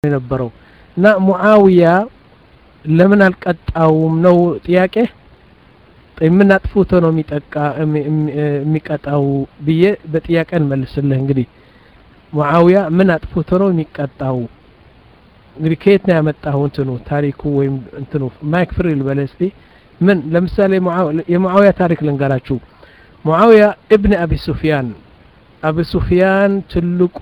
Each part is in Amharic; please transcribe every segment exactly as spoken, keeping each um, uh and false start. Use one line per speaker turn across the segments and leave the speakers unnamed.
የነበረው እና ሙአዊያ ለምን አልቀጣውም ነው ጥያቄ ምን አጥፍቶ ነው የሚጠቃ የሚቀጣው ብዬ በጥያቄን መልስልህ እንግዲህ ሙአዊያ ምን አጥፍቶ ነው የሚቀጣው እንግዲህ ከየት ነው ያመጣው እንትኑ ታሪኩ ወይም እንትኑ ማይክ ፍሪል በለስቲ ምን ለምሳሌ የሙአዊያ ታሪክ ልንገራችሁ ሙአዊያ ኢብኑ አቢ ሱፊያን አቡ ሱፊያን ትልቁ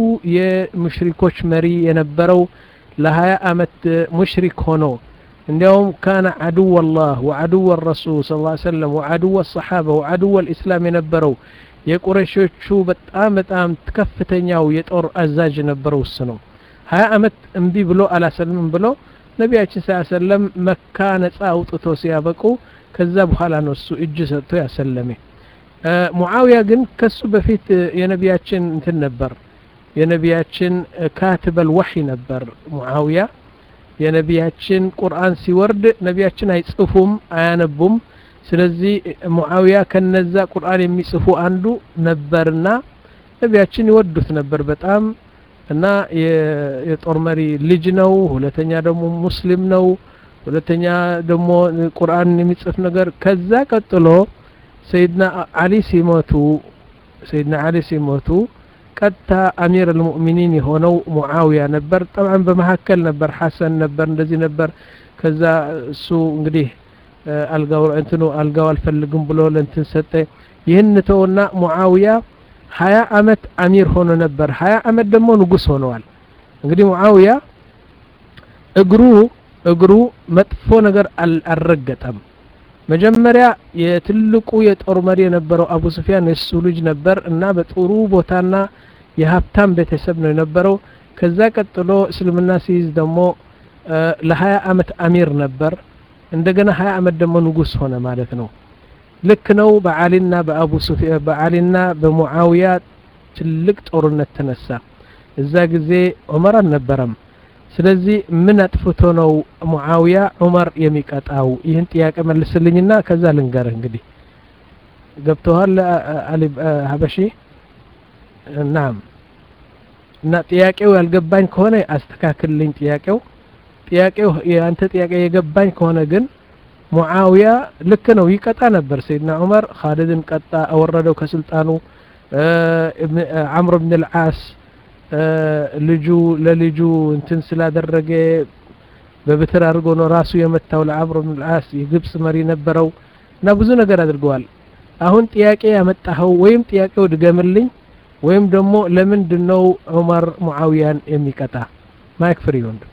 የሙሽሪኮች መሪ የነበረው ለ20 አመት ሙሽሪክ ሆኖ እንዲያውም ካነ አዱ والله وعدو الرسول صلى الله عليه وسلم وعدو الصحابه وعدو الاسلام የነበረው የቁረይሾቹ በጣም በጣም ከፍተኛው የጦር አዛዥ ነበረው እሱ ነው ሀያ አመት እንቢ ብሎ አላሰልምም ብሎ ነብያችን ሰለላሁ ዐለይሂ ወሰለም መካ ነፃ አውጥቶ ሲያበቁ ከዛ በኋላ ነው እሱ እጅ ሰጥቶ ያሰለመ ሙአዊያ ግን ከሱ በፊት የነብያችን እንትን ነበር የነብያችን ካትበል ወህይ ነበር ሙአዊያ የነብያችን ቁርአን ሲወርድ ነብያችን አይጽፉም አያነቡም ስለዚህ ሙአዊያ ከነዛ ቁርአን የሚጽፉ አንዱ ነበርና ነብያችን ይወዱት ነበር በጣም እና የጦር መሪ ልጅ ነው ሁለተኛ ደግሞ ሙስሊም ነው ሁለተኛ ደግሞ ቁርአን የሚጽፍ ነገር ከዛ ቀጥሎ سيدنا علي سيموتو سيدنا علي سيموتو قد امير المؤمنين هونو معاويه نبر طبعا بمحكل نبر حسن نبر እንደዚህ ነበር ከዛ እሱ እንግዲህ አልጋው እንትኑ አልጋው አልፈልግም ብሎ ለንትን ሰጠ ይህን ተውና ሙአዊያ ሀያ አመት አሚር ሆኖ ነበር ሀያ አመት ደግሞ ንጉስ ሆነዋል እንግዲህ ሙአዊያ እግሩ እግሩ መጥፎ ነገር አልረገጠም መጀመሪያ የትልቁ የጦር መሪ የነበረው አቡ ሱፊያን እሱ ልጅ ነበር እና በጥሩ ቦታና የሀብታም ቤተሰብ ነው የነበረው ከዛ ቀጥሎ እስልምና ሲይዝ ደግሞ ለ20 አመት አሚር ነበር እንደገና ሀያ አመት ደግሞ ንጉስ ሆነ ማለት ነው ልክ ነው በአሊና በአቡ ሱፊያን በአሊና በሙአዊያ ትልቅ ጦርነት ተነሳ እዛ ጊዜ ዑመር አልነበረም ስለዚህ ምን አጥፍቶ ነው ሙአዊያ ዑመር የሚቀጣው ይህን ጥያቄ መልስልኝና ከዛ ልንገርህ እንግዲህ ገብተዋል አሊ ሀበሺ ናም እና ጥያቄው ያልገባኝ ከሆነ አስተካክልልኝ ጥያቄው ጥያቄው ያንተ ጥያቄ የገባኝ ከሆነ ግን ሙአዊያ ልክ ነው ይቀጣ ነበር ሰይድና ዑመር ኻሊድን ቀጣ አወረደው ከስልጣኑ አምር ኢብኑ አልዓስ ልጁ ለልጁ እንትን ስላደረገ በበትር አድርጎ ነው ራሱ የመታው ለአምር ኢብኑ አልዓስ የግብጽ መሪ ነበረው እና ብዙ ነገር አድርገዋል አሁን ጥያቄ ያመጣው ወይም ጥያቄው ድገምልኝ ወይም ደግሞ ለምንድን ነው ዑመር ሙአዊያን የሚቀጣ ማይክ ፍሪ ወንድ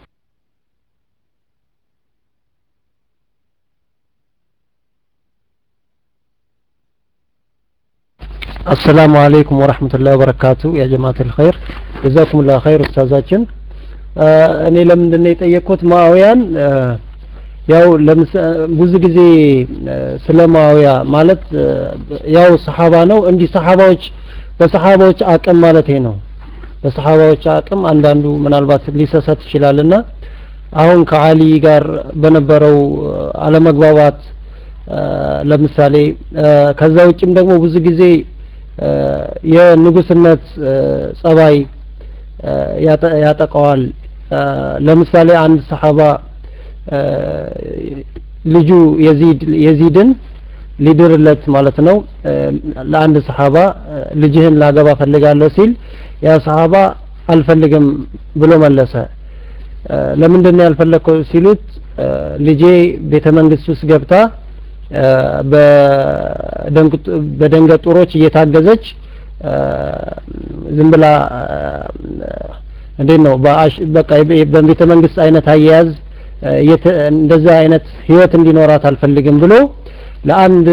السلام عليكم ورحمة الله وبركاته يا جماعة الخير جزاكم الله خير أستاذاتنا እኔ ለምንድን ነው የጠየቅኩት ሙአዊያን ያው ብዙ ጊዜ ስለ ሙአዊያ ማለት ያው ሰሃባ ነው እንዲ ሰሃባዎች በሰሃባዎች አቅም ማለት ነው በሰሃባዎች አቅም አንዳንዱ ምናልባት ሊሰሰት ይችላልና አሁን ከአሊ ጋር በነበረው አለመግባባት ለምሳሌ ከዛ ውጭም ደግሞ ብዙ ጊዜ የንጉስነት ጸባይ ያጠቃዋል ለምሳሌ አንድ ሰሃባ ልጁ የዚድ የዚድን ሊድርለት ማለት ነው ለአንድ ሰሃባ ልጅህን ላገባ ፈልጋለሁ ሲል ያ ሰሃባ አልፈልግም ብሎ መለሰ ለምንድን ነው ያልፈለከው ሲሉት ልጄ ቤተ መንግስት ውስጥ ገብታ በደንገጡሮች እየታገዘች ዝም ብላ እንዴት ነው በቃ በቤተ መንግስት አይነት አያያዝ እንደዛ አይነት ህይወት እንዲኖራት አልፈልግም ብሎ ለአንድ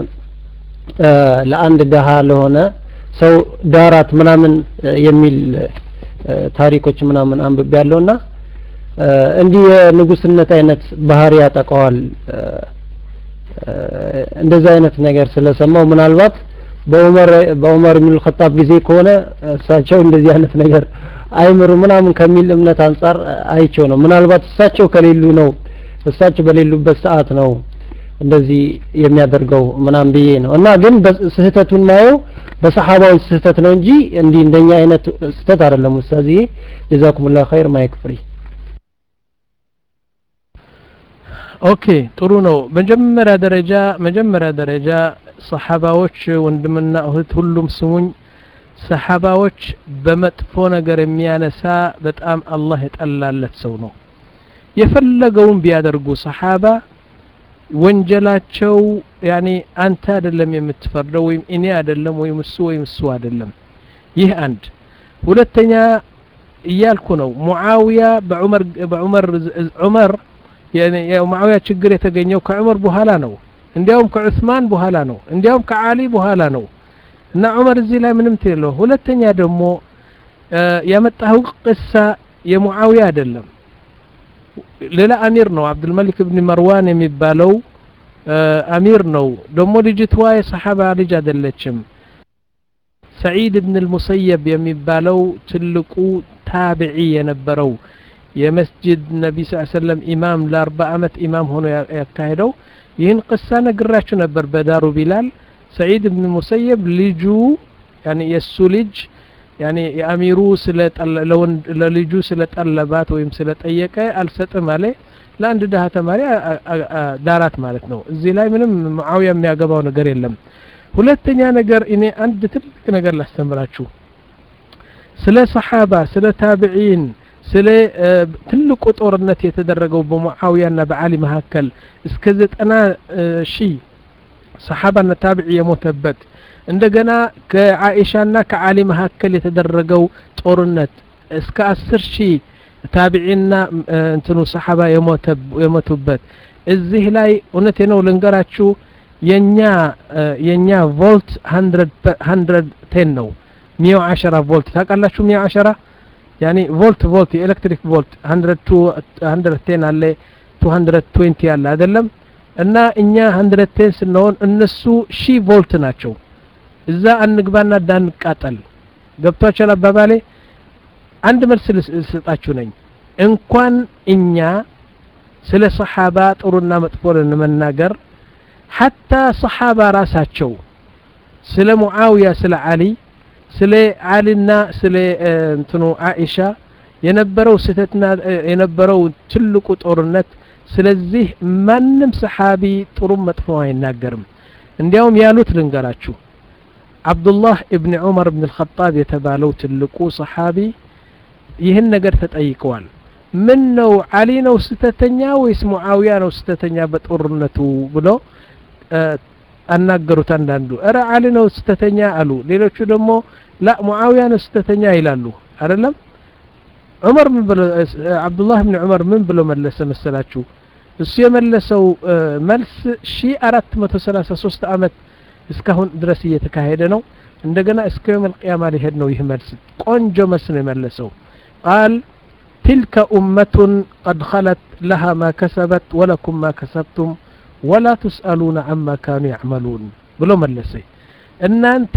ለአንድ ደሃ ለሆነ ሰው ዳራት ምናምን የሚል ታሪኮች ምናምን አንብቤ ያለውና እንዲህ የንጉስነት አይነት ባህሪ ያጠቃዋል እንደዛ አይነት ነገር ስለሰማው ምናልባት በዑመር በዑመር ኢብኑ አልኸጣብ ጊዜ ከሆነ እሳቸው እንደዚህ አይነት ነገር አይምሩ ምናምን ከሚል እምነት አንፃር አይቸው ነው ምናልባት እሳቸው ከሌሉ ነው እሳቸው በሌሉበት ሰዓት ነው እንደዚህ የሚያደርገው ምናምን ብዬ ነው እና ግን ስህተቱን ማየው በሰሃባዎች ስህተት ነው እንጂ እንዲህ እንደኛ አይነት ስህተት አይደለም ኡስታዝ ጀዛኩሙላህ ኸይር ማይክፍሪ
ኦኬ ጥሩ ነው መጀመሪያ ደረጃ መጀመሪያ ደረጃ ሰሃባዎች ወንድምና እህት ሁሉም ስሙኝ ሰሃባዎች በመጥፎ ነገር የሚያነሳ በጣም አላህ የጠላለት ሰው ነው የፈለገውን ቢያደርጉ ሰሃባ ወንጀላቸው ያኒ አንተ አይደለም የምትፈርደው ወይም እኔ አይደለም ወይም እሱ ወይም እሱ አይደለም ይህ አንድ ሁለተኛ እያልኩ ነው ሙአዊያ በዑመር በዑመር ዑመር ያኒ የሙአዊያ ችግር የተገኘው ከዑመር በኋላ ነው እንዲያውም ከዑስማን በኋላ ነው እንዲያውም ከዓሊ በኋላ ነው እና ዑመር እዚህ ላይ ምንም ትለው ሁለተኛ ደግሞ ያመጣው ቅሳ የሙአዊያ አይደለም ሌላ አሚር ነው አብዱል መሊክ ኢብኑ መርዋን የሚባለው አሚር ነው ደግሞ ልጅቷ የሰሃባ ልጅ አይደለችም ሰዒድ ኢብኑ አልሙሰይብ የሚባለው ትልቁ ታቢዒ የነበረው የመስጂድ ነብይ ሰለላሁ ዐለይሂ ወሰለም ኢማም ለአርባ አመት ኢማም ሆኖ ያካሄደው ይህን ቅሳ ነግራችሁ ነበር በዳሩ ቢላል ሰዒድ ኢብኑ አልሙሰይብ ልጁ ያኒ የሱ ልጅ ያኒ የአሚሩ ስለ ለወንድ ለልጁ ስለ ጠለባት ወይም ስለ ጠየቀ አልሰጥም አለ ለአንድ ደሃ ተማሪ ዳራት ማለት ነው እዚህ ላይ ምንም ሙአዊያ የሚያገባው ነገር የለም ሁለተኛ ነገር እኔ አንድ ትልቅ ነገር ላስተምራችሁ ስለ ሰሃባ ስለ ታቢዒን ስለ ትልቁ ጦርነት የተደረገው በሙአዊያና በዓሊ መካከል እስከ ዘጠና ሺህ ሰሃባና ታቢዒ የሞተበት እንደገና ከአኢሻና ከዓሊ መካከል የተደረገው ጦርነት እስከ አስር ሺህ ታቢዒና እንትኑ ሰሃባ የሞቱበት እዚህ ላይ እውነቴ ነው ልንገራችሁ የኛ የኛ ቮልት መቶ ቴን ነው مئة وعشرة ቮልት ታውቃላችሁ مئة وعشرة يعني ቮልት ቮልት የኤሌክትሪክ ቮልት مئة عشرة አለ مئة عشرين አለ አይደለም እና እኛ مئة عشرة ስንሆን እነሱ ሺህ ቮልት ናቸው እዛ አንግባና ዳንቃጠል ገብቷችኋል አባባሌ አንድ መልስ ልሰጣችሁ ነኝ እንኳን እኛ ስለ ሰሃባ ጥሩና መጥፎ ለመናገር حتى ሰሃባ ራሳቸው ስለ ሙአዊያ ስለ ዓሊ ስለ ዓሊና ስለ እንትኑ አኢሻ የነበረው ስተትና የነበረው ትልቁ ጦርነት ስለዚህ ማንም ሰሃቢ ጥሩ መጥፎ አይናገርም እንዲያውም ያሉት ልንገራችሁ አብዱላህ ኢብኑ ዑመር ኢብኑ አልኸጣብ የተባለው ትልቁ ሰሃቢ ይህን ነገር ተጠይቀዋል ምን ነው ዓሊ ነው ስተተኛ ወይስ ሙአዊያ ነው ስተተኛ በጦርነቱ ብሎ አናገሩት አንዳንዱ አረ ዓሊ ነው ስተተኛ አሉ ሌሎቹ ደግሞ ላ ሙአዊያ ነው ስተተኛ ይላሉ አይደለም ዑመር ምን ብሎ አብዱላህ ኢብኑ ዑመር ምን ብሎ መለሰ መሰላችሁ እሱ የመለሰው መልስ ሺህ አራት መቶ ሰላሳ ሶስት አመት እስካሁን ድረስ እየተካሄደ ነው እንደገና እስከ يوم القيامه ሊሄድ ነው ይህ መልስ ቆንጆ መልስ ነው የመለሰው قال تلك امه قد خلت لها ما كسبت ولكم ما كسبتم ولا تسالون عما كانوا يعملون ብሎ መለሰ እናንተ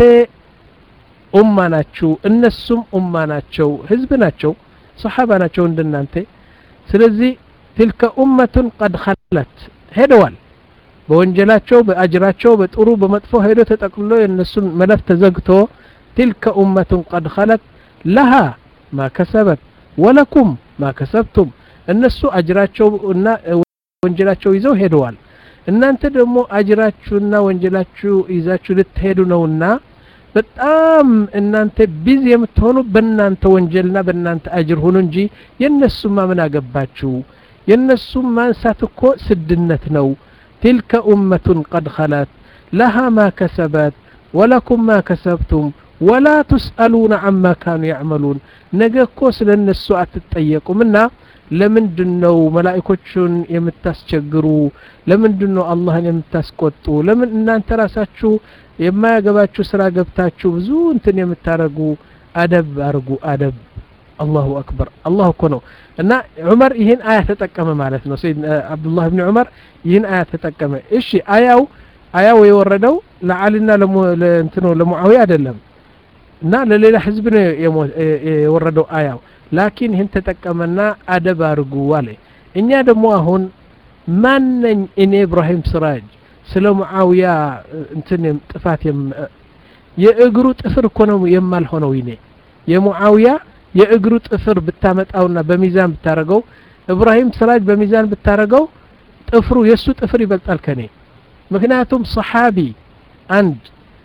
ኡማ ናችሁ እነሱም ኡማ ናቸው ህዝብ ናቸው ሰሃባ ናቸው እንደናንተ ስለዚህ تلك امه قد خلت ሄደዋል በወንጀላቸው በአጅራቸው በጥሩ በመጥፎ ሄዶ ተጠቅልሎ የነሱን መለፍ ተዘግቶ تلك امه قد خلت لها ما كسبت ولكم ما كسبتم እነሱ አጅራቸውና ወንጀላቸው ይዘው ሄደዋል እናንተ ደግሞ አጅራችሁና ወንጀላችሁ ይዛችሁ ልትሄዱ ነውና በጣም እናንተ ቢዚ የምትሆኑ በእናንተ ወንጀልና በእናንተ አጅር ሆኖ እንጂ የነሱማ ምን አገባችሁ የነሱም ማንሳት እኮ ስድነት ነው تلك أمة قد خلت لها ما كسبت ولكم ما كسبتم ولا تسألون عما كانوا يعملون نجاكو ስለነሱ አትጠየቁምና ለምንድነው መላእክቶቹን የምታስቸግሩ ለምንድነው አላህን የምታስቆጡ ለምን እናንተ ራሳችሁ የማያገባችሁ ስራ ገብታችሁ ብዙ እንትን የምታረጉ አደብ አርጉ አደብ አላሁ አክበር አላህ እኮ ነው እና ዑመር ይሄን አያ ተጠቀመ ማለት ነው ሰይድ አብዱላህ ኢብኑ ዑመር ይሄን አያ ተጠቀመ እሺ አያው አያው የወረደው ለዓሊና ለእንትኑ ለሙአዊያ አይደለም እና ለሌላ ህዝብ ነው የወረደው አያው ላኪን ይሄን ተጠቀመና አደብ አርጉ አለ እኛ ደግሞ አሁን ማንነኝ እኔ ኢብራሂም ስራጅ ስለ ሙአዊያ እንትን ጥፋት የእግሩ ጥፍር እኮ ነው የማልሆነው ይኔ የሙአዊያ የእግሩ ጥፍር ብታመጣውና በሚዛን ብታረገው ኢብራሂም ስራጅ በሚዛን ብታረገው ጥፍሩ የሱ ጥፍር ይበልጣል ከኔ ምክንያቱም ሰሃቢ አንድ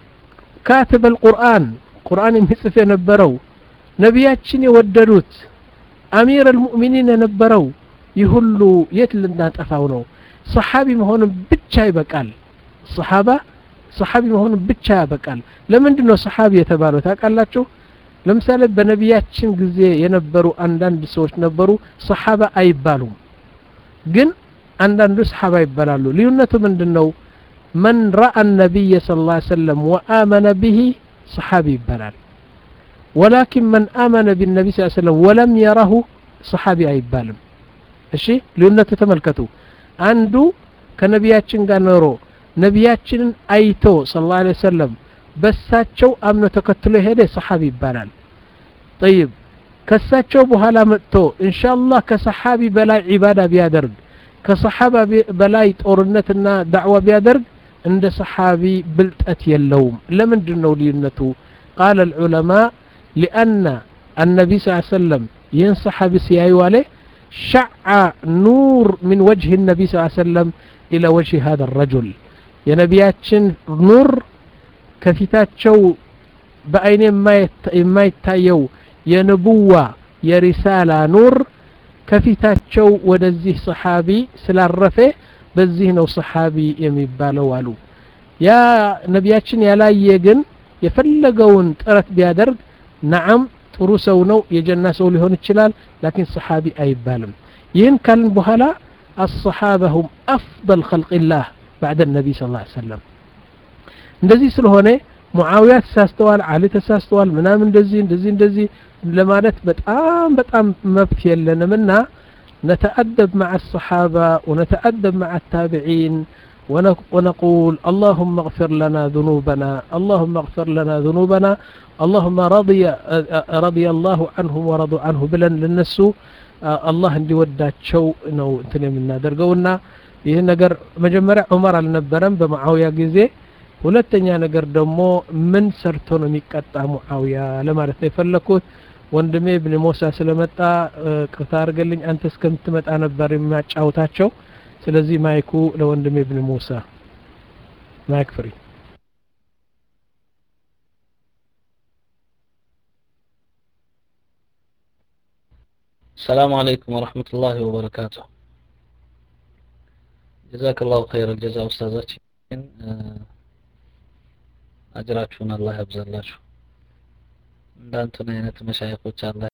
كاتب القرآن قرآن የሚጽፍ የነበረው ነብያችን የወደዱት አሚር المؤمنين የነበረው ይሁሉ የት ልናጠፋው ነው ሰሃቢ መሆን ብቻ ይበቃል ሰሃባ ሰሃቢ መሆን ብቻ ይበቃል ለምንድን ነው ሰሃቢ የተባለው ታውቃላችሁ ለምሳሌ በነብያችን ጊዜ የነበሩ አንዳንድ ሰዎች ነበሩ ሰሃባ አይባሉም ግን አንዳንዱ ሰሃባ ይባላሉ ልዩነቱ ምንድነው من رأى النبي صلى الله عليه وسلم وآمن به صحابي يبالال ولكن من آمن بالنبي صلى الله عليه وسلم ولم يره صحابي አይባልም እሺ ልዩነቱ ተመልከቱ አንዱ ከነብያችን ጋር ኖሮ ነብያችንን አይቶ ሰለላሁ ዐለይሂ ወሰለም በሳቸው አምኖ ተከትሎ ሄደ ሰሃቢ ይባላል طيب ከሳቸው በኋላ መጥቶ ኢንሻአላህ ከሰሃቢ በላይ ዒባዳ ቢያደርግ ከሰሃባ በላይ ጦርነትና ዳዕዋ ቢያደርግ እንደ ሰሃቢ ብልጠት የለውም ለምንድነው ልዩነቱ قال العلماء لأن النبي صلى الله عليه وسلم ين صحابي سيايو عليه شع نور من وجه النبي صلى الله عليه وسلم إلى وجه هذا الرجل يا نبياتشن نور كفتاتشو بأين ما يتايو يا نبوة يا رسالة نور كفتاتشو ودزيه صحابي سلالرفه بزيه نو صحابي يميبالو والو يا نبياتشن يا لا يجن يفلقون ترت بيادرق نعم ጥሩ ሰው ነው የጀና ሰው ሊሆን ይችላል لكن صحابي አይባልም ይህን ካልን በኋላ الصحابة هم أفضل خلق الله بعد النبي صلى الله عليه وسلم እንደዚህ ስለሆነ ሙአዊያ ተሳስተዋል አሊ ተሳስተዋል ምናምን እንደዚህ እንደዚህ እንደዚህ ለማለት በጣም በጣም መብት የለንምና نتأدب مع الصحابة ونتأدب مع التابعين ونقول اللهم اغفر لنا ذنوبنا اللهم اغفر لنا ذنوبنا اللهم رضي رضي الله عنهم ورضوا عنه بلن للنسو الله እንዲወዳቸው ነው እንትን የምናደርገውና ይሄ ነገር መጀመሪያ ዑመር አልነበረም በሙአዊያ ጊዜ ሁለተኛ ነገር ደግሞ ምን ሰርቶ ነው የሚቀጣ ሙአዊያ ለማለት ነው የፈለኩት ወንድሜ ኢብኑ ሙሳ ስለመጣ ቅርታ አድርገልኝ አንተ እስከምትመጣ ነበር የሚያጫውታቸው ስለዚህ ማይኩ ለወንድሜ ኢብኑ ሙሳ ማይክ ፍሪ
السلام عليكم ورحمة الله وبركاته جزاك الله خير الجزاء أستاذاتي أجراتكم الله يبزل لكم እንዳንተና አይነት መሻይኾች አላህ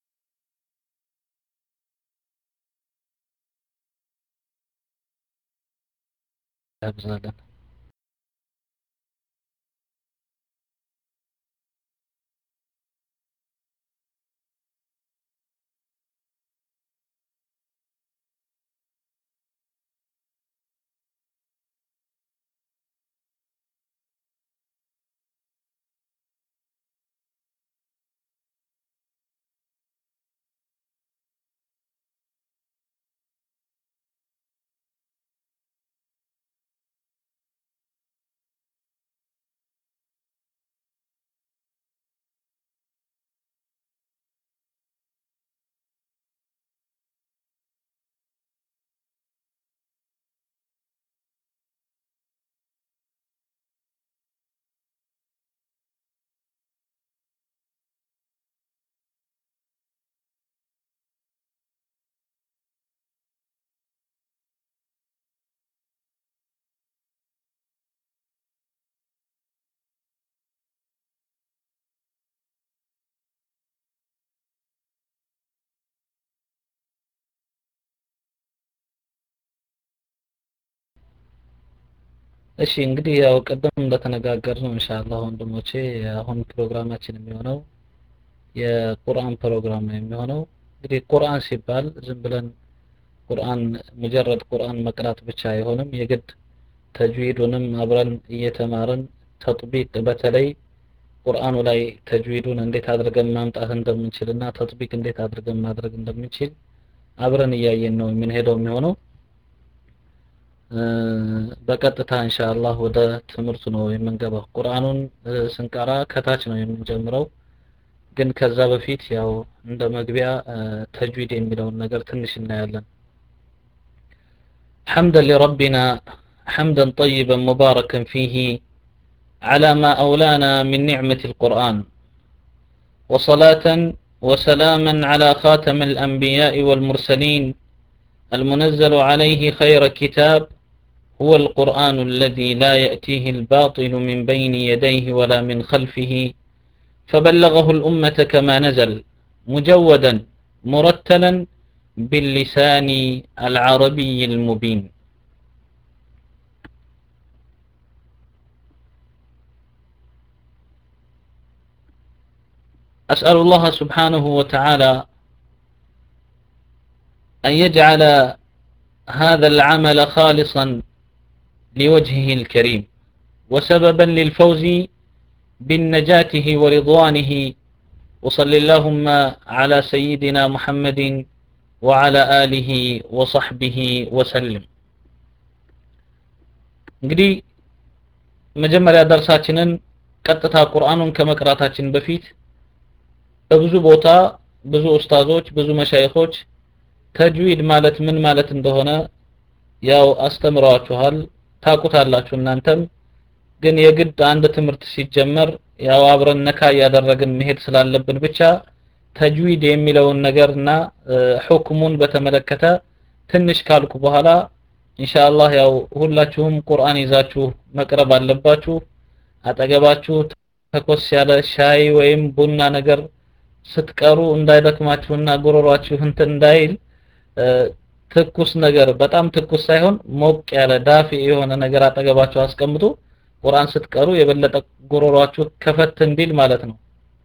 ያብዛልን እሺ እንግዲህ ያው ቀደም እንደተነጋገርነው ኢንሻአላህ ወንድሞቼ አሁን ፕሮግራማችን የሚሆነው የቁርአን ፕሮግራም ነው የሚሆነው እንግዲህ ቁርአን ሲባል ዝም ብለን ቁርአን ሙጀረድ ቁርአን መቅራት ብቻ አይሆንም የግድ ተጅዊዱንም አብረን እየተማርን ተጥቢቅ በተለይ ቁርአኑ ላይ ተጅዊዱን እንዴት አድርገን ማምጣት እንደምንችልና ተጥቢቅ እንዴት አድርገን ማድረግ እንደምንችል አብረን እያየን ነው የምንሄደው የሚሆነው በቀጥታ ኢንሻአላህ ወደ ትምህርቱ ነው የምንገባው። ቁርአኑን ስንቀራ ከታች ነው የምንጀምረው። ግን ከዛ በፊት ያው እንደ መግቢያ ተጅዊድ የሚለውን ነገር ትንሽ እናያለን። حمدا لربنا حمدا طيبا مباركا فيه على ما أولانا من نعمة القرآن، وصلاة وسلاما على خاتم الأنبياء والمرسلين المنزل عليه خير كتاب هو القرآن الذي لا يأتيه الباطل من بين يديه ولا من خلفه، فبلغه الأمة كما نزل مجودا مرتلا باللسان العربي المبين. أسأل الله سبحانه وتعالى أن يجعل هذا العمل خالصا لوجهه الكريم وسببا للفوز بالنجاته ورضوانه، وصل اللهم على سيدنا محمد وعلى آله وصحبه وسلم. እንግዲህ መጀመሪያ ደርሳችንን ቀጥታ ቁርአኑን ከመቅራታችን በፊት በብዙ ቦታ ብዙ ኡስታዞች ብዙ መሻይኾች ተጅዊድ ማለት ምን ማለት እንደሆነ ያው አስተምሯችኋል፣ ታቁታላችሁ። እናንተም ግን የግድ አንድ ትምህርት ሲጀመር ያው አብረን ነካ ያደረግን መሄድ ስላለብን ብቻ ተጅዊድ የሚለውን ነገርና ሁክሙን በተመለከተ ትንሽ ካልኩ በኋላ ኢንሻአላህ ያው ሁላችሁም ቁርአን ይዛችሁ መቅረብ አለባችሁ። አጠገባችሁ ተኮስ ያለ ሻይ ወይም ቡና ነገር ስትቀሩ እንዳይደክማችሁና ጉሮሯችሁ እንትን እንዳይል ትኩስ ነገር በጣም ትኩስ ሳይሆን ሞቅ ያለ ዳፊ የሆነ ነገር አጠገባችሁ አስቀምጡ። ቁርአን ስትቀሩ የበለጠ ጉሮሯችሁ ከፈት እንዲል ማለት ነው።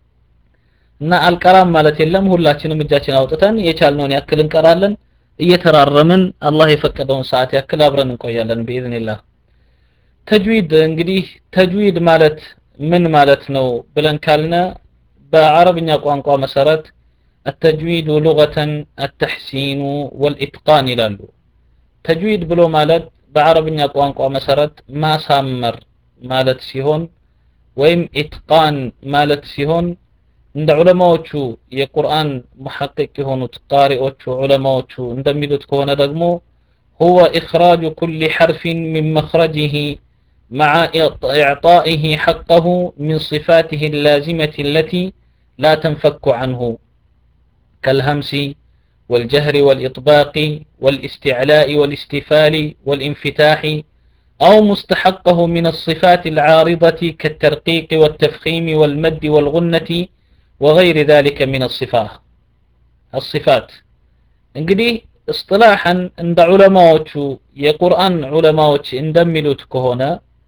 እና አልቀራም ማለት የለም። ሁላችንም እጃችን አውጥተን የቻልነውን ያክል እንቀራለን። እየተራረምን አላህ የፈቀደውን ሰዓት ያክል አብረን እንቆያለን በኢዝኒላህ። ተጅዊድ እንግዲህ ተጅዊድ ማለት ምን ማለት ነው ብለን ካልነ በአረብኛ ቋንቋ መሰረት التجويد لغة التحسين والإتقان ይላሉ። ተጅዊድ ብሎ ማለት በአረብኛ ቋንቋ መሰረት ማሳመር ማለት ሲሆን ወይም ኢትቃን ማለት ሲሆን እንደ ዑለማዎቹ የቁርአን ሙሐቂቅ የሆኑት ቃሪዎቹ ዑለማዎቹ እንደሚሉት ከሆነ ደግሞ هو إخراج كل حرف من مخرجه مع إعطائه حقه من صفاته اللازمة التي لا تنفك عنه كالهمس والجهر والإطباق والاستعلاء والاستفال والانفتاح، أو مستحقه من الصفات العارضة كالترقيق والتفخيم والمد والغنة وغير ذلك من الصفات الصفات እንግዲህ اصطلاحا عند علماء የቁርአን ዑለማዎች እንደሚሉት ከሆነ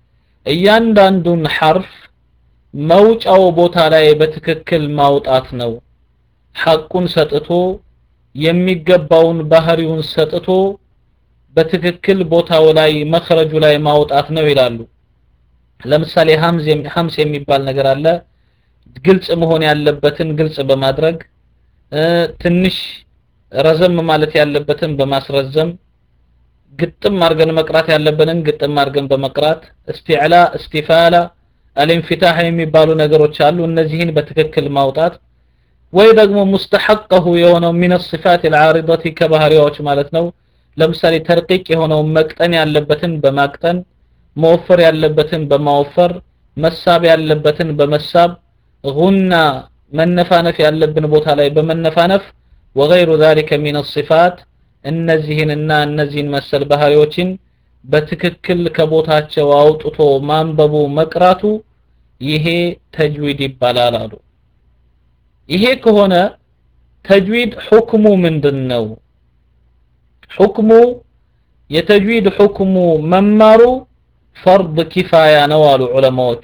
እያንዳንዱን ሐርፍ መውጫው ቦታ ላይ በትክክል ማውጣት ነው። ሐቁን ሰጥቶ የሚገባውን ባህሪውን ሰጥቶ በትክክል ቦታው ላይ መخرጁ ላይ ማውጣት ነው ይላሉ። ለምሳሌ ሐምዝ ሐምስ የሚባል ነገር አለ። ግልጽ መሆን ያለበትን ግልጽ በማድረግ ትንሽ ረዘም ማለት ያለበትን በማስረዘም ግጥም አርገን መቅራት ያለበንን ግጥም አርገን በመቅራት እስቲዕላ እስቲፋላ አልንፍታህ የሚባሉ ነገሮች አሉ። እነዚህን በትክክል ማውጣት ወይ ደግሞ ሙስተሐቀሁ የሆነው من الصفات العارضة ከባህሪያዎች ማለት ነው። ለምሳሌ ተርቂቅ የሆነው መቅጠን ያለበትን በማቅጠን መወፈር ያለበትን በማወፈር መሳብ ያለበትን በመሳብ ጉና መነፋነፍ ያለብን ቦታ ላይ በመነፋነፍ وغير ذلك من الصفات እነዚህንና እነዚህን መሰል ባህሪዎችን በትክክል ከቦታቸው አውጥቶ ማንበቡ መቅራቱ ይሄ ተጅዊድ ይባላል አሉ። ይሄ ከሆነ ተጅዊድ ሁክሙ ምንድነው? ሁክሙ የተጅዊድ ሁክሙ መማሩ ፈርድ ኪፋያ ነው አሉ ዑለማዎቹ።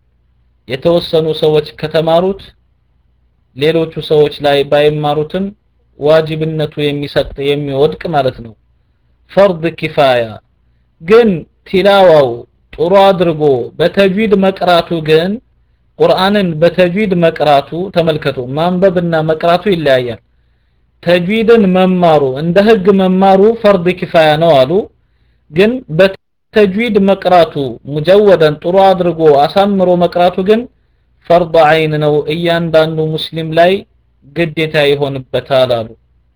የተወሰኑ ሰዎች ከተማሩት ሌሎቹ ሰዎች ላይ ባይማሩትም ዋጅብነቱ የሚሰጥ የሚወድቅ ማለት ነው። ፈርድ ኪፋያ ግን ቲላዋው ጥሩ አድርጎ በተጅዊድ መቅራቱ ግን ቁርአንን በተጅዊድ መቅራቱ ተመልከቱ፣ ማንበብና መቅራቱ ይለያያል። ተጅዊድን መማሩ እንደ ህግ መማሩ ፈርድ ኪፋያ ነው አሉ። ግን በተጅዊድ መቅራቱ ሙጀወደን ጥሩ አድርጎ አሳምሮ መቅራቱ ግን ፈርድ ዐይን ነው እያንዳንዱ ሙስሊም ላይ ግዴታ ይሆንበታል አሉ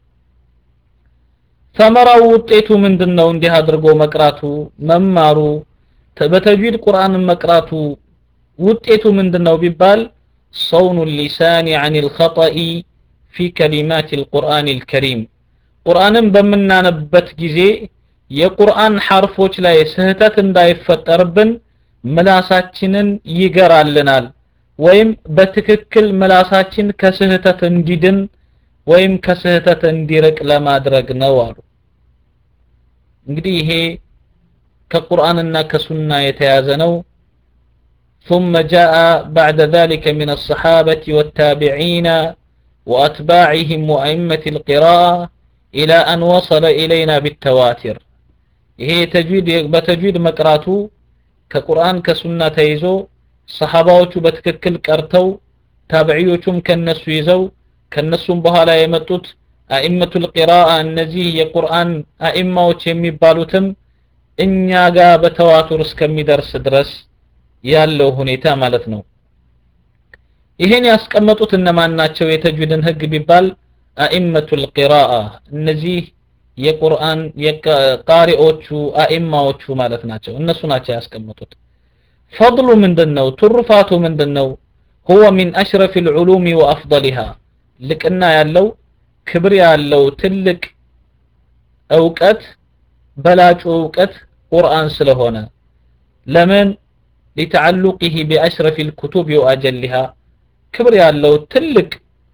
ተመራው ውጤቱ ምንድነው እንዲህ አድርጎ መቅራቱ መማሩ በተጅዊድ ቁርአን መቅራቱ ውጤቱ ምንድነው ቢባል صون اللسان عن الخطأ في كلمات القرآن الكريم ቁርአንን በመናነበት ጊዜ የቁርአን ሐርፎች ላይ ስህተት እንዳይፈጠርብን ምላሳችንን ይገራልናል ወይም በትክክል ምላሳችን ከስህተት እንዲድን ወይም ከስህተት እንዲርቅ ለማድረግ ነው አሉ እንግዲህ ይሄ ከቁርአንና ከሱና የተያዘ ነው ثم جاء بعد ذلك من الصحابة والتابعين وأتباعهم وأئمة القراءة إلى أن وصل إلينا بالتواتر هي تجويد بتجويد مقراتو كقرآن كسنة تيزو صحاباوچو بتككل قرتو تابعيوچم كنسو يزو كنسوم بحالا يمطوت أئمة القراءة النزيه የቁርአን አኢማዎች የሚባሉትም እኛ ጋር በተዋቱር እስከሚደርስ ድረስ ያለው ሁኔታ ማለት ነው ይሄን ያስቀመጡት እነማን ናቸው የተጅዊድን ህግ ቢባል አኢመቱል ቂራአ እነዚህ የቁርአን የቃሪዎቹ አኢማዎቹ ማለት ናቸው እነሱ ናቸው ያስቀመጡት ፈድሉ ምንድነው ትሩፋቱ ምንድነው هو من أشرف العلوم وأفضلها ልቅና ያለው ክብር ያለው ትልቅ ዕውቀት በላጭ ዕውቀት ቁርአን ስለሆነ ለምን لتعلقه بأشرف الكتب وأجلها كبر ያለው ትልቅ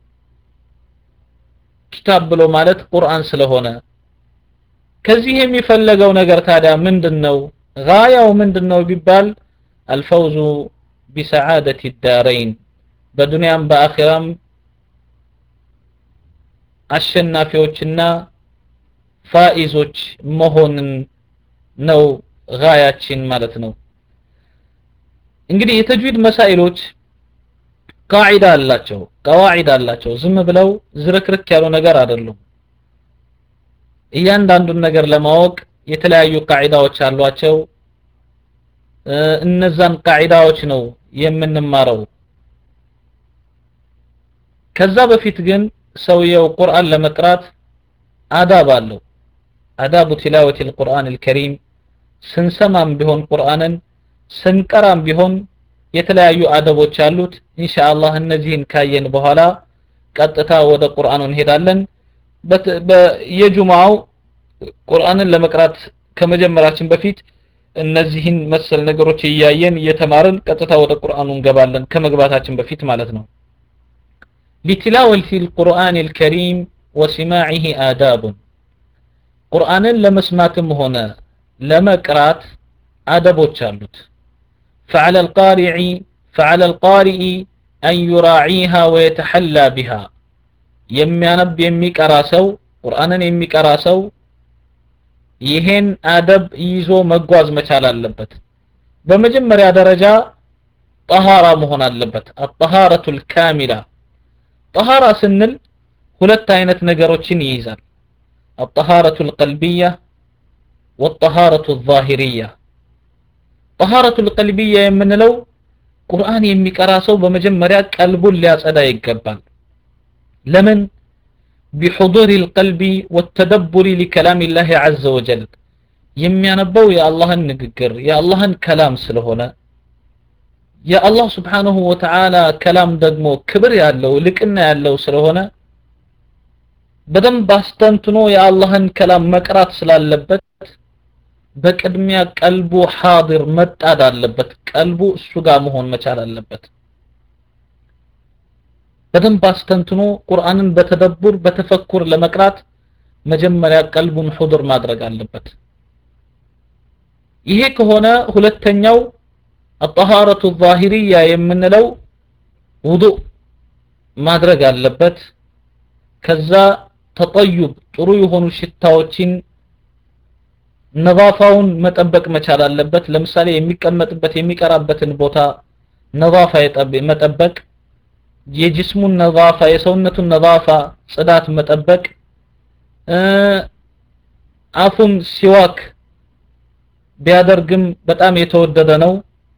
ኪታብ ብሎ ማለት ቁርአን ስለሆነ ከዚህ የሚፈልገው ነገር ታዲያ ምንድነው غايው ምንድነው ቢባል الفوز بسعادة الدارين በዱንያም በአኺራም አሸናፊዎችና ፋኢዞች መሆንን ነው غاያችን ማለት ነው እንግዲህ የተጅዊድ መሳኢሎች ቃዒዳ አላቸው ቀዋዒድ አላቸው ዝም ብለው ዝርክርክ ያሉ ነገር አይደሉም እያንዳንዱን ነገር ለማወቅ የተለያዩ ቃዒዳዎች አሏቸው እነዛን ቃዒዳዎች ነው የምንማረው ከዛ በፊት ግን ሰውየው ቁርአን ለመቅራት አዳብ አለው አዳቡ ቲላወት القرآن الكريم ስንሰማም ቢሆን ቁርአንን ስንቀራም ቢሆን የተለያዩ አደቦች አሉት ኢንሻአላህ እነዚህን ካየን በኋላ ቀጥታ ወደ ቁርአኑ እንሄዳለን በየጁማው ቁርአንን ለመቅራት ከመጀመራችን በፊት እነዚህን መሰል ነገሮች እያየን እየተማርን ቀጥታ ወደ ቁርአኑ እንገባለን ከመግባታችን በፊት ማለት ነው لتلاوة القرآن الكريم وسماعه آداب قرآن لمسماتم هنا لمقرات آدابوች አሉት فعلى القارئ فعلى القارئ أن يراعيها ويتحلى بها የሚያነብ የሚቀራ ሰው ቁርአንን የሚቀራ ሰው ይሄን አደብ ይዞ መጓዝ መቻል አለበት በመጀመሪያ ደረጃ ጠሃራ መሆን አለበት الطهارة الكاملة ጠሃራ ስንል ሁለት አይነት ነገሮችን ይይዛል الطهارة القلبية والطهارة الظاهرية طهارة القلبية የምንለው ቁርአን የሚቀራ ሰው በመጀመሪያ ቀልቡን ሊያጸዳ ይገባል ለምን بحضور القلب والتدبر لكلام الله عز وجل የሚያነበው የአላህን ንግግር የአላህን ከላም ስለሆነ የአላህ Subhanahu Wa Ta'ala ከላም ደግሞ ክብር ያለው ልቅና ያለው ስለሆነ በደንብ አስተንትኖ የአላህን ከላም መቅራት ስላለበት በቅድሚያ ቀልቡ حاضر መጣድ አለበት ቀልቡ እሱ ጋር መሆን መቻል አለበት በደንብ አስተንትኖ ቁርአንን በተደብር በተፈኩር ለመቅራት መጀመሪያ ቀልቡን حضور ማድረግ አለበት ይሄ ከሆነ ሁለተኛው الطهارة الظاهرية የምንለው ውዱእ ማድረግ አለበት ከዛ ተጠይብ ጥሩ የሆኑ ሽታዎችን ነዛፋውን መጠበቅ መቻል አለበት ለምሳሌ የሚቀመጥበት የሚቀራበትን ቦታ ነዛፋ መጠበቅ የጅስሙን ነዛፋ የሰውነቱን ነዛፋ ጽዳት መጠበቅ አፉን ሲዋክ ቢያደርግም በጣም የተወደደ ነው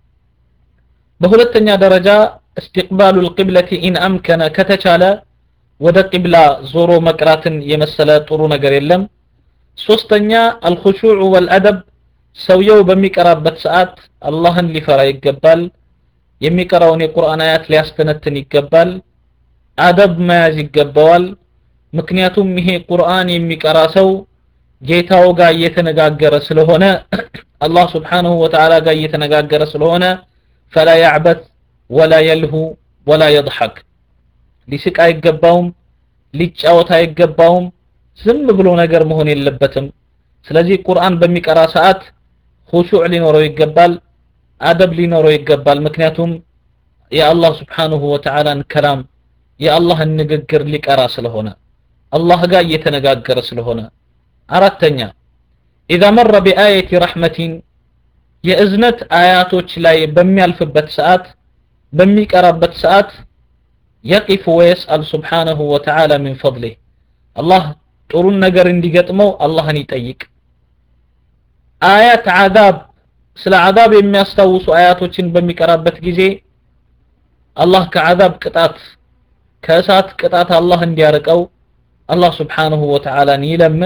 በሁለተኛ ደረጃ استقبال القبلة إن أمكن ከተቻለ ወደ ቂብላ ዞሮ መቅራትን የመሰለ ጥሩ ነገር የለም ሶስተኛ الخشوع والأدب ሰውየው በሚቀራበት ሰዓት አላህን ሊፈራ ይገባል የሚቀራውን የቁርአን አያት ሊያስተነትን ይገባል አደብ መያዝ ይገባዋል ምክንያቱም ይሄ ቁርአን የሚቀራ ሰው ጌታው ጋር እየተነጋገረ ስለሆነ አላህ Subhanahu Wa Ta'ala ጋር እየተነጋገረ ስለሆነ فلا يعبث ولا يلهو ولا يضحك ሊስቅ አይገባውም ሊጫወት አይገባውም ዝም ብሎ ነገር መሆን የለበትም ስለዚህ ቁርአን በሚቀራ ሰዓት خشوع ሊኖረው ይገባል አደብ ሊኖረው ይገባል ምክንያቱም የአላህ Subhanahu Wa Ta'ala ከላም የአላህን ንግግር ሊቀራ ስለሆነ አላህ ጋር እየተነጋገረ ስለሆነ አራተኛ اذا مر بآية رحمة የእዝነት አያቶች ላይ በሚያልፍበት ሰዓት በሚቀራበት ሰዓት يقف ويسأل سبحانه وتعالى من فضله الله ጥሩን ነገር እንዲገጥመው አላህን ይጠይቅ አያት عذاب ስለ عذاب የሚያስታውሱ አያቶችን በሚቀራበት ጊዜ አላህ ከعذاب ቅጣት ከእሳት ቅጣት አላህ እንዲያርቀው الله سبحانه وتعالى ይለምን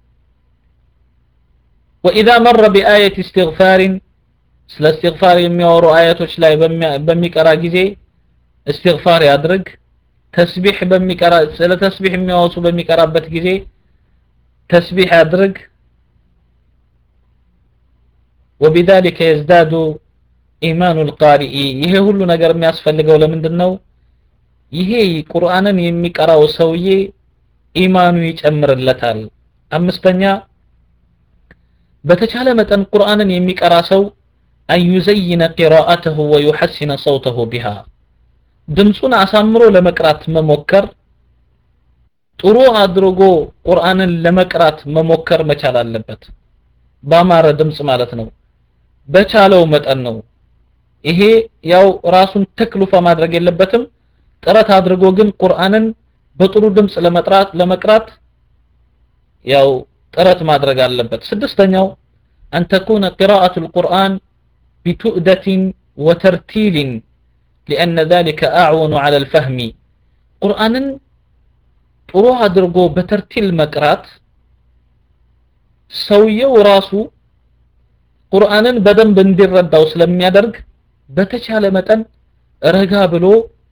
وإذا مر بآية استغفار ስለ استغفار የሚያወሩ አያቶች ላይ በሚቀራ ጊዜ استغفار ያድርግ ተስቢህ በሚቀራ ስለ ተስቢህ የሚያወሱ በሚቀራበት ጊዜ ተስቢህ ያድርግ وبذلك يزداد إيمان القارئ ይሄ ሁሉ ነገር የሚያስፈልገው ለምንድነው ይሄ ቁርአንን የሚቀራው ሰውዬ ኢማኑ ይጨምርለታል አምስተኛ በተቻለ መጠን ቁርአንን የሚቀራ ሰው أن يزين قراءته ويحسن صوته بها ድምጹን አሳምሮ ለመቅራት መሞከር ጥሩ አድርጎ ቁርአንን ለመቅራት መሞከር መቻል አለበት ባማረ ድምጽ ማለት ነው በቻለው መጠን ነው ይሄ ያው ራሱን ተክሉፋ ማድረግ የለበትም ጥረት አድርጎ ግን ቁርአንን በጥሩ ድምጽ ለመጥራት ለመቅራት ያው ጥረት ማድረግ አለበት ስድስተኛው أن تكون قراءة القرآن بتؤدة وترتيل لأن ذلك أعون على الفهم قرآن ጥሩ አድርጎ በተርቲል መቅራት ሰውየው ራሱ ቁርአንን በደንብ እንዲረዳው ስለሚያደርግ በተቻለ መጠን ረጋ ብሎ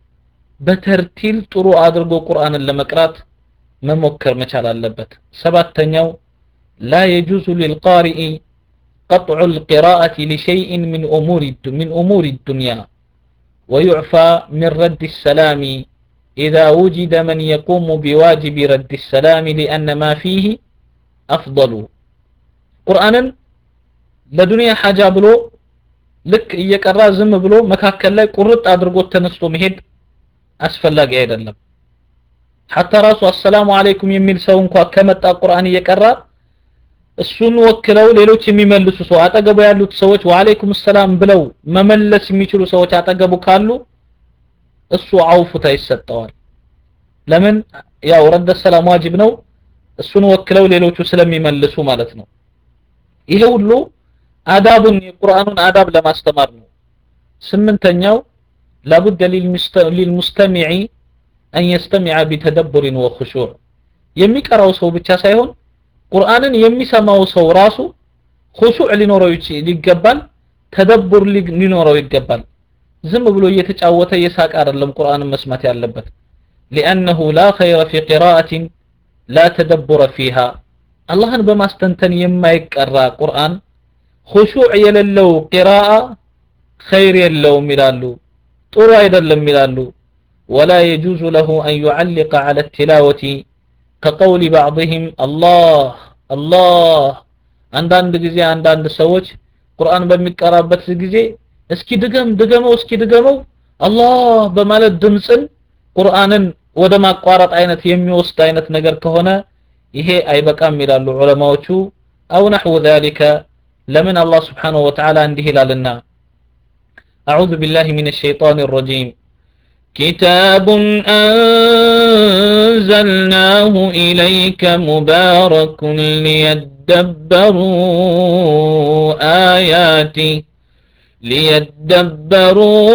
በተርቲል ጥሩ አድርጎ ቁርአንን ለመቅራት መሞከር መቻል አለበት ሰባተኛው لا يجوز للقارئ قطع القراءة لشيء من أمور من أمور الدنيا ويعفى من رد السلام إذا وجد من يقوم بواجب رد السلام لأن ما فيه أفضل قرآنا لدنيا حاجة بلو لك يقرأ زم بلو مكاكل لا قرط أدرقو تنسطو مهد أسفل لا قيدا لم حتى راسو السلام عليكم يميل سونكوا كمت القرآن يقرأ እሱን ወክለው ሌሎች የሚመልሱ ሰው አጠገቡ ያሉት ሰዎች ወአለይኩም ሰላም ብለው መመለስ የሚችሉ ሰዎች አጠገቡ ካሉ እሱ አውፉታ ይሰጣዋል ለምን ያው ረደ ሰላም ዋጅብ ነው እሱን ወክለው ሌሎቹ ስለሚመልሱ ማለት ነው ይሄ ሁሉ አዳቡን የቁርአኑን አዳብ ለማስተማር ነው ስምንተኛው لابد للمستمع أن يستمع بتدبر وخشوع የሚቀራው ሰው ብቻ ሳይሆን ቁርአንን የሚሰማው ሰው ራሱ خشوع ሊኖረው ይገባል ተደብር ሊኖረው ይገባል ዝም ብሎ እየተጫወተ የሳቅ አይደለም ቁርአንን መስማት ያለበት لانه لا خير في قراءة لا تدبر فيها አላህን በማስተንተን የማይቀራ ቁርአን خشوع የሌለው قراءة خير የለውም ይላሉ ጥሩ አይደለም ይላሉ ولا يجوز له أن يعلق على التلاوة كقول بعضهم الله الله አንዳንድ ጊዜ አንዳንድ ሰዎች ቁርአን በሚቀራበት ጊዜ እስኪ ድገም ድገመው እስኪ ድገመው አላህ በማለት ድምጽን ቁርአንን ወደ ማቋረጥ አይነት የሚወስድ አይነት ነገር ከሆነ ይሄ አይበቃም ይላሉ ዑለማዎቹ አው نحو ذلك ለምን አላህ Subhanahu Wa Ta'ala እንዲህ ይላልና أعوذ بالله من الشيطان الرجيم كتاب أنزلناه إليك مبارك ليدبروا آياته ليدبروا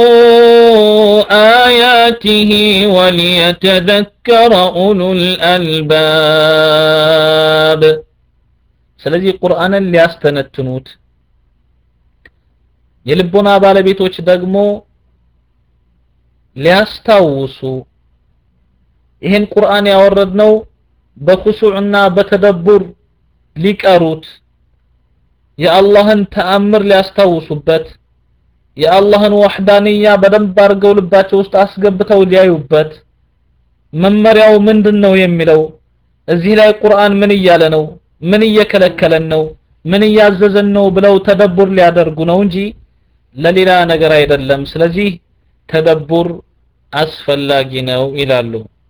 آياته وليتذكر أولو الألباب ስለዚህ ቁርአንን ሊያስተነትኑት የልቦና ባለቤቶች ደግሞ ሊያስታውሱ ይሄን ቁርአን ያወረድነው በኹሹዕና በተደቡር ሊቀሩት የአላህን ተአምር ሊያስታውሱበት የአላህን ወህዳንያ በደንብ አድርገው ልባቸው ውስጥ አስገብተው ሊያዩበት መመሪያው ምንድነው የሚለው እዚህ ላይ ቁርአን ምን እያለ ነው ምን እየከለከለን ነው ምን እያዘዘን ነው ብለው ተደቡር ሊያደርጉ ነው እንጂ ለሌላ ነገር አይደለም ስለዚህ ተደቡር አስፈላጊ ነው ይላሉ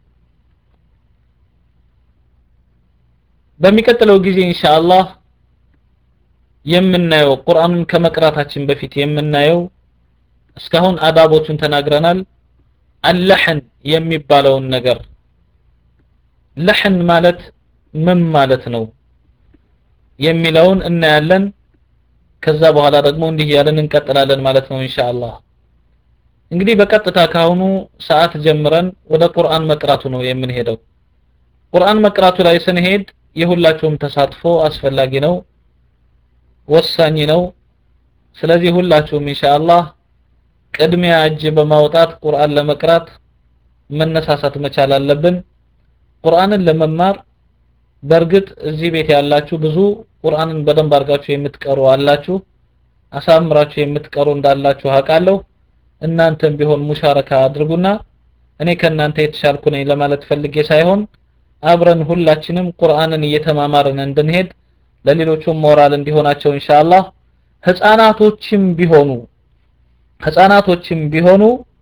በሚቀጥለው ጊዜ ኢንሻአላህ የምናየው ቁርአንን ከመቅራታችን በፊት የምናየው እስካሁን አዳቦቹን ተናግረናል አልለህን የሚባለውን ነገር ለህን ማለት ምን ማለት ነው የሚለውን እናያለን ከዛ በኋላ ደግሞ እንዲህ ያለን እንቀጥላለን ማለት ነው ኢንሻአላህ እንግዲህ በቀጥታ ካሁኑ ሰዓት ጀምረን ወደ ቁርአን መቅራቱ ነው የምንሄደው ቁርአን መቅራቱ ላይ ስንሄድ የሁላችሁም ተሳትፎ አስፈላጊ ነው ወሳኝ ነው ስለዚህ ሁላችሁም ኢንሻአላህ ቅድሚያ እጅ በማውጣት ቁርአን ለመቅራት መነሳሳት መቻል አለብን ቁርአንን ለመማር በርግጥ እዚህ ቤት ያላችሁ ብዙ ቁርአንን በደንብ አድርጋችሁ የምትቀሩ አላችሁ አሳምራችሁ የምትቀሩ እንዳላችሁ አውቃለሁ እናንተም ቢሆን ሙሻረካ አድርጉና እኔ ከናንተ የተሻልኩ ነኝ ለማለት ፈልጌ ሳይሆን አብረን ሁላችንም ቁርአንን እየተማማርን እንድንሄድ ለሌሎቹም ሞራል እንዲሆናቸው ኢንሻአላህ ህፃናቶችም ቢሆኑ ህፃናቶችም ቢሆኑ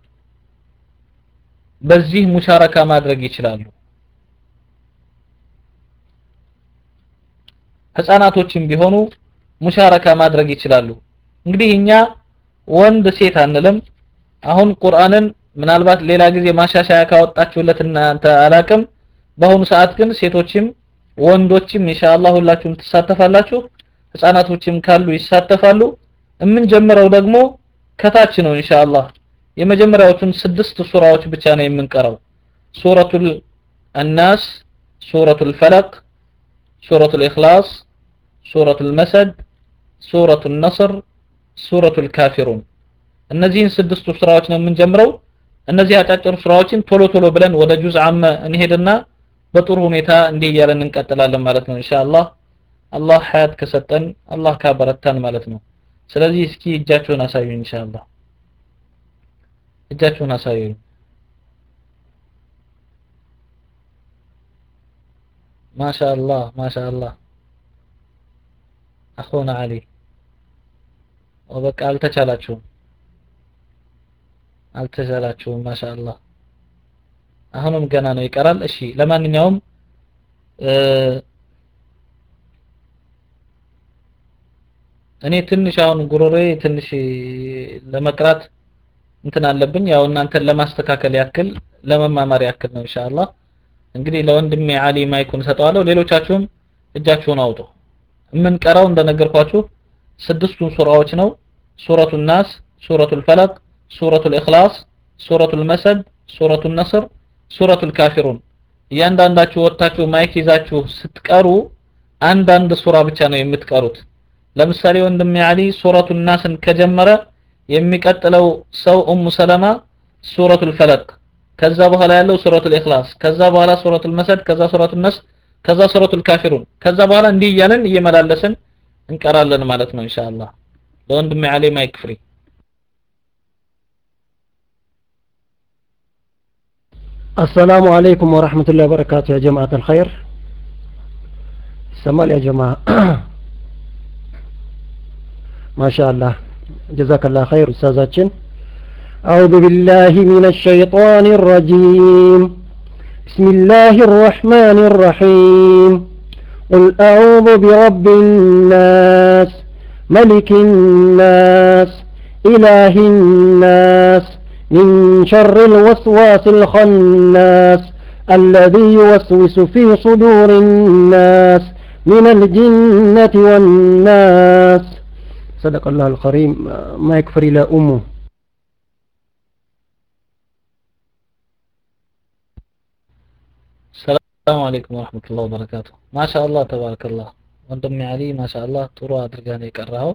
በዚህ ሙሻረካ ማድረግ ይችላሉ ህፃናቶችም ቢሆኑ ሙሻረካ ማድረግ ይችላሉ እንግዲህ እኛ ወንድ ሴት አንልም አሁን ቁርአንን ምናልባት ሌላ ጊዜ ማሻሻያ ካወጣችሁለት እናንተ አላቅም በአሁኑ ሰዓት ግን ሴቶችም ወንዶችም ኢንሻአላህ ሁላችሁም ተሳተፋላችሁ ህፃናቶችም ካሉ ይሳተፋሉ እምን ጀምረው ደግሞ ከታች ነው ኢንሻአላህ የመጀመሪያዎቹን ስድስት ሱራዎች ብቻ ነው የምንቀራው ሱረቱል الناس ሱረቱል ፈለቅ ሱረቱል ኢኽላስ ሱረቱል መስድ ሱረቱል ነስር ሱረቱል ካፊሩን እነዚህን ስድስቱ ሱራዎች ነው የምንጀምረው እነዚህ አጫጭር ሱራዎችን ቶሎ ቶሎ ብለን ወደ ጁዝ አመ እንሄድና በጥሩ ሁኔታ እንዲህ ያለን እንቀጥላለን ማለት ነው ኢንሻአላህ አላህ ሐያት ከሰጠን አላህ ካበረታን ማለት ነው ስለዚህ እስኪ እጃችሁን አሳዩ ኢንሻአላህ እጃችሁን አሳዩ ማሻአላህ ማሻአላህ አኹና አሊ ወበቃ አልተቻላችሁም አልተቻላችሁም ማሻአላህ አሁንም ገና ነው ይቀራል እሺ ለማንኛውም እኔ ትንሽ አሁን ጉሮሬ ትንሽ ለመቅራት እንትን አለብኝ ያው እናንተን ለማስተካከል ያክል ለመማማር ያክል ነው ኢንሻአላህ እንግዲህ ለወንድሜ አሊ ማይኩን ሰጠዋለሁ ሌሎቻችሁም እጃችሁን አውጡ ምን ቀራው እንደነገርኳችሁ ስድስቱን ሱራዎች ነው ሱረቱል ናስ ሱረቱል ፈለቅ ሱረቱል ኢኽላስ ሱረቱል መስድ ሱረቱል ነስር ሱረቱል ካፊሩን እያንዳንዳችሁ ወጣችሁ ማይክ ይዛችሁ ስትቀሩ አንድ አንድ ሱራ ብቻ ነው የምትቀሩት ለምሳሌ ወንድሜ አሊ ሱረቱል ናስን ከጀመረ የሚቀጥለው ሰው ኡሙ ሰለማ ሱረቱል ፈለቅ ከዛ በኋላ ያለው ሱረቱል ኢኽላስ ከዛ በኋላ ሱረቱል መስድ ከዛ ሱረቱል ነስር ከዛ ሱረቱል ካፊሩን ከዛ በኋላ እንዲህ እያለን እየመላለስን እንቀራለን ማለት ነው ኢንሻአላህ ለወንድሜ አሊ ማይክ ፍሪ
السلام عليكم ورحمة الله وبركاته يا جماعة الخير سمال يا جماعة ما شاء الله جزاك الله خير أستاذاتشن أعوذ بالله من الشيطان الرجيم بسم الله الرحمن الرحيم قل أعوذ برب الناس ملك الناس إله الناس من شر الوسواس الخناس الذي يوسوس في صدور الناس من الجنة والناس. صدق الله الكريم. ما يكفر إلى أمه.
السلام عليكم ورحمة الله وبركاته. ما شاء الله تبارك الله ወንድሜ አሊ ማሻአላህ ጥሩ አድርገህ ነው የቀራኸው።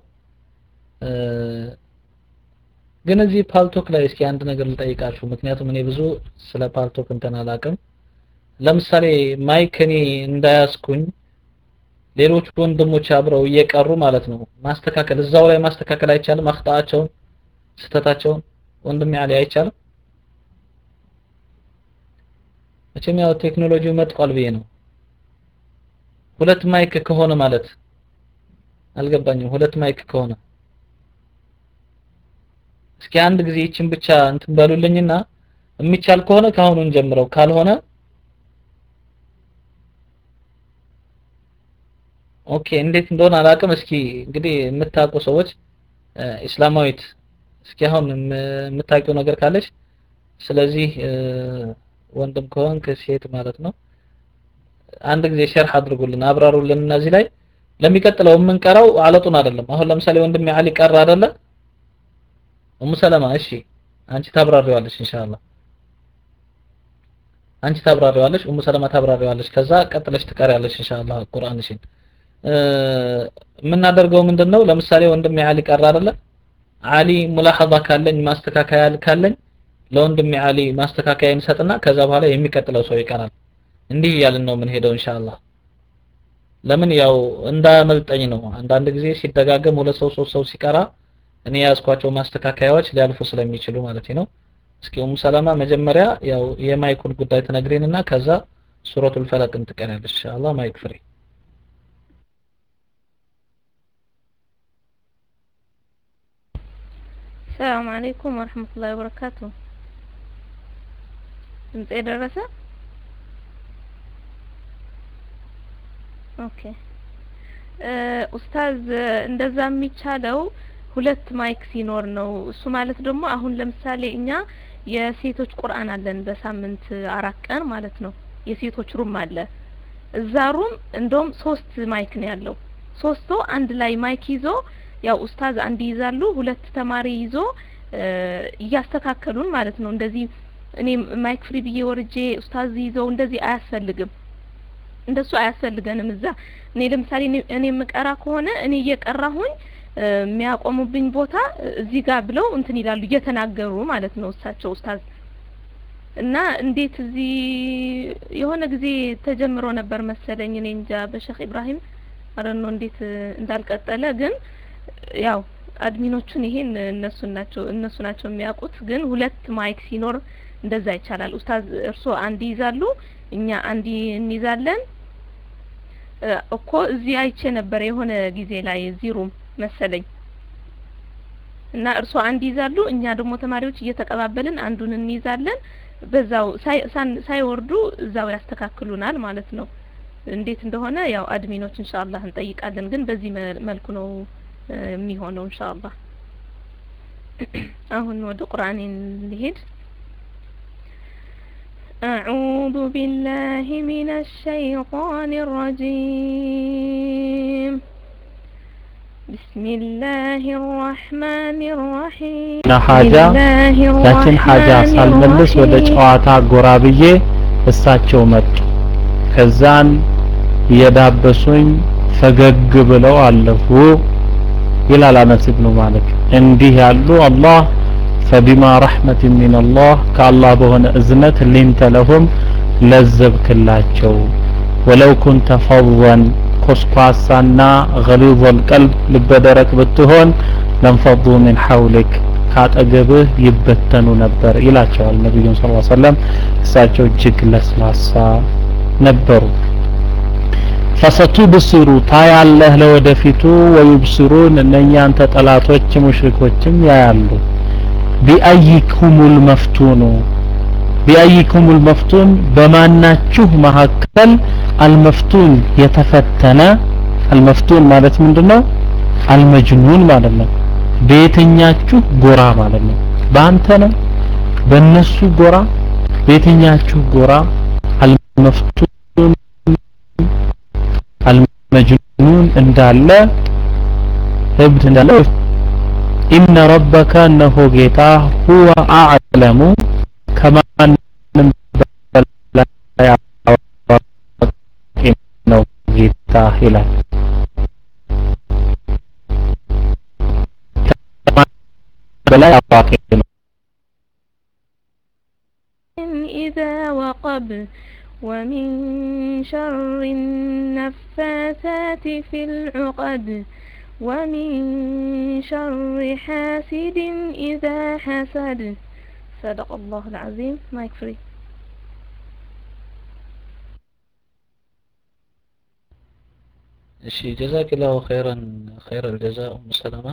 ግን እዚህ ፓልቶክ ላይ እስኪ አንድ ነገር ልጠይቃችሁ፣ ምክንያቱም እኔ ብዙ ስለ ፓልቶክ እንትን አላውቅም። ለምሳሌ ማይክ እኔ እንዳያስኩኝ ሌሎች ወንድሞች አብረው እየቀሩ ማለት ነው ማስተካከል እዛው ላይ ማስተካከል አይቻልም? አخطاቸውን ስተታቸውን ወንድሜ አሊ አይቻልም? መቼም ያው ቴክኖሎጂው መጥቋል ብዬ ነው። ሁለት ማይክ ከሆነ ማለት አልገባኝም። ሁለት ማይክ ከሆነ እስኪ አንድ ጊዜ ይችን ብቻ እንትን በሉልኝና የሚቻል ከሆነ ካሁኑ እንጀምረው፣ ካልሆነ ኦኬ እንዴት እንደሆነ አላውቅም። እስኪ እንግዲህ የምታውቁ ሰዎች እስላማዊት እስኪ አሁን የምታውቂው ነገር ካለሽ ስለዚህ ወንድም ከሆንክ ሴት ማለት ነው አንድ ጊዜ ሸርህ አድርጉልን አብራሩልን። እና እዚህ ላይ ለሚቀጥለው የምንቀራው አለጡን አይደለም። አሁን ለምሳሌ ወንድሜ አሊ ቀራ አይደለ? ኡሙ ሰለማ እሺ አንቺ ታብራሪዋለሽ ኢንሻአላህ። አንቺ ታብራሪዋለሽ፣ ኡሙ ሰለማ ታብራሪዋለሽ፣ ከዛ ቀጥለሽ ትቀሪያለሽ ኢንሻአላህ ቁርአንሽን። የምናደርገው ምንድነው? ለምሳሌ ወንድሜ አሊ ቀራ አይደለ? አሊ ሙላሐዛ ካለኝ ማስተካከያ ካለኝ ለወንድሜ አሊ ማስተካከያ እንሰጥና ከዛ በኋላ የሚቀጥለው ሰው ይቀራል። እንዲህ ያልን ነው ምን ሄደው ኢንሻአላህ። ለምን ያው እንዳመልጠኝ ነው። አንዳንድ ጊዜ ሲደጋገም ሁለት ሰው ሶስት ሰው ሲቀራ እኔ ያስኳቸው ማስተካከያዎች ሊያልፉ ስለሚችሉ ማለት ነው። እስኪ ኡሙ ሰላማ መጀመሪያ ያው የማይኩን ጉዳይ ተነግሬንና ከዛ ሱረቱል ፈለቅን ትቀራለሽ ኢንሻአላህ። ማይክ ፍሪ።
ሰላም አለይኩም ወራህመቱላሂ ወበረካቱ። እንት ደረሰ? ኦኬ ኡስታዝ እንደዛ የሚቻለው ሁለት ማይክ ሲኖር ነው። እሱ ማለት ደግሞ አሁን ለምሳሌ እኛ የሴቶች ቁርአን አለን በሳምንት አራት ቀን ማለት ነው። የሴቶች ሩም አለ። እዛ ሩም እንደውም ሶስት ማይክ ነው ያለው። ሶስቱ አንድ ላይ ማይክ ይዞ ያው ኡስታዝ አንድ ይዛሉ፣ ሁለት ተማሪ ይዞ እያስተካከሉን ማለት ነው። እንደዚህ እኔ ማይክ ፍሪ ብዬ ወርጄ ኡስታዝ ይዘው እንደዚህ አያስፈልግም። እንደሱ አያስፈልገንም። እዛ እኔ ለምሳሌ እኔ መቀራ ከሆነ እኔ እየቀራሁኝ የሚያቆሙብኝ ቦታ እዚህ ጋር ብለው እንትን ይላሉ እየተናገሩ ማለት ነው እሳቸው ኡስታዝ። እና እንዴት እዚህ የሆነ ጊዜ ተጀምሮ ነበር መሰለኝ እኔ እንጃ በሼክ ኢብራሂም አረኖ እንዴት እንዳልቀጠለ ግን ያው አድሚኖቹን ይሄን እነሱ ናቸው እነሱ ናቸው የሚያውቁት። ግን ሁለት ማይክ ሲኖር እንደዛ ይቻላል። ኡስታዝ እርሶ አንድ ይዛሉ፣ እኛ አንድ እንይዛለን እኮ እዚህ አይቼ ነበር የሆነ ጊዜ ላይ እዚህ ሩም መሰለኝ። እና እርሶ አንድ ይዛሉ፣ እኛ ደግሞ ተማሪዎች እየተቀባበልን አንዱን እንይዛለን። በዛው ሳይወርዱ እዛው ያስተካክሉናል ማለት ነው። እንዴት እንደሆነ ያው አድሚኖች ኢንሻአላህ እንጠይቃለን። ግን በዚህ መልኩ ነው የሚሆነው ኢንሻአላህ። አሁን ወደ ቁርአን እንሄድ። أعوذ بالله من الشيطان الرجيم بسم الله الرحمن الرحيم
حاجة لكن حاجة ሳልመልስ ወደ ጨዋታ ጎራ ብዬ እሳቸው መጡ። ከዛን የዳበሱኝ ፈገግ ብለው አለፉ ይላል አነስ ኢብኑ ማሊክ። እንዲህ ያሉ አላህ فبما رحمة من الله كالله بهنا اذنت لنت لهم لذبك اللاتشو ولو كنت فظا قسقاسنا غليظ القلب لبدرك بتهون لانفضوا من حولك ካጠገብህ ይበተኑ ነበር ይላቸዋል ነብዩ ሰለላሁ ዐለይሂ ወሰለም። እሳቸው እጅግ ለስላሳ ነበሩ። فستبصر ታያለህ ለወደፊቱ ወይብስሩን እነኛን ተጠላቶች ሙሽሪኮችም ያያሉ። ቢአይኩም المفتون ቢአይኩም المفتون በማናችሁ መሐከል المفتون የተፈተነ المفتون ማለት ምንድነው? المجنون ማለት ነው። በየትኛችሁ ጎራ ማለት ነው። በአንተ ነው በእነሱ ጎራ በየትኛችሁ ጎራ አልመፍቱን አልመጅኑን እንዳለ እብድ እንዳለ ኢነ ረበከ እነሆ ጌታ ሁወ አዕለሙ ከማንም በላይ አዋቂ ነው ጌታ ይላል በላይ አዋቂ ነው
إذا وقب ومن شر النفاثات في العقد ومن شر حاسد إذا حسد صدق الله العظيم ما يكفري
እሺ جزاك الله خيرا خير الجزاء ام سلمة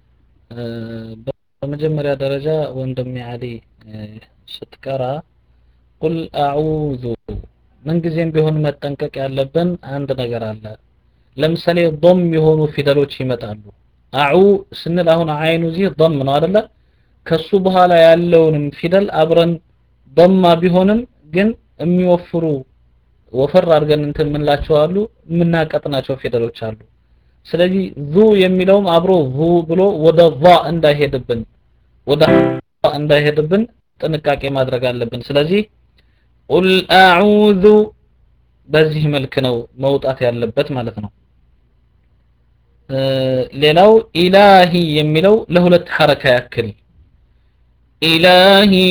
በመጀመሪያ ደረጃ ወንድሜ አሊ ስትቀራ ቁል አዑዙ ምን ጊዜም ቢሆን መጠንቀቅ ያለብን አንድ ነገር አለ ለምሳሌ ضم የሆኑ ፊደሎች ይመጣሉ አዑ ስንል አሁን አይኑ ዚህ ضم ነው አይደለ ከሱ በኋላ ያለውንም ፊደል አብረን ضم ቢሆንም ግን የሚወፍሩ ወፈር አድርገን እንትን ምንላቸው አሉ ምናቀጥናቸው ፊደሎች አሉ ስለዚህ ዙ የሚለውም አብሮ ዙ ብሎ ወደ ዛ እንዳይሄድብን ወደ እንዳይሄድብን ጥንቃቄ ማድረግ አለብን ስለዚህ ቁል አዑዙ በዚህ መልክ ነው መውጣት ያለበት ማለት ነው ሌላው ኢላሂ የሚለው ለሁለት ሐረካ ያክል ኢላሂ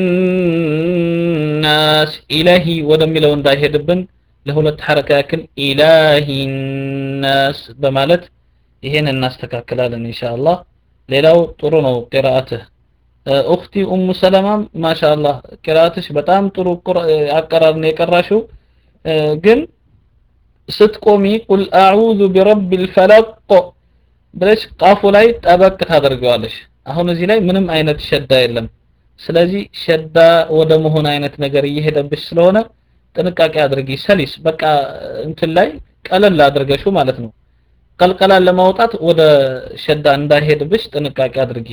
ናስ ኢላሂ ወደሚለው እንዳይሄድብን ለሁለት ሐረካ ያክል ኢላሂ ናስ በማለት ይሄን እናስተካክላለን ኢንሻአላህ ሌላው ጥሩ ነው ቂራአትህ እኽቲ ኡሙ ሰለማ ማሻአላህ ቂራአትሽ በጣም ጥሩ አቀራር ነው የቀራሽው ግን ስትቆሚ ቁል አዑዙ ቢረቢል ፈለቅ ብለሽ ቃፉ ላይ ጠበቅ ታደርገዋለሽ አሁን እዚህ ላይ ምንም አይነት ሸዳ የለም ስለዚህ ሸዳ ወደ መሆን አይነት ነገር እየሄደብሽ ስለሆነ ጥንቃቄ አድርጊ ሰሊስ በቃ እንትን ላይ ቀለል አድርገሽው ማለት ነው ቀልቀላን ለማውጣት ወደ ሸዳ እንዳይሄድብሽ ጥንቃቄ አድርጊ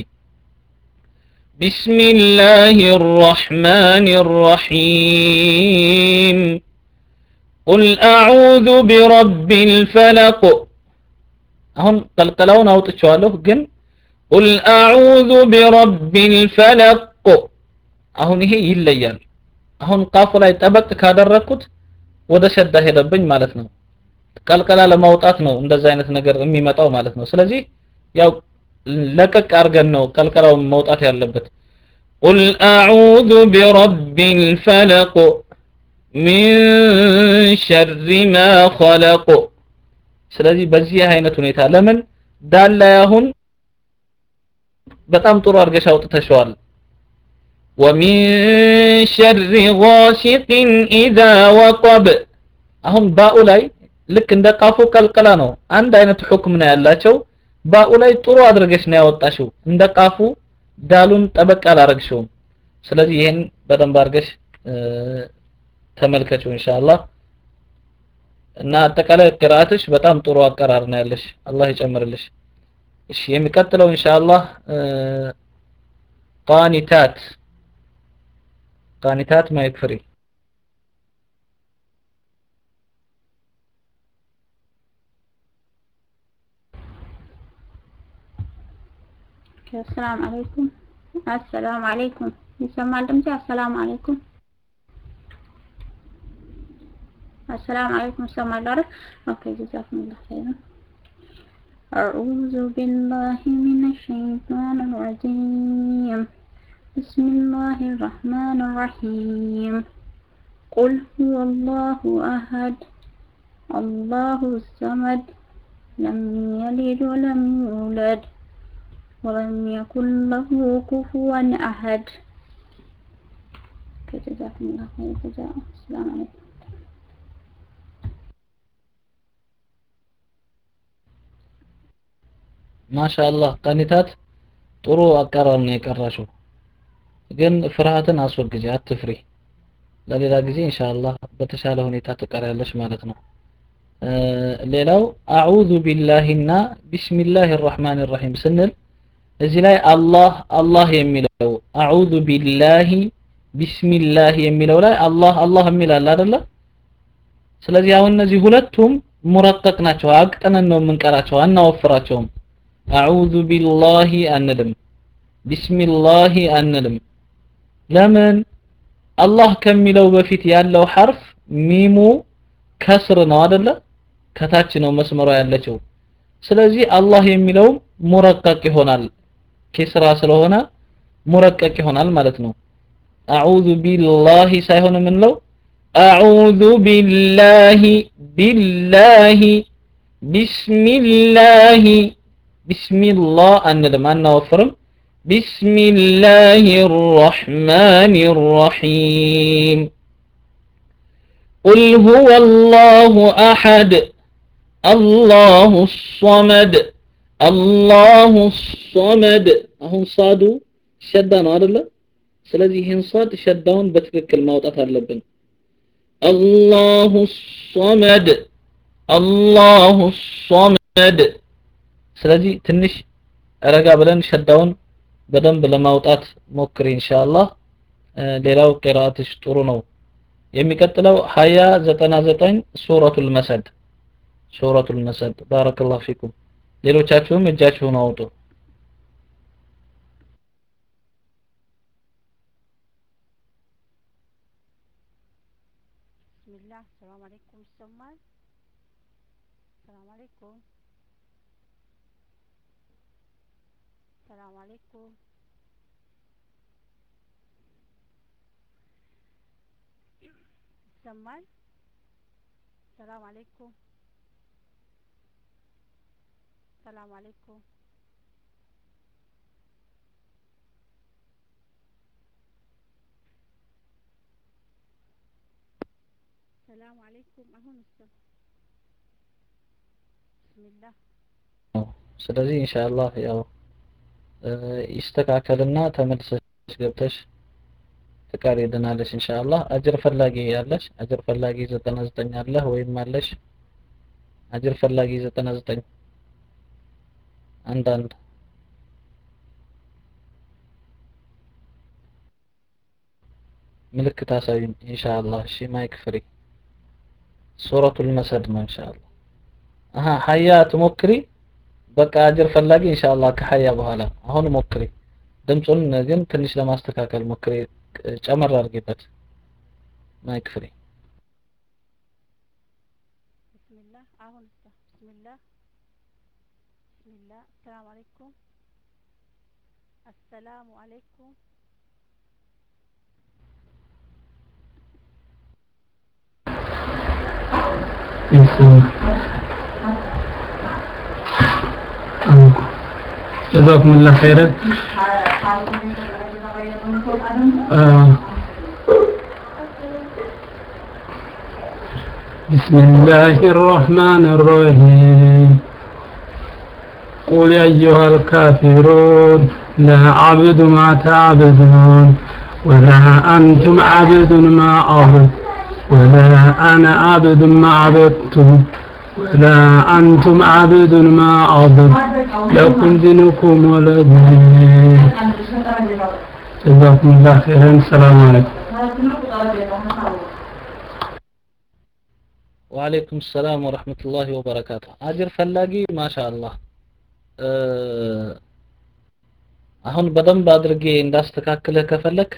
ቢስሚላሂር ረህማኒር ረሂም ቁል አዑዙ ቢረቢል ፈለቅ አሁን ቀልቀላውን አውጥቻለሁ ግን ቁል አዑዙ ቢረቢል ፈለቅ አሁን ይሄ ይለያል አሁን ቃፉ ላይ ጠበቅ ካደረኩት ወደ ሸዳ ሄደብኝ ማለት ነው ቀልቀላ ለማውጣት ነው እንደዛ አይነት ነገር የሚመጣው ማለት ነው ስለዚህ ያው ለቀቅ አርገን ነው ቀልቀላው መውጣት ያለበት ቁል አዑዙ ቢረቢል ፈለቅ ሚን ሸሪ ማ ኸለቅ ስለዚህ በዚህ አይነት ሁኔታ ለምን ዳላ ያሁን በጣም ጥሩ አርገሽ አውጥተሽዋል ومن شر غاسق إذا وقب አሁን ባኡ ላይ ልክ እንደ ቃፉ ቀልቀላ ነው አንድ አይነት ሁክም ነው ያላቸው ባኡ ላይ ጥሩ አድርገሽ ነው ያወጣሽው እንደ ቃፉ ዳሉን ጠበቅ አላረግሽው ስለዚህ ይሄን በደንብ አድርገሽ ተመልከቹ ኢንሻአላህ እና አጠቃላይ ቅራአትሽ በጣም ጥሩ አቀራር ነው ያለሽ አላህ ይጨምርልሽ እሺ የሚቀጥለው ኢንሻአላህ ቃኒታት ቃኒታት ማይክፍሪ
السلام عليكم السلام عليكم يسمع دمتي السلام عليكم السلام عليكم السلام عليكم اوكي جزاكم الله خيرا أعوذ بالله من الشيطان الرجيم بسم الله الرحمن الرحيم قل هو الله أحد الله الصمد لم يلد ولم يولد ولم يكن له كفوا أحد جزاكم الله خير جزاء السلام عليكم
ما شاء الله قانتات ጥሩ አቀራር ነው የቀራሽው ግን ፍርሃትን አስወግጂ አትፍሪ ለሌላ ጊዜ ኢንሻአላህ በተሻለ ሁኔታ ተቀራለሽ ማለት ነው ሌላው አዑዙ ቢላሂና ቢስሚላሂር ረህማኒር ረሂም ስንል እዚህ ላይ አላህ አላህ የሚለው አዑዙ ቢላሂ ቢስሚላህ የሚለው ላይ አላህ አላህ የሚላል አይደለ? ስለዚህ አሁን እነዚህ ሁለቱም ሙረቀቅ ናቸው። አቅጠነን ነው የምንቀራቸው፣ አናወፍራቸውም። አዑዙ ቢላሂ አንልም፣ ቢስሚላሂ አንልም። ለምን? አላህ ከሚለው በፊት ያለው ሐርፍ ሚሙ ከስር ነው አይደለ? ከታች ነው መስመሯ ያለችው። ስለዚህ አላህ የሚለው ሙረቀቅ ይሆናል፣ ኪስራ ስለሆነ ሙረቀቅ ይሆናል ማለት ነው። አዑዙ ቢላሂ ሳይሆን የምንለው አዑዙ ቢላሂ ቢላሂ ቢስሚላሂ ቢስሚላህ አንልም፣ አናወፍርም። ቢስሚላሂ الرحمن الرحيم قل هو الله أحد الله الصمد الله الصمد አሁን ሳዱ ሸዳ ነው አይደለ? ስለዚህ ይህን ሳድ ሸዳውን በትክክል ማውጣት አለብን። الله الصمد الله الصمد ስለዚህ ትንሽ ረጋ ብለን ሸዳውን በደንብ ለማውጣት ሞክሪ ኢንሻአላህ። ሌላው ቂራአትሽ ጥሩ ነው። የሚቀጥለው ሀያ ዘጠና ዘጠኝ ሱረቱል መሰድ ሱረቱል መሰድ ባረከላሁ ፊኩም። ሌሎቻችሁም እጃችሁን አውጡ።
ቢስሚላህ ሰላም አለይኩም ይሰማል? ሰላም አለይኩም ሰላም አለይኩም ይሰማል? ሰላም አለይኩም ሰላም አለይኩም ሰላም አለይኩም አሁን ይሰማል? ቢስሚላህ
ስለዚህ ኢንሻአላህ ያው ይስተካከልና ተመልሰሽ ገብተሽ ፍቃድ ይደናለሽ ኢንሻአላህ። አጅር ፈላጊ ያለሽ አጅር ፈላጊ ዘጠና ዘጠኝ አለህ ወይም አለሽ? አጅር ፈላጊ ዘጠና ዘጠኝ አንዳንድ ምልክት አሳዩኝ ኢንሻአላህ። እሺ ማይክ ፍሪ ሱረቱል መሰድ ነው ኢንሻአላህ። አሃ ሀያ ትሞክሪ። በቃ አጅር ፈላጊ ኢንሻአላህ ከሀያ በኋላ አሁን ሞክሪ። ድምጹን ግን ትንሽ ለማስተካከል ሞክሪ፣ ጨመር አድርጊበት። ማይክ ፍሪ
ቢስሚላህ አሁን ቢስሚላህ ቢስሚላህ ሰላም አለይኩም አሰላሙ አለይኩም
جزاكم الله خيرا. آه. بسم الله الرحمن الرحيم قل يا أيها الكافرون لا أعبد ما تعبدون ولا أنتم عابدون ما أعبد ولا أنا عابد ما عبدتم ولا أنتم عابدون ما أعبد لكم دينكم ولا دين. جزاكم الله خيرا. السلام عليكم.
وعليكم السلام ورحمة الله وبركاته. أجر فلاقي ما شاء الله. አሁን በደንብ አድርጌ እንዳስተካክለ ከፈለክ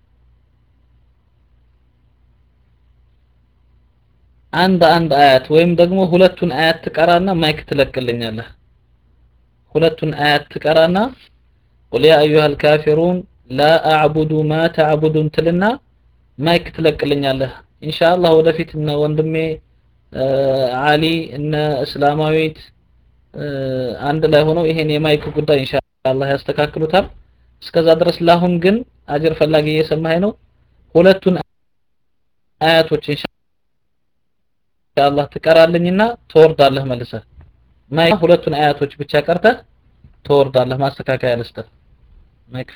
አንድ አንድ አያት ወይም ደግሞ ሁለቱን አያት ትቀራና ማይክ ትለቅልኛለህ። ሁለቱን አያት ትቀራና ቁል ያ አዩሃል ካፊሩን ላ አዕቡዱ ማ ተዕቡዱን ትልና ማይክ ትለቅልኛለህ። ኢንሻአላህ ወደፊት እነ ወንድሜ አሊ እነ እስላማዊት አንድ ላይ ሆነው ይሄን የማይክ ጉዳይ ኢንሻአላህ ያስተካክሉታል። እስከዛ ድረስ ላሁን ግን አጅር ፈላጊ እየሰማኸኝ ነው። ሁለቱን አያቶች ኢንሻአላህ ትቀራልኝና ትወርዳለህ መልሰህ ማይክ ሁለቱን አያቶች ብቻ ቀርተህ ትወርዳለህ። ማስተካከያ ልስጥህ። ማይክ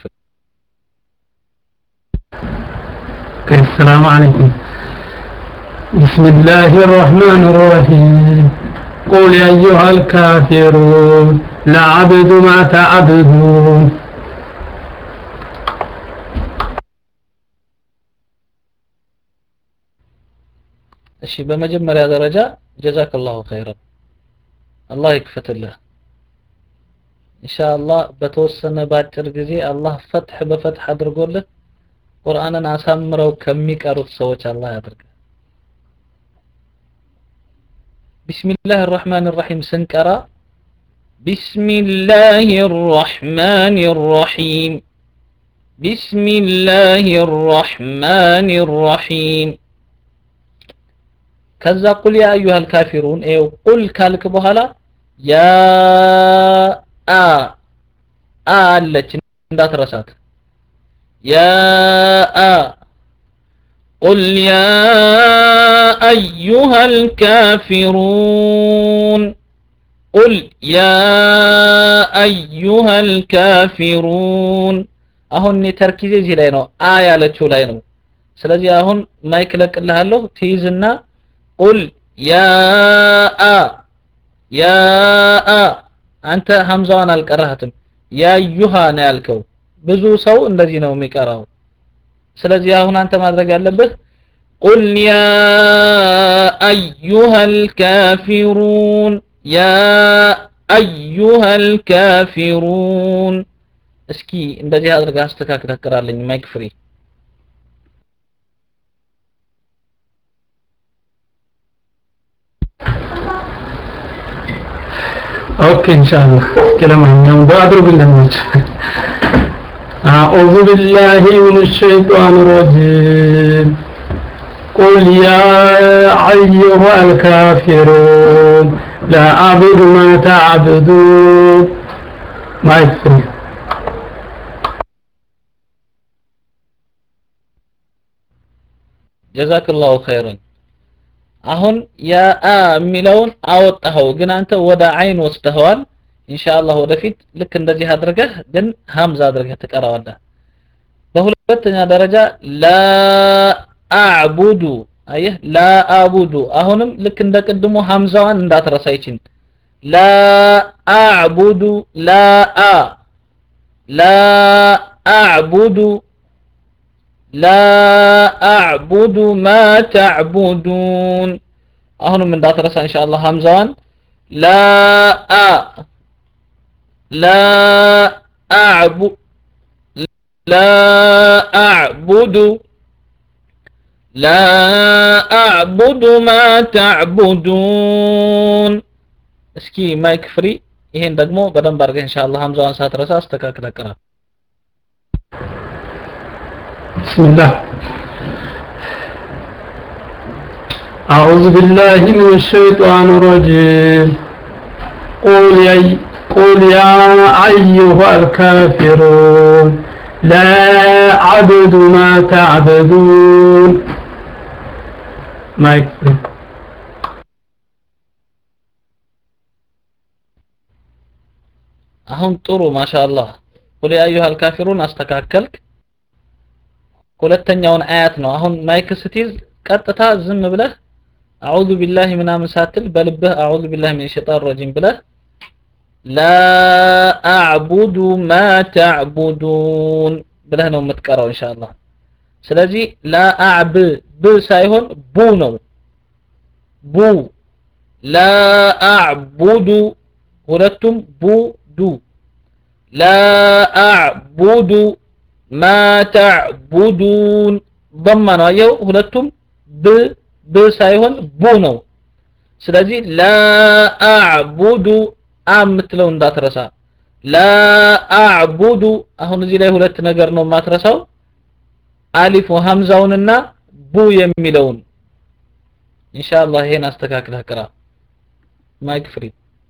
السلام عليكم. بسم الله الرحمن الرحيم قل يا أيها الكافرون لا أعبد ما تعبدون
እሺ በመጀመሪያ ደረጃ جزاك الله خيرا الله ይክፈትልህ ኢንሻአላህ በተወሰነ ባጭር ጊዜ አላህ ፈትህ በፈትህ አድርጎልህ ቁርአንን አሳምረው ከሚቀሩት ሰዎች አላህ ያድርግ بسم الله الرحمن الرحيم سنقرا بسم الله الرحمن الرحيم بسم الله الرحمن الرحيم كذا قل يا أيها الكافرون ايو قل كالك بهلا يا آ آ لك اندات رسات يا آ قل يا أيها الكافرون قل يا أيها الكافرون أهون تركيزي زي لاينو آية لتشو لاينو سلازي أهون ما يكلك الله له تيزنا قل يا آ يا آ أنت همزة أنا الكرهتم يا أيها نالكو بزو سو الذي نو ميكراو سلازي هنا أنت ما درج علبه قل يا أيها الكافرون يا أيها الكافرون اسكي እንደዚህ አድርጋ አስተካክለ ተከራለኝ ማይክ ፍሪ
اوكي ان شاء الله كلام عنهم بأضرب اللمج أعوذ بالله من الشيطان الرجيم قل يا أيها الكافرون لا أعبد ما تعبدون ما يكفي
جزاك الله خيرا አሁን ያ አ ሚለውን አወጣው ግን አንተ ወደ አይን ወስደዋል ኢንሻአላህ ወደፊት ልክ እንደዚህ አድርገህ ግን ሀምዛ አድርገህ ተቀራዋለህ በሁለተኛ ደረጃ ላ አዕቡዱ አየህ ላ አዕቡዱ አሁንም ልክ እንደቀድሞ ሀምዛዋን እንዳትረሳ ይችን ላ አዕቡዱ ላ አ ላ አዕቡዱ لا أعبد ما تعبدون أهون من دات رسا إن شاء الله همزان لا أ لا أعبد لا أعبد لا أعبد ما تعبدون اسكي ما يكفري ይሄን ደግሞ በደንብ አድርገህ ኢንሻአላህ ሀምዛዋን ሳትረሳ አስተካክለህ ቅራ
بسم الله أعوذ بالله من الشيطان الرجيم قل يا قل يا أيها الكافرون لا أعبد ما تعبدون ما يكفي
አሁን ጥሩ ማሻአላህ قل يا أيها الكافرون አስተካከልክ ሁለተኛውን አያት ነው አሁን ማይክ ስትይዝ ቀጥታ ዝም ብለህ አዑዙ ቢላሂ ምናምን ሳትል በልብህ አዑዙ ቢላሂ ሚነ ሸይጣን ረጂም ብለህ ላ አዕቡዱ ማ ተዕቡዱን ብለህ ነው የምትቀራው ኢንሻአላህ ስለዚህ ላ አዕብ ብ ሳይሆን ቡ ነው ቡ ላ አዕቡዱ ሁለቱም ቡ ዱ ላ አዕቡዱ ما تعبدون ضمنوا ايو ሁለቱም ብ ብ ሳይሆን ቡ ነው ስለዚህ لا اعبد አምትለው እንዳትረሳ لا اعبد አሁን እዚህ ላይ ሁለት ነገር ነው ማትረሳው አሊፍ ወሐምዛውንና ቡ የሚለውን ኢንሻአላህ ይሄን አስተካክለህ ቅራ ማይክ ፍሪ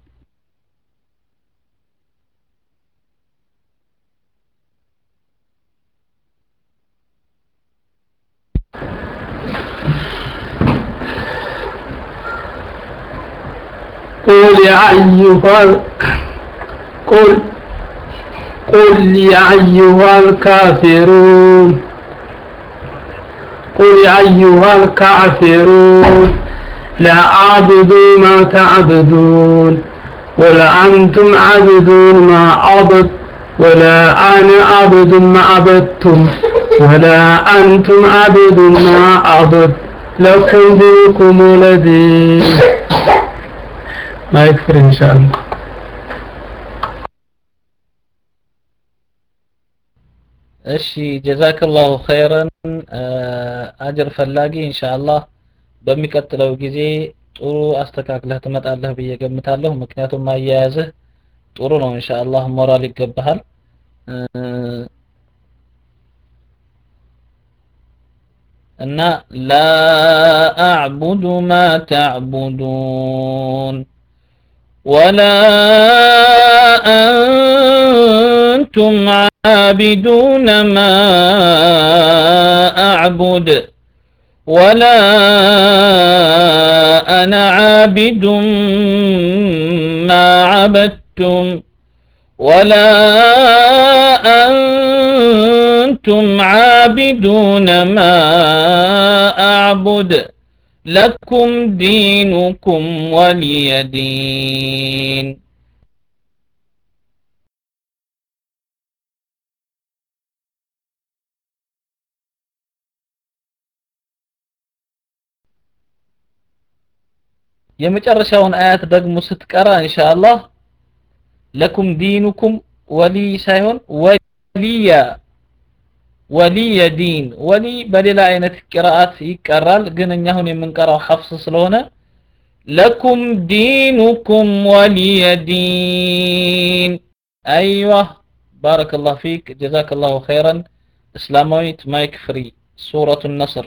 قل يا أيها قل قل يا أيها الكافرون قل يا أيها الكافرون لا أعبد ما تعبدون ولا أنتم عابدون ما أعبد ولا أنا عابد ما عبدتم ولا أنتم عابدون ما أعبد لكم دينكم ولدي ما يكفر إن شاء الله.
እሺ ጀዛከላሁ ኸይረን አጅር ፈላጊ ኢንሻአላህ በሚቀጥለው ጊዜ ጥሩ አስተካክለህ ትመጣለህ ብዬ ገምታለሁ። ምክንያቱም አያያዝህ ጥሩ ነው ኢንሻአላህ ሞራል ይገባሃል። እና ላ አዕቡዱ ማ ተዕቡዱን ولا أنتم عابدون ما أعبد ولا أنا عابد ما عبدتم ولا أنتم عابدون ما أعبد لكم دينكم ولي دين. የመጨረሻውን አያት ደግሞ ስትቀራ ኢንሻአላህ ለኩም ዲኑኩም ወሊ ሳይሆን ወሊያ ወሊየ ዲን ወሊ በሌላ አይነት ቅራአት ይቀራል። ግን እኛ አሁን የምንቀራው ሐፍስ ስለሆነ ለኩም ዲኑኩም ወሊየ ዲን። አይዋ ባረከላሁ ፊክ ጀዛከላሁ ኸይረን። እስላማዊት ማይክ ፍሪ ሱረቱ ነስር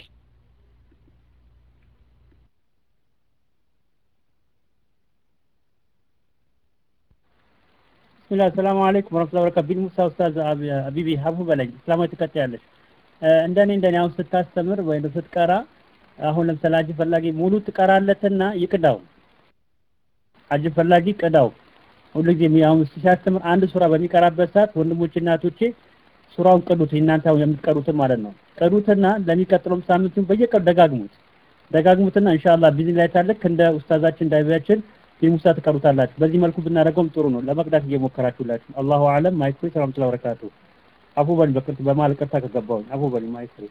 ብስሚላህ ሰላም አለይኩም ወራህመቱላሂ ወበረካቱ። ቢል ሙሳ ኡስታዝ አቢቢ ሀቡ በለኝ እስላማዊ ትቀጥያለሽ። እንደኔ እንደኔ አሁን ስታስተምር ወይም ስትቀራ አሁን ለምሳሌ አጅ ፈላጊ ሙሉ ትቀራለትና ይቅዳው አጅ ፈላጊ ቅዳው ሁሉጊዜ አሁን ሲያስተምር አንድ ሱራ በሚቀራበት ሰዓት ወንድሞች እናቶቼ ሱራውን ቅዱት እናንተ የምትቀሩትን ማለት ነው። ቅዱትና ለሚቀጥለው ሳምንት በየቀኑ ደጋግሙት ደጋግሙትና ኢንሻአላህ ቢዝኒላህ ታለክ እንደ ኡስታዛችን ዳይቢያችን ቢሙሳ ተቀሩታላችሁ። በዚህ መልኩ ብናደርገውም ጥሩ ነው። ለመቅዳት እየሞከራችሁላችሁ አላሁ አለም። ማይክ ፍሪ ሰላም ተላ በረካቱ። አፉ በል በቅርት በማል ቅርታ ከገባሁኝ አፉ በል ማይክ ፍሪ።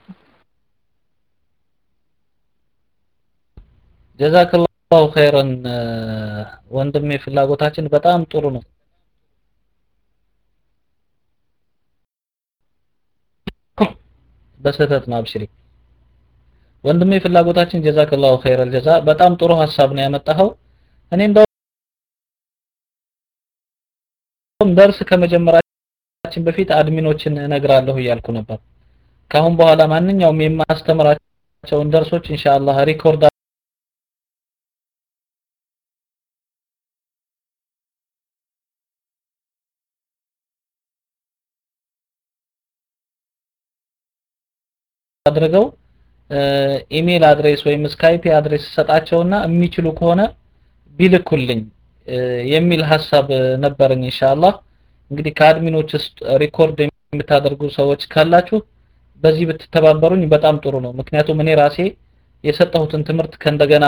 ጀዛከላሁ ኸይረን ወንድሜ ፍላጎታችን በጣም ጥሩ ነው። በስህተት ነው አብሽሪ ወንድሜ ፍላጎታችን ጀዛከላሁ ኸይረል ጀዛ በጣም ጥሩ ሐሳብ ነው ያመጣኸው። እኔ እንደውም ደርስ ከመጀመራችን በፊት አድሚኖችን እነግራለሁ እያልኩ ነበር። ካሁን በኋላ ማንኛውም የማስተምራቸውን ደርሶች ኢንሻአላህ ሪኮርድ አድርገው ኢሜል አድሬስ ወይም ስካይፕ አድሬስ ሰጣቸውና የሚችሉ ከሆነ ቢልኩልኝ የሚል ሐሳብ ነበርኝ ኢንሻአላህ። እንግዲህ ከአድሚኖች ውስጥ ሪኮርድ የምታደርጉ ሰዎች ካላችሁ በዚህ ብትተባበሩኝ በጣም ጥሩ ነው። ምክንያቱም እኔ ራሴ የሰጠሁትን ትምህርት ከእንደገና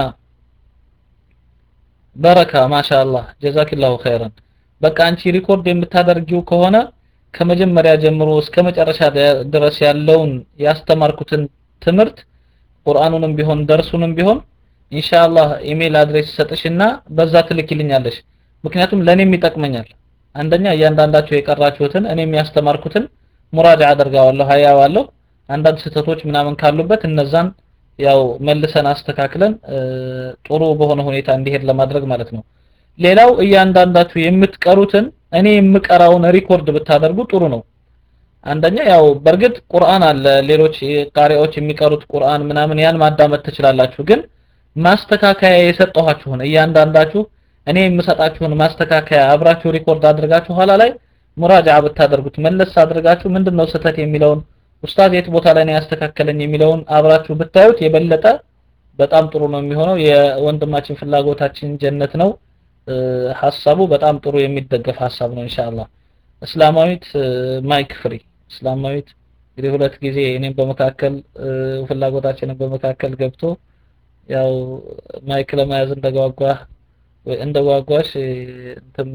በረካ ማሻአላህ ጀዛኪላሁ ኸይረን። በቃ አንቺ ሪኮርድ የምታደርጊው ከሆነ ከመጀመሪያ ጀምሮ እስከ መጨረሻ ድረስ ያለውን ያስተማርኩትን ትምህርት ቁርአኑንም ቢሆን ደርሱንም ቢሆን ኢንሻአላህ ኢሜል አድሬስ ሰጥሽና በዛ ትልኪልኛለሽ። ምክንያቱም ለኔም ይጠቅመኛል። አንደኛ እያንዳንዳችሁ የቀራችሁትን እኔም ያስተማርኩትን ሙራጃ አደርጋለሁ አያዋለሁ። አንዳንድ ስህተቶች ምናምን ካሉበት እነዛን ያው መልሰን አስተካክለን ጥሩ በሆነ ሁኔታ እንዲሄድ ለማድረግ ማለት ነው። ሌላው እያንዳንዳችሁ የምትቀሩትን እኔ የምቀራውን ሪኮርድ ብታደርጉ ጥሩ ነው። አንደኛ ያው በርግጥ ቁርአን አለ ሌሎች ቃሪዎች የሚቀሩት ቁርአን ምናምን ያን ማዳመጥ ትችላላችሁ። ግን ማስተካከያ የሰጠኋችሁን እያንዳንዳችሁ እኔ የምሰጣችሁን ማስተካከያ አብራችሁ ሪኮርድ አድርጋችሁ ኋላ ላይ ሙራጃዓ ብታደርጉት መለስ አድርጋችሁ ምንድነው ስህተት የሚለውን ኡስታዝ የት ቦታ ላይ ነው ያስተካከለኝ የሚለውን አብራችሁ ብታዩት የበለጠ በጣም ጥሩ ነው የሚሆነው። የወንድማችን ፍላጎታችን ጀነት ነው። ሐሳቡ በጣም ጥሩ የሚደገፍ ሐሳብ ነው ኢንሻአላህ። እስላማዊት ማይክ ፍሪ እስላማዊት እንግዲህ ሁለት ጊዜ እኔም በመካከል ፍላጎታችንን በመካከል ገብቶ ያው ማይክ ለመያዝ እንደጓጓ ወይ እንደጓጓሽ እንትን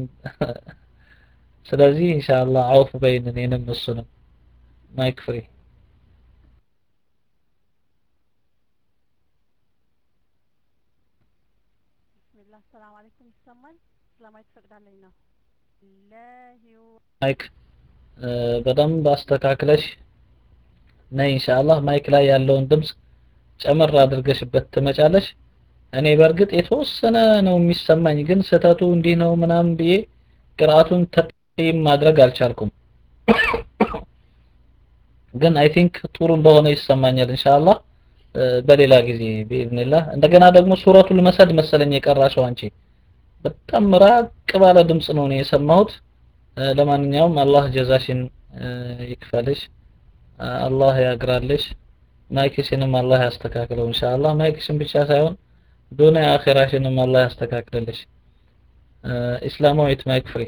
ስለዚህ ኢንሻአላህ አውፍ በይን እኔንም እሱንም ማይክ ፍሪ
ቢስሚላህ ሰላም አለይኩም ይሰማል ስለማይክ ፈቅዳለኝ ነው ለሂው
ማይክ በደንብ አስተካክለሽ ነይ ኢንሻአላህ ማይክ ላይ ያለውን ድምጽ ጨመር አድርገሽበት ትመጫለሽ እኔ በርግጥ የተወሰነ ነው የሚሰማኝ ግን ስህተቱ እንዲህ ነው ምናምን ብዬ ቅራቱን ተጠይም ማድረግ አልቻልኩም ግን አይ ቲንክ ጥሩ እንደሆነ ይሰማኛል ኢንሻአላህ በሌላ ጊዜ በኢዝኒላህ እንደገና ደግሞ ሱረቱል መሰድ መሰለኝ የቀራሽው አንቺ በጣም ራቅ ባለ ድምጽ ነው እኔ የሰማሁት ለማንኛውም አላህ ጀዛሽን ይክፈልሽ አላህ ያግራልሽ ማይክሽንም አላህ ያስተካክለው ኢንሻአላህ ማይክሽን ብቻ ሳይሆን ዱንያ አኺራሽንም አላህ ያስተካክልልሽ እስላማዊት ማይክ ፍሪ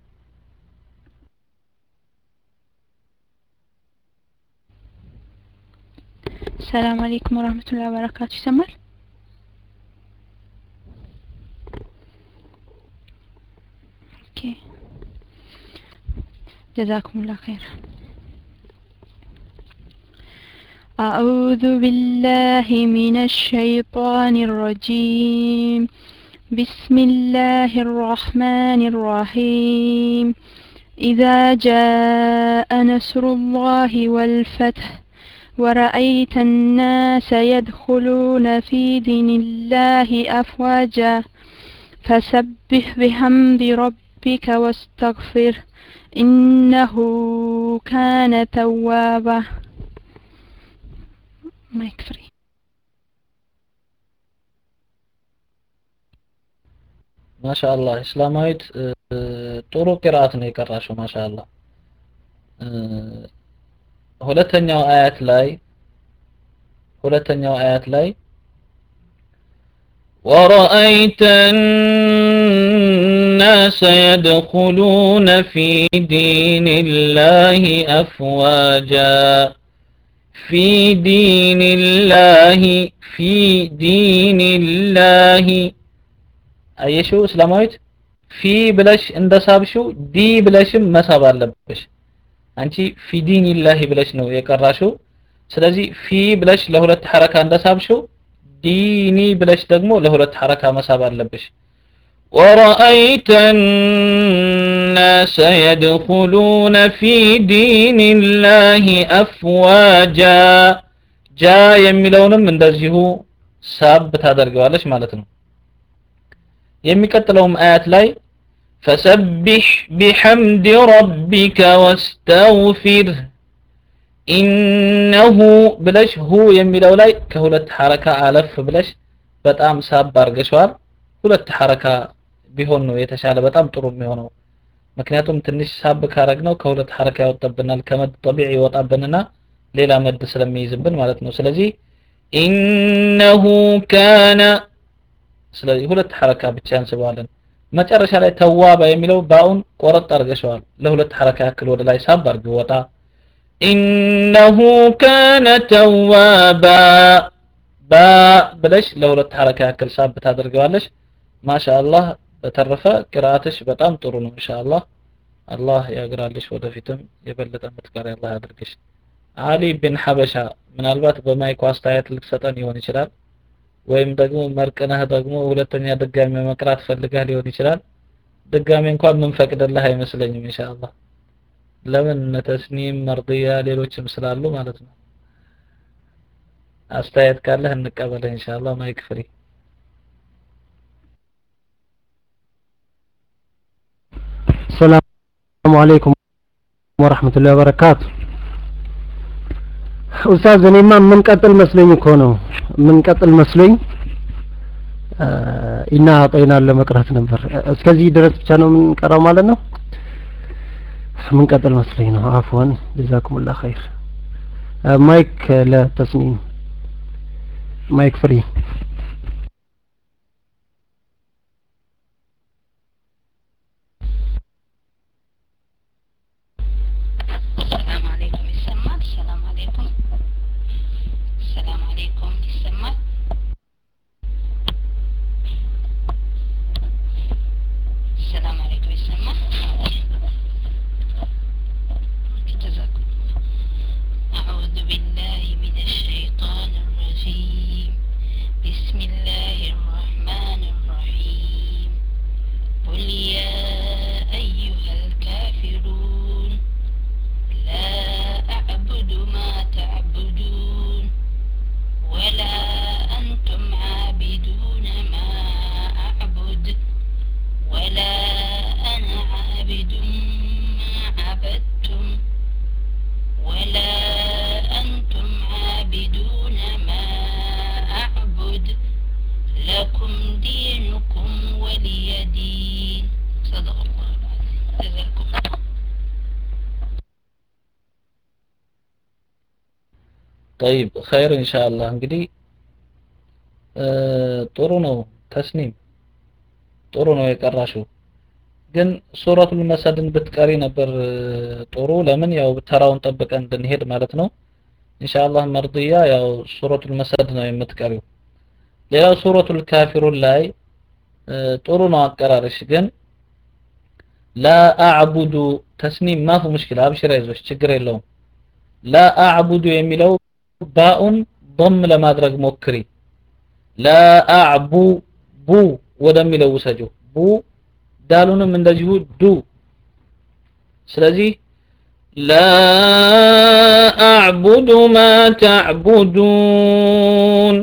السلام عليكم ورحمة الله وبركاته سمر اوكي جزاكم الله خير أعوذ بالله من الشيطان الرجيم بسم الله الرحمن الرحيم إذا جاء نصر الله والفتح ورأيت الناس يدخلون في دين الله أفواجا فسبح بحمد ربك واستغفر إنه كان توابا ما يكفري
ما شاء الله إسلاميت طرق قراءتنا يقرأشوا ما شاء الله ሁለተኛው አያት ላይ ሁለተኛው አያት ላይ ورأيت الناس يدخلون في دين الله أفواجا في دين الله في دين الله أيشو اسلامويت في بلاش اندسابشو دي بلاشم مساب አለብሽ አንቺ في دين الله ብለሽ ነው የቀራሽው ስለዚህ في ብለሽ ለሁለት ሐረካ እንደሳብሽው ዲኒ ብለሽ ደግሞ ለሁለት ሐረካ መሳብ አለብሽ ورأيت الناس يدخلون في دين الله أفواجا جا የሚለውንም እንደዚሁ ሳብ ታደርገዋለሽ ማለት ነው የሚቀጥለውም አያት ላይ فسبح بحمد ربك واستغفر إنه بلش هو የሚለው ላይ ከሁለት ሐረካ አለፍ ብለሽ በጣም ሳብ አርገሽዋል ሁለት ሐረካ ቢሆን ነው የተሻለ በጣም ጥሩ የሚሆነው ምክንያቱም ትንሽ ሳብ ካረግነው ከሁለት ሐረካ ያወጣብናል ከመድ طبيعي ይወጣብንና ሌላ መድ ስለሚይዝብን ማለት ነው ስለዚህ إنه كان ስለዚህ ሁለት ሐረካ ብቻ እንስባለን መጨረሻ ላይ ተዋባ የሚለው ባውን ቆረጥ አርገሽዋል ለሁለት ሐረካ ያክል ወደ ላይ ሳብ አርገ ወጣ إنه كان توابا با ብለሽ ለሁለት ሐረካ ያክል ሳብ ታደርገዋለሽ ማሻአላህ በተረፈ ቅራአትሽ በጣም ጥሩ ነው ኢንሻአላህ አላህ ያግራልሽ ወደፊትም የበለጠ ምትቀር ያላህ ያድርግሽ አሊ ብን ሐበሻ ምናልባት በማይክ አስተያየት ልትሰጠን ይሆን ይችላል ወይም ደግሞ መርቀነህ ደግሞ ሁለተኛ ድጋሚ መቅራት ፈልገህ ሊሆን ይችላል ድጋሚ እንኳን ምን ፈቅደልህ አይመስለኝም ኢንሻአላህ ለምን ተስኒም መርዲያ ሌሎችም ስላሉ ማለት ነው አስተያየት ካለህ እንቀበልህ ኢንሻአላህ ማይክ ፍሪ
السلام عليكم ورحمة الله وبركاته ኡስታዝ እኔማ ምን ቀጥል መስለኝ እኮ ነው ምን ቀጥል መስለኝ ኢና አጠይና ለመቅራት ነበር እስከዚህ ድረስ ብቻ ነው ምን ቀራው ማለት ነው ምን ቀጥል መስለኝ ነው አፍዋን ጀዛኩሙላህ ኸይር ማይክ ለተስኒም ማይክ ፍሪ
السلام عليكم يسمع السلام عليكم السلام عليكم يسمع
يسمع أعوذ بالله من الشيطان الرجيم بسم الله الرحمن الرحيم قل يا أيها الكافرون لا أعبد ما تعبدون ولا أنتم عابدون ما أعبد ولا أنا عابد ما عبدتم ولا أنتم عابدون ما أعبد لكم دينكم ولي دين صدق الله العظيم جزاكم الله
طيب خير إن شاء الله እንግዲህ ጥሩ ነው ተስኒም ጥሩ ነው የቀራሽው ግን ሱረቱል መሰድን ብትቀሪ ነበር ጥሩ ለምን ያው ተራውን ጠብቀን እንድንሄድ ማለት ነው ኢንሻአላህ መርዲያ ያው ሱረቱል መሰድ ነው የምትቀሪው ሌላው ሱረቱል ካፊሩን ላይ ጥሩ ነው አቀራረሽ ግን لا اعبد ተስኒም ما في مشكله አብሽራ ይዞሽ ችግር የለውም لا اعبد የሚለው ባኡን ضم ለማድረግ ሞክሪ لا اعبو ቡ ወደሚለው ወሰጂው ቡ ዳሉንም እንደዚሁ ዱ ስለዚህ لا اعبد ما تعبدون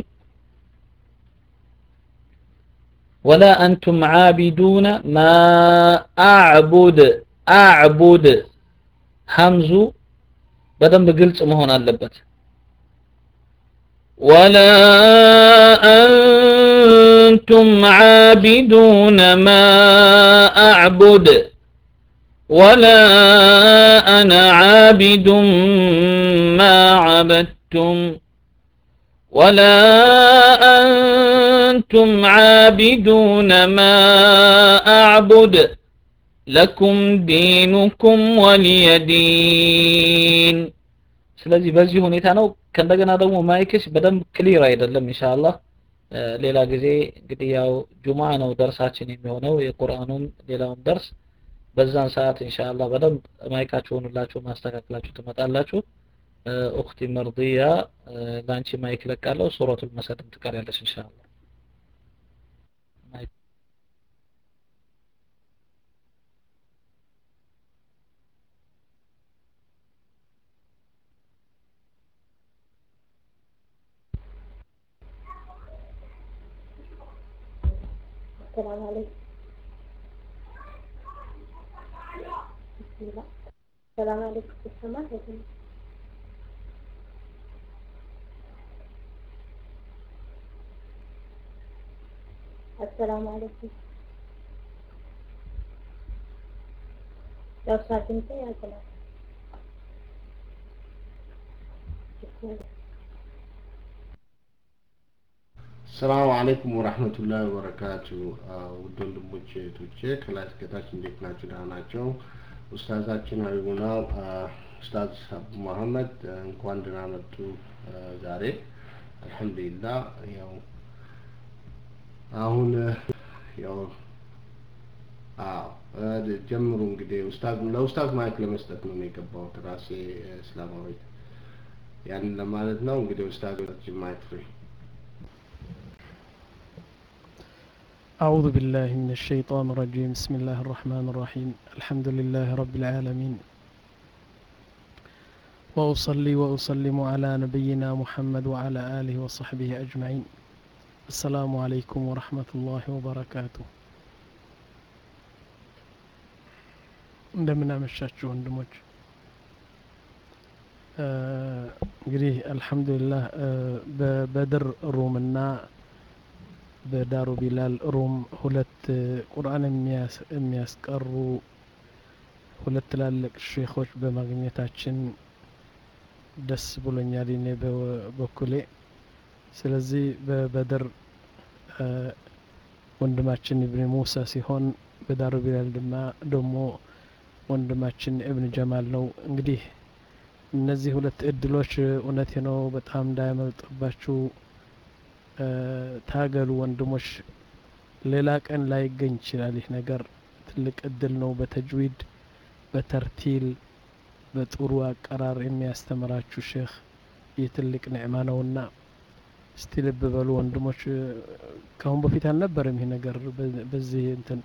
ولا انتم عابدون ما اعبد اعبد همزو በደንብ ግልጽ መሆን አለበት ولا أنتم عابدون ما أعبد ولا أنا عابد ما عبدتم ولا أنتم عابدون ما أعبد لكم دينكم ولي دين ስለዚህ በዚህ ሁኔታ ነው ከእንደገና ደግሞ ማይክሽ በደንብ ክሊር አይደለም ኢንሻአላህ ሌላ ጊዜ እንግዲህ ያው ጁማ ነው ደርሳችን የሚሆነው የቁርአኑን ሌላውን ደርስ በዛን ሰዓት ኢንሻአላህ በደንብ ማይካችሁን ሁላችሁ ማስተካከላችሁ ትመጣላችሁ ኡክቲ መርዲያ ላንቺ ማይክ ለቃለው ሱረቱል መሰድ ትቀሪያለሽ ኢንሻአላህ
السلام عليكم بسم الله السلام عليكم السماء السلام عليكم لو ساكنت يا سلام بسم الله
السلام عليكم ورحمة الله وبركاته ودون دموچه توچه ክላስ ከታች እንዴት ናችሁ ደህና ናቸው ኡስታዛችን አዩና ኡስታዝ አቡ መሐመድ እንኳን ደህና መጡ ዛሬ አልহামዱሊላህ ያው አሁን ያው አዎ ጀምሩ እንግዲህ ኡስታዝ ለኡስታዝ ማይክ ለመስጠት ነው የገባው ራሴ እስላማዊ ያን ለማለት ነው እንግዲህ ኡስታዛችን ማይክ ፍሪ
أعوذ بالله من الشيطان الرجيم بسم الله الرحمن الرحيم الحمد لله رب العالمين وأصلي وأسلم على نبينا محمد وعلى آله وصحبه أجمعين السلام عليكم ورحمة الله وبركاته እንደምን አመሻችሁ ወንድሞች እንግዲህ አልহামዱሊላህ በበድር ሩምና በዳሩ ቢላል ሩም ሁለት ቁርአን የሚያስቀሩ ሁለት ትላልቅ ሼኾች በማግኘታችን ደስ ብሎኛል እኔ በበኩሌ ስለዚህ በበድር ወንድማችን ኢብኑ ሙሳ ሲሆን በዳሩ ቢላል ደግሞ ወንድማችን ኢብኑ ጀማል ነው እንግዲህ እነዚህ ሁለት እድሎች እውነቴ ነው በጣም እንዳያመልጥባችሁ ታገሉ ወንድሞች ሌላ ቀን ላይ ይገኝ ይችላል ይህ ነገር ትልቅ እድል ነው በተጅዊድ በተርቲል በጥሩ አቀራር የሚያስተምራችሁ ሼክ የትልቅ ንዕማ ነውና እስቲ ልብ በሉ ወንድሞች ካሁን በፊት አልነበረም ይሄ ነገር በዚህ እንትን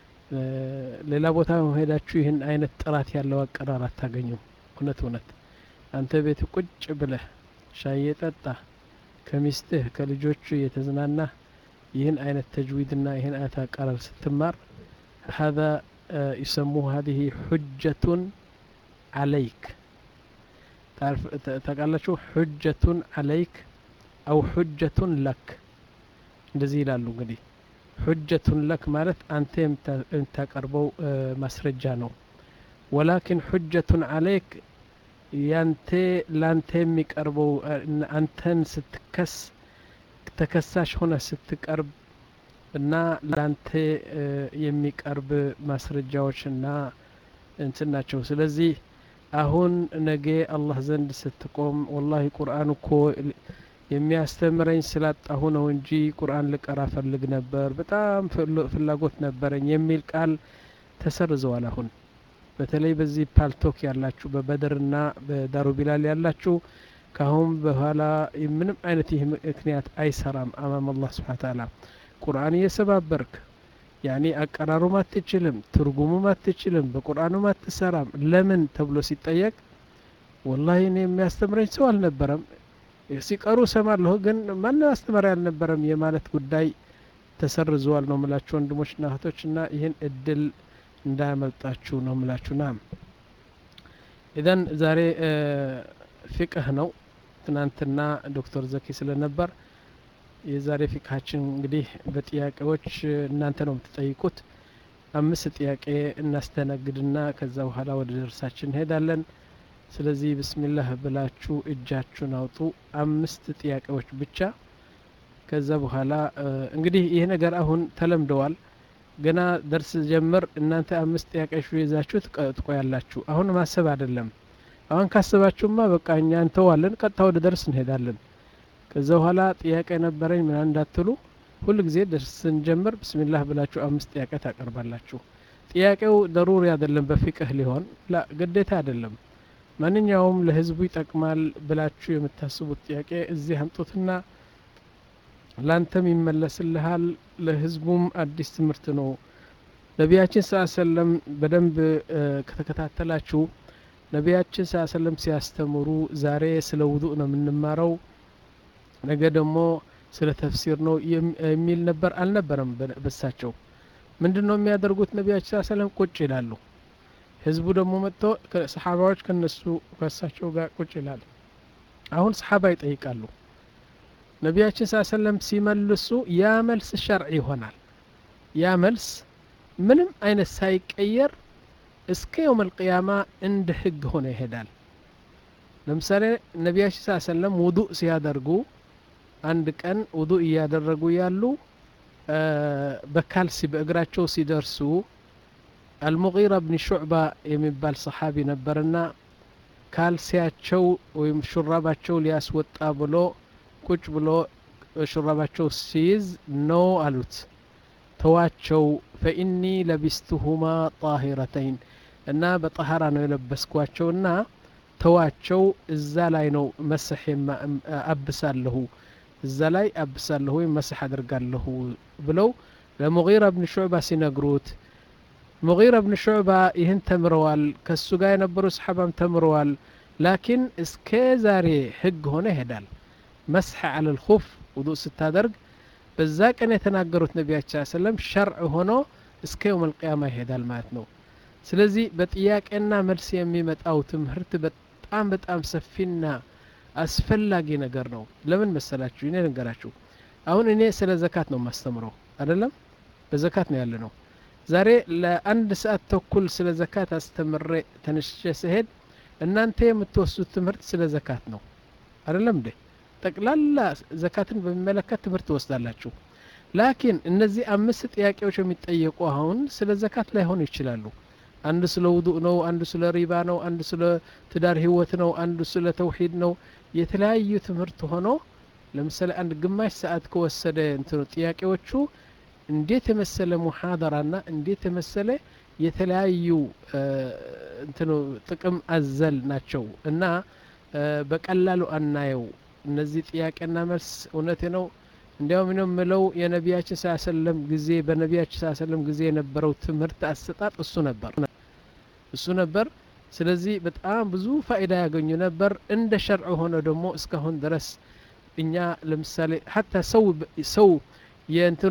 ሌላ ቦታ ሄዳችሁ ይህን አይነት ጥራት ያለው አቀራር አታገኙም እውነት እውነት አንተ ቤት ቁጭ ብለህ ሻይ ጠጣ ከሚስትህ ከልጆቹ የተዝናና ይህን አይነት ተጅዊድና ይህን አይነት አቀራር ስትማር هذا يسموه هذه حجة عليك تعرف تقالشو حجة عليك أو حجة لك እንደዚህ ይላሉ እንግዲህ حجة لك ማለት አንተ የምታቀርበው ማስረጃ ነው ولكن حجة عليك ያንተ ላንተ የሚቀርበው አንተን ስትከስ ተከሳሽ ሆነ ስትቀርብ እና ላንተ የሚቀርብ ማስረጃዎችና እንትን ናቸው ስለዚህ አሁን ነገ አላህ ዘንድ ስትቆም والله ቁርአን እኮ የሚያስተምረኝ ስላጣሁ ነው እንጂ ቁርአን ልቀራ ፈልግ ነበር በጣም ፍላጎት ነበረኝ የሚል ቃል ተሰርዘዋል አሁን በተለይ በዚህ ፓልቶክ ያላችሁ በበድርና በዳሩ ቢላል ያላችሁ ካሁን በኋላ ምንም አይነት ይህ ምክንያት አይሰራም አማም አላህ Subhanahu Ta'ala ቁርአን እየሰባበርክ ያኒ አቀራሩም አትችልም ትርጉሙም አትችልም በቁርአኑም አትሰራም ለምን ተብሎ ሲጠየቅ والله እኔ የሚያስተምረኝ ሰው አልነበረም ሲቀሩ ሰማለሁ ግን ማን አስተማሪ አልነበረም የማለት ጉዳይ ተሰርዟል ነው የምላችሁ ወንድሞችና እህቶችና ይህን እድል እንዳያመልጣችሁ ነው የምላችሁና ኢዳን ዛሬ ፍቅህ ነው ትናንትና ዶክተር ዘኪ ስለነበር የዛሬ ፍቅሃችን እንግዲህ በጥያቄዎች እናንተ ነው የምትጠይቁት አምስት ጥያቄ እናስተናግድና ከዛ በኋላ ወደ ደርሳችን እንሄዳለን ስለዚህ ብስሚላህ ብላችሁ እጃችሁን አውጡ አምስት ጥያቄዎች ብቻ ከዛ በኋላ እንግዲህ ይሄ ነገር አሁን ተለምደዋል ገና ደርስ ጀምር እናንተ አምስት ጥያቄዎች ይዛችሁ ትቆያላችሁ አሁን ማሰብ አይደለም አሁን ካሰባችሁማ በቃ እኛ እንተዋለን ቀጥታ ወደ ደርስ እንሄዳለን ከዛ በኋላ ጥያቄ ነበረኝ ምን እንዳትሉ ሁሉ ጊዜ ደርስ ስንጀምር ብስሚላህ ብላችሁ አምስት ጥያቄ ታቀርባላችሁ ጥያቄው ضروري አይደለም በፍቅህ ሊሆን ላ ግዴታ አይደለም ማንኛውም ለህዝቡ ይጠቅማል ብላችሁ የምታስቡት ጥያቄ እዚህ አምጡትና ላንተም ይመለስልሃል ለህዝቡም አዲስ ትምህርት ነው ነቢያችን ሰለላሁ ዐለይሂ ወሰለም በደንብ ከተከታተላችሁ ነቢያችን ሰለላሁ ዐለይሂ ወሰለም ሲያስተምሩ ዛሬ ስለ ውዱእ ነው የምንማረው ነገ ደግሞ ስለ ተፍሲር ነው የሚል ነበር አልነበረም በሳቸው ምንድነው የሚያደርጉት ነቢያችን ሰለላሁ ዐለይሂ ወሰለም ቁጭ ይላሉ ህዝቡ ደግሞ መጥቶ ሰሃባዎች ከነሱ ከሳቸው ጋር ቁጭ ይላሉ አሁን ሰሃባ ይጠይቃሉ ነቢያችን ሰለላሁ ዐለይሂ ወሰለም ሲመልሱ ያ መልስ ሸርዒ ይሆናል ያ መልስ ምንም አይነት ሳይቀየር እስከ يوم القيامة እንደ ህግ ሆነ ይሄዳል ለምሳሌ ነቢያችን ሰለላሁ ዐለይሂ ወሰለም ውዱእ ሲያደርጉ አንድ ቀን ውዱእ ያደረጉ ያሉ በካልሲ በእግራቸው ሲደርሱ المغيرة بن شعبة የሚባል ሰሃቢ ነበርና ካልሲያቸው ወይም ሹራባቸው ሊያስወጣ ብሎ ቁጭ ብሎ ሹራባቸው ሲይዝ ነው አሉት ተዋቸው فإني لبستهما طاهرتين እና በطهራ ነው የለበስኳቸውና ተዋቸው እዛ ላይ ነው መስህ አብሳለሁ እዛ ላይ አብሳለሁ ወይ መስህ አድርጋለሁ ብለው ለሙጊራ ብን ሹዕባ ሲነግሩት ሙጊራ ብን ሹዕባ ይህን ተምረዋል ከሱ ጋር የነበሩ ሰሃባም ተምረዋል ላኪን እስከ ዛሬ ህግ ሆነ ይሄዳል መስህ على الخف ውዱእ ስታደርግ በዛ ቀን የተናገሩት ነቢያችን ሰለላሁ ዐለይሂ ወሰለም ሸርዕ ሆኖ እስከ يوم القيامة ይሄዳል ማለት ነው ስለዚህ በጥያቄና መልስ የሚመጣው ትምህርት በጣም በጣም ሰፊና አስፈላጊ ነገር ነው ለምን መሰላችሁ እኔ ልንገራችሁ አሁን እኔ ስለ ዘካት ነው ማስተምረው አይደለም በዘካት ነው ያለነው ዛሬ ለአንድ ሰዓት ተኩል ስለ ዘካት አስተምሬ ተነስቼ ስሄድ እናንተ የምትወስዱት ትምህርት ስለ ዘካት ነው አይደለም እንዴ ጠቅላላ ዘካትን በሚመለከት ትምህርት ወስዳላችሁ ላኪን እነዚህ አምስት ጥያቄዎች የሚጠየቁ አሁን ስለ ዘካት ላይ ሆነ ይችላሉ አንዱ ስለ ውዱእ ነው አንዱ ስለ ሪባ ነው አንዱ ስለ ትዳር ህይወት ነው አንዱ ስለ ተውሂድ ነው የተለያዩ ትምህርት ሆኖ ለምሳሌ አንድ ግማሽ ሰዓት ከወሰደ እንትኑ ጥያቄዎቹ እንዴት የመሰለ ሙሐደራና እንዴት የመሰለ የተለያዩ እንትኑ ጥቅም አዘል ናቸው እና በቀላሉ አናየው እነዚህ ጥያቄና መልስ እውነቴ ነው እንዲያውም ነው ምለው የነቢያችን ሰለላሁ ዐለይሂ ወሰለም ጊዜ በነቢያችን ሰለላሁ ዐለይሂ ወሰለም ጊዜ የነበረው ትምህርት አሰጣጥ እሱ ነበር እሱ ነበር ስለዚህ በጣም ብዙ ፋይዳ ያገኙ ነበር እንደ ሸርዕ ሆነ ደግሞ እስካሁን ድረስ እኛ ለምሳሌ حتى ሰው ሰው የእንትኑ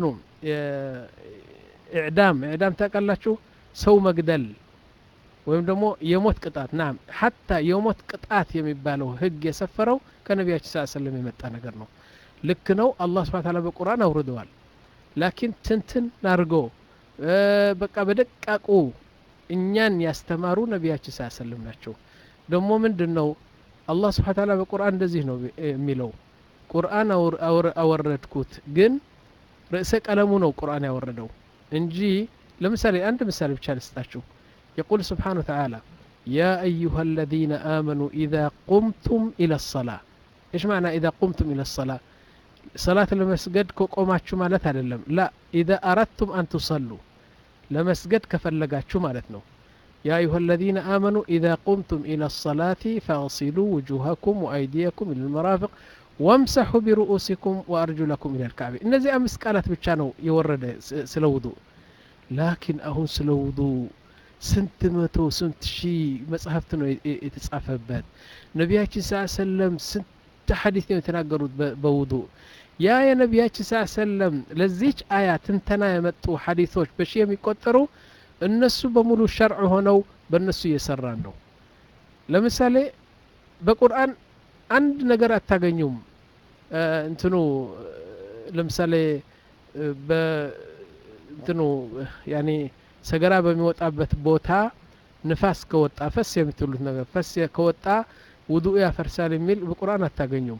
ኢዕዳም ኢዕዳም ታውቃላችሁ ሰው መግደል ወይም ደግሞ የሞት ቅጣት ናም حتى የሞት ቅጣት የሚባለው ህግ የሰፈረው ከነቢያችን ሰለላሁ ዐለይሂ ወሰለም የመጣ ነገር ነው ልክ ነው አላህ Subhanahu Wa Ta'ala በቁርአን አውርደዋል ላኪን ትንትን ናርጎ በቃ በደቃቁ እኛን ያስተማሩ ነቢያችን ሰለላሁ ዐለይሂ ወሰለም ናቸው ደግሞ ምንድነው አላህ Subhanahu Wa Ta'ala በቁርአን እንደዚህ ነው የሚለው ቁርአን አወረድኩት ግን ርዕሰ ቀለሙ ነው ቁርአን ያወረደው እንጂ ለምሳሌ አንድ ምሳሌ ብቻ ልስጣችሁ يقول سبحانه وتعالى يا أيها الذين آمنوا إذا قمتم إلى الصلاة إيش معنى إذا قمتم إلى الصلاة صلاة المسجد كقوماتشو مالتها للم لا إذا أردتم أن تصلوا لمسجد كفلقاتشو مالتنا يا أيها الذين آمنوا إذا قمتم إلى الصلاة فاغسلوا وجوهكم وأيديكم إلى المرافق وامسحوا برؤوسكم وأرجلكم إلى الكعب إن زي أمس قالت بتشانو يورد سلوضو لكن أهون سلوضو سنت متو سنت شي مصحفتنا يتصفبات نبياتي صلى الله عليه وسلم سنت حديث يتناقروا بوضوء يا يا نبياتي صلى الله عليه وسلم لزيج آيات انتنا يمتو حديثوش بشي يميقتروا النسو بمولو الشرع هنو بالنسو يسرانو لمثالي بقرآن عند نقر التاقنيوم اه انتنو لمثالي ب انتنو يعني ሰገራ በሚወጣበት ቦታ ንፋስ ከወጣ ፈስ የምትሉት ነገር ፈስ ከወጣ ውዱእ ያፈርሳል የሚል በቁርአን አታገኙም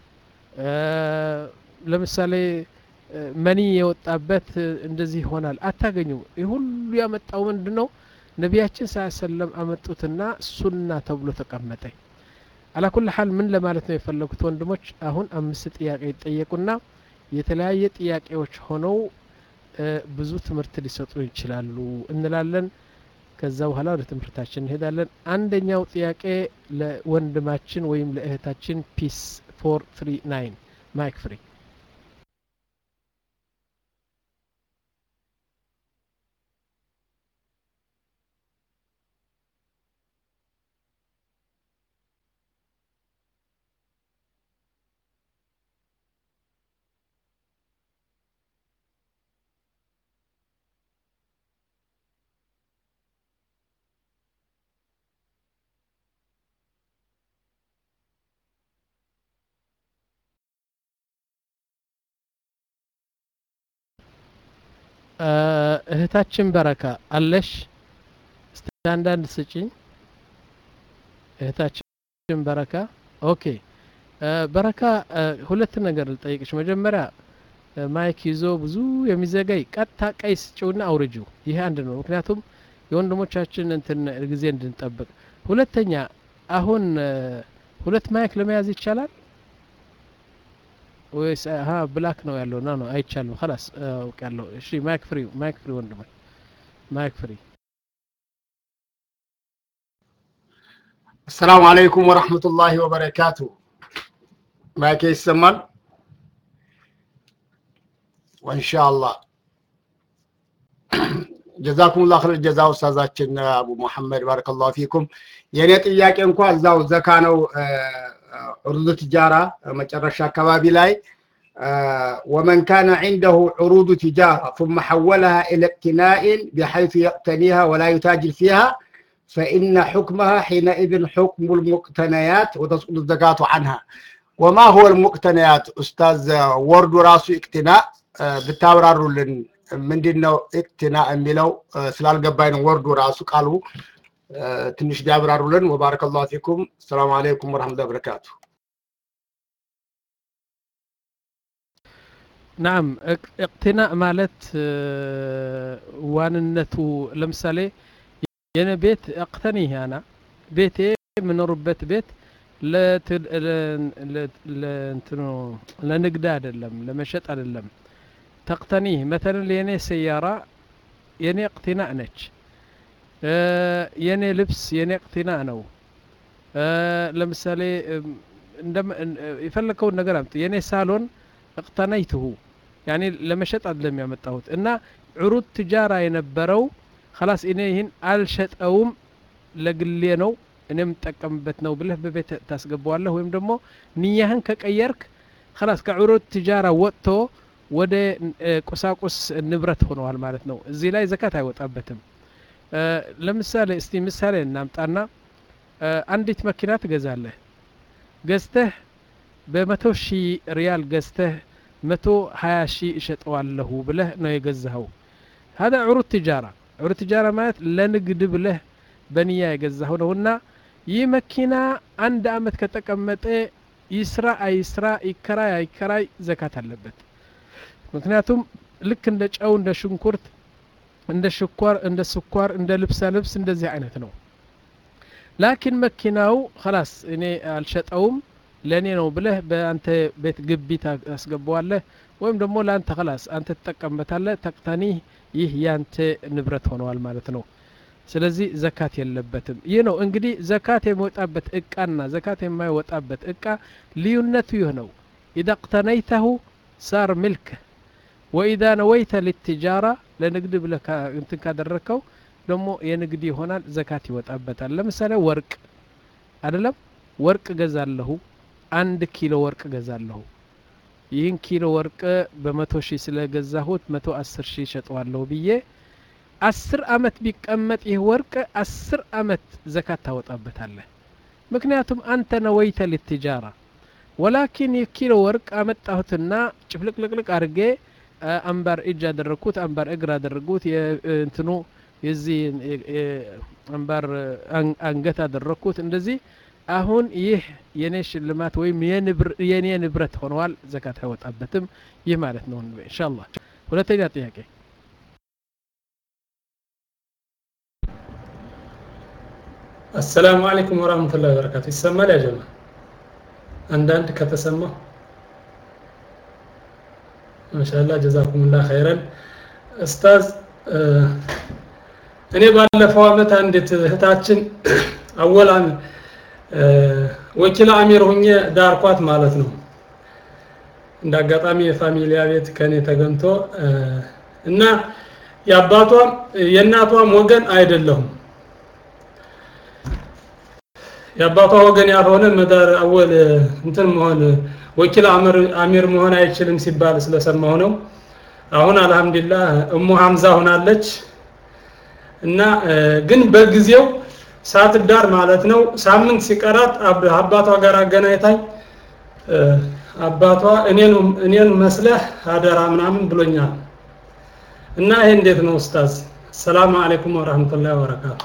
ለምሳሌ መኒ የወጣበት እንደዚህ ይሆናል አታገኙም ይህ ሁሉ ያመጣው ምንድነው ነቢያችን ሰለላሁ ዐለይሂ ወሰለም አመጡትና ሱና ተብሎ ተቀመጠ على كل حال ምን ለማለት ነው የፈለኩት ወንድሞች አሁን አምስት ጥያቄ ይጠየቁና የተለያየ ጥያቄዎች ሆነው ብዙ ትምህርት ሊሰጡ ይችላሉ እንላለን ከዛ በኋላ ወደ ትምህርታችን እንሄዳለን አንደኛው ጥያቄ ለወንድማችን ወይም ለእህታችን ፒስ four three nine ማይክ ፍሪ እህታችን በረካ አለሽ ስታንዳርድ ስጪኝ እህታችን በረካ ኦኬ በረካ ሁለት ነገር ልጠይቅሽ መጀመሪያ ማይክ ይዞ ብዙ የሚዘጋይ ቀጥታ ቀይ ስጪውና አውርጂው ይሄ አንድ ነው ምክንያቱም የወንድሞቻችን እንትን ጊዜ እንድንጠብቅ ሁለተኛ አሁን ሁለት ማይክ ለመያዝ ይቻላል ወይስ አሃ ብላክ ነው ያለው ና ነው አይቻልም خلاص አውቃለሁ እሺ ማይክ ፍሪ ማይክ ፍሪ ወንድም ማይክ ፍሪ
السلام عليكم ورحمة الله وبركاته ማይክ ይሰማል وإن شاء الله جزاكم الله خير الجزاء استاذاتنا ابو محمد بارك الله فيكم የኔ ጥያቄ እንኳን እዛው ዘካ ነው عروض تجارة مجرش كبابي لاي ومن كان عنده عروض تجارة ثم حولها إلى اقتناء بحيث يقتنيها ولا يتاجر فيها فإن حكمها حينئذ حكم المقتنيات وتسقط الزكاة عنها وما هو المقتنيات أستاذ ورد راسو اقتناء بالتابرار من دينه اقتناء ميلو سلال قبائن ورد راسو قالوا تنش دابرار لن وبارك الله فيكم السلام عليكم ورحمة الله وبركاته
نعم اقتناء مالت واننتو لمثالي የኔ ቤት اقتنيه انا ቤቴ ምኖርበት ቤት ለእንትኑ ለንግድ አይደለም ለመሸጥ አይደለም ተቅተኒህ መተለን የኔ ሰያራ የኔ እቅትናእ ነች የኔ ልብስ የኔ እቅትናእ ነው ለምሳሌ የፈለከውን ነገር አምጥ የኔ ሳሎን እቅተነይትሁ ያኒ ለመሸጥ አይደለም ያመጣሁት እና ዑሩድ ትጃራ የነበረው خلاص እኔ ይህን አልሸጠውም ለግሌ ነው እኔም ተጠቀምበት ነው ብለህ በቤት ታስገባዋለህ ወይም ደግሞ ንያህን ከቀየርክ خلاص ከዑሩድ ትጃራ ወጥቶ ወደ ቁሳቁስ ንብረት ሆነዋል ማለት ነው እዚህ ላይ ዘካት አይወጣበትም ለምሳሌ እስቲ ምሳሌ እናምጣና አንዲት መኪና ትገዛለህ ገዝተህ በመቶ ሺህ ሪያል ገዝተህ መቶ ሀያ ሺህ እሸጠዋለሁ ብለህ ነው የገዛኸው هذا عروض تجارة عروض تجارة ማለት ለንግድ ብለህ በንያ የገዛኸው ነውና ይህ መኪና አንድ አመት ከተቀመጠ ይስራ አይስራ ይከራይ አይከራይ ዘካት አለበት ምክንያቱም ልክ እንደ ጨው እንደ ሽንኩርት እንደ ሽኳር እንደ ስኳር እንደ ልብስ ልብስ እንደዚህ አይነት ነው ላኪን መኪናው خلاص እኔ አልሸጠውም ለኔ ነው ብለህ በአንተ ቤት ግቢ ታስገባዋለህ ወይም ደግሞ ለአንተ خلاص አንተ ተጠቀምበታለህ ተቅተኒ ይህ ያንተ ንብረት ሆነዋል ማለት ነው ስለዚህ ዘካት የለበትም ይህ ነው እንግዲህ ዘካት የሚወጣበት እቃና ዘካት የማይወጣበት እቃ ልዩነቱ ይህ ነው اذا اقتنيته صار ملك واذا نويت للتجاره ለንግድ ብለህ እንትን ካደረከው ደግሞ የንግድ ይሆናል ዘካት ይወጣበታል ለምሳሌ ወርቅ አይደለም ወርቅ ገዛለሁ አንድ ኪሎ ወርቅ ገዛለሁ ይህን ኪሎ ወርቅ በመቶ ሺህ ስለገዛሁት መቶ አስር ሺህ ሸጠዋለሁ ብዬ አስር አመት ቢቀመጥ ይህ ወርቅ አስር አመት ዘካት ታወጣበታለህ ምክንያቱም አንተ ነወይተ ለትጃራ ወላኪን የኪሎ ወርቅ አመጣሁትና ጭፍልቅልቅልቅ አርጌ አንባር እጅ አደረኩት አንባር እግር አደረኩት የእንትኑ የዚህ አንባር አንገት አደረኩት እንደዚህ አሁን ይህ የኔ ሽልማት ወይም የኔ ንብረት ሆኗል ዘካት አይወጣበትም ይህ ማለት ነው ኢንሻአላህ ሁለተኛ ጥያቄ
السلام عليكم ورحمة الله وبركاته يسمى يا جماعة عندك كتسمى ما شاء الله جزاكم الله خيرا أستاذ እኔ ባለፈው አመት አንዲት እህታችን አወላን ወኪል አሚር ሆኜ ዳርኳት ማለት ነው እንዳጋጣሚ የፋሚሊያ ቤት ከኔ ተገንቶ እና ያባቷም የናቷም ወገን አይደለሁም ያባቷ ወገን ያልሆነ መዳር አወል እንትን መሆን ወኪል አሚር አሚር መሆን አይችልም ሲባል ስለሰማሁ ነው አሁን አልহামዱሊላህ እሙ ሐምዛ ሆናለች እና ግን በጊዜው ሳትዳር ማለት ነው ሳምንት ሲቀራት አባቷ ጋር አገናኝታኝ አባቷ እኔን እኔን መስለህ አደራ ምናምን ብሎኛል እና ይሄ እንዴት ነው ኡስታዝ ሰላም አለይኩም ወራህመቱላሂ ወበረካቱ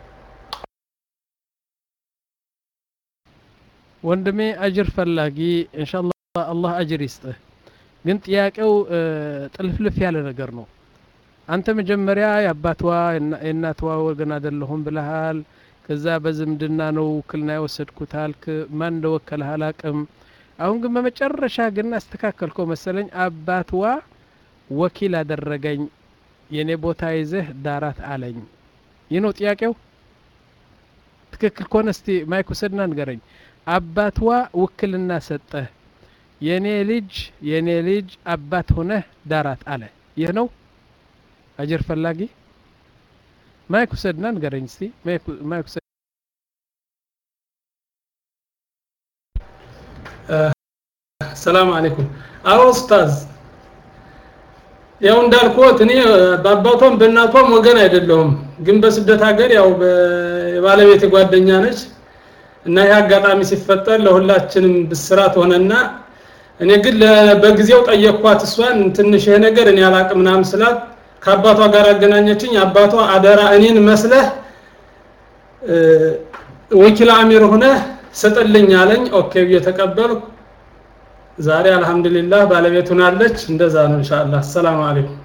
ወንድሜ አጅር ፈላጊ ኢንሻአላህ አላህ አጅር ይስጥህ ግን ጥያቄው ጥልፍልፍ ያለ ነገር ነው አንተ መጀመሪያ ያባቷ እናቷ ወገን አይደለሁም ብለሃል ከዛ በዝምድና ነው ክልና ወሰድኩት አልክ ማን እንደወከለህ አላቅም አሁን ግን በመጨረሻ ግን አስተካከልከው መሰለኝ አባቷ ወኪል አደረገኝ የኔ ቦታ ይዘህ ዳራት አለኝ ይህ ነው ጥያቄው ትክክል ከሆነ እስቲ ማይክ ወሰድና ንገረኝ አባቷ ውክልና ሰጠህ የኔ ልጅ የኔ ልጅ አባት ሆነህ ዳራት አለ ይህ ነው አጅር ፈላጊ ማይክ ወሰድና ንገረኝ እስቲ ማይክ ወሰድ
ሰላም አለይኩም አዎ ኡስታዝ ያው እንዳልኩት እኔ በአባቷም በእናቷም ወገን አይደለሁም ግን በስደት ሀገር ያው ባለቤቴ ጓደኛ ነች እና ያ አጋጣሚ ሲፈጠር ለሁላችንም ብስራት ሆነና እኔ ግን በጊዜው ጠየቅኳት እሷን ትንሽ ይሄ ነገር እኔ አላቅምናም ስላት ከአባቷ ጋር አገናኘችኝ አባቷ አደራ እኔን መስለህ ወኪል አሚር ሆነ ሰጠልኝ አለኝ ኦኬ እየተቀበልኩ ዛሬ አልহামዱሊላህ ባለቤት ሆናለች እንደዛ ነው ኢንሻአላህ ሰላም አለይኩም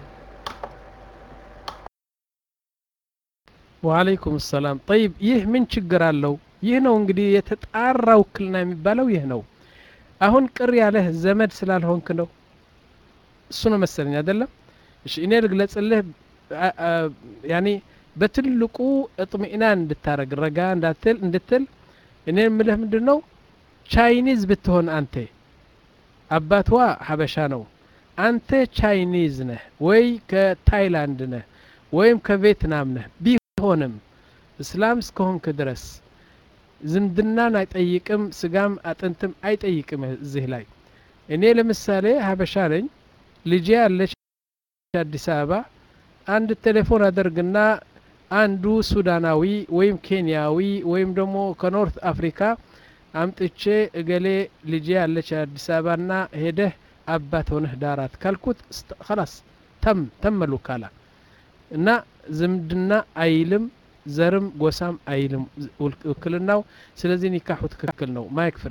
ወአለይኩም ሰላም طيب ይህ ምን ችግር አለው ይህ ነው እንግዲህ የተጣራው ክልና የሚባለው ይህ ነው አሁን ቅር ያለህ ዘመድ ስላልሆንክ ነው እሱ ነው መሰለኝ አይደለም እሺ እኔ ልግለጽልህ ያኒ በትልቁ እጥሚናን እንድታረግ ረጋ እንዳትል እንድትል እኔ የምልህ ምንድነው ቻይኒዝ ብትሆን አንተ አባትዋ ሀበሻ ነው አንተ ቻይኒዝ ነህ ወይ ከታይላንድ ነህ ወይም ከቪየትናም ነህ ቢሆንም እስላም እስከሆንክ ድረስ ዝምድናን አይጠይቅም ስጋም አጥንትም አይጠይቅም እዚህ ላይ እኔ ለምሳሌ ሀበሻ ነኝ ልጄ ያለች አዲስ አበባ አንድ ቴሌፎን አደርግና አንዱ ሱዳናዊ ወይም ኬንያዊ ወይም ደግሞ ከኖርት አፍሪካ አምጥቼ እገሌ ልጄ ያለች አዲስ አበባና ሄደህ አባት ሆነህ ዳራት ካልኩት خلاص ተም ተመሉ ካላ እና ዝምድና አይልም ዘርም ጎሳም አይልም ውክልናው ስለዚህ ኒካሁ ትክክል ነው ማይክ ፍሪ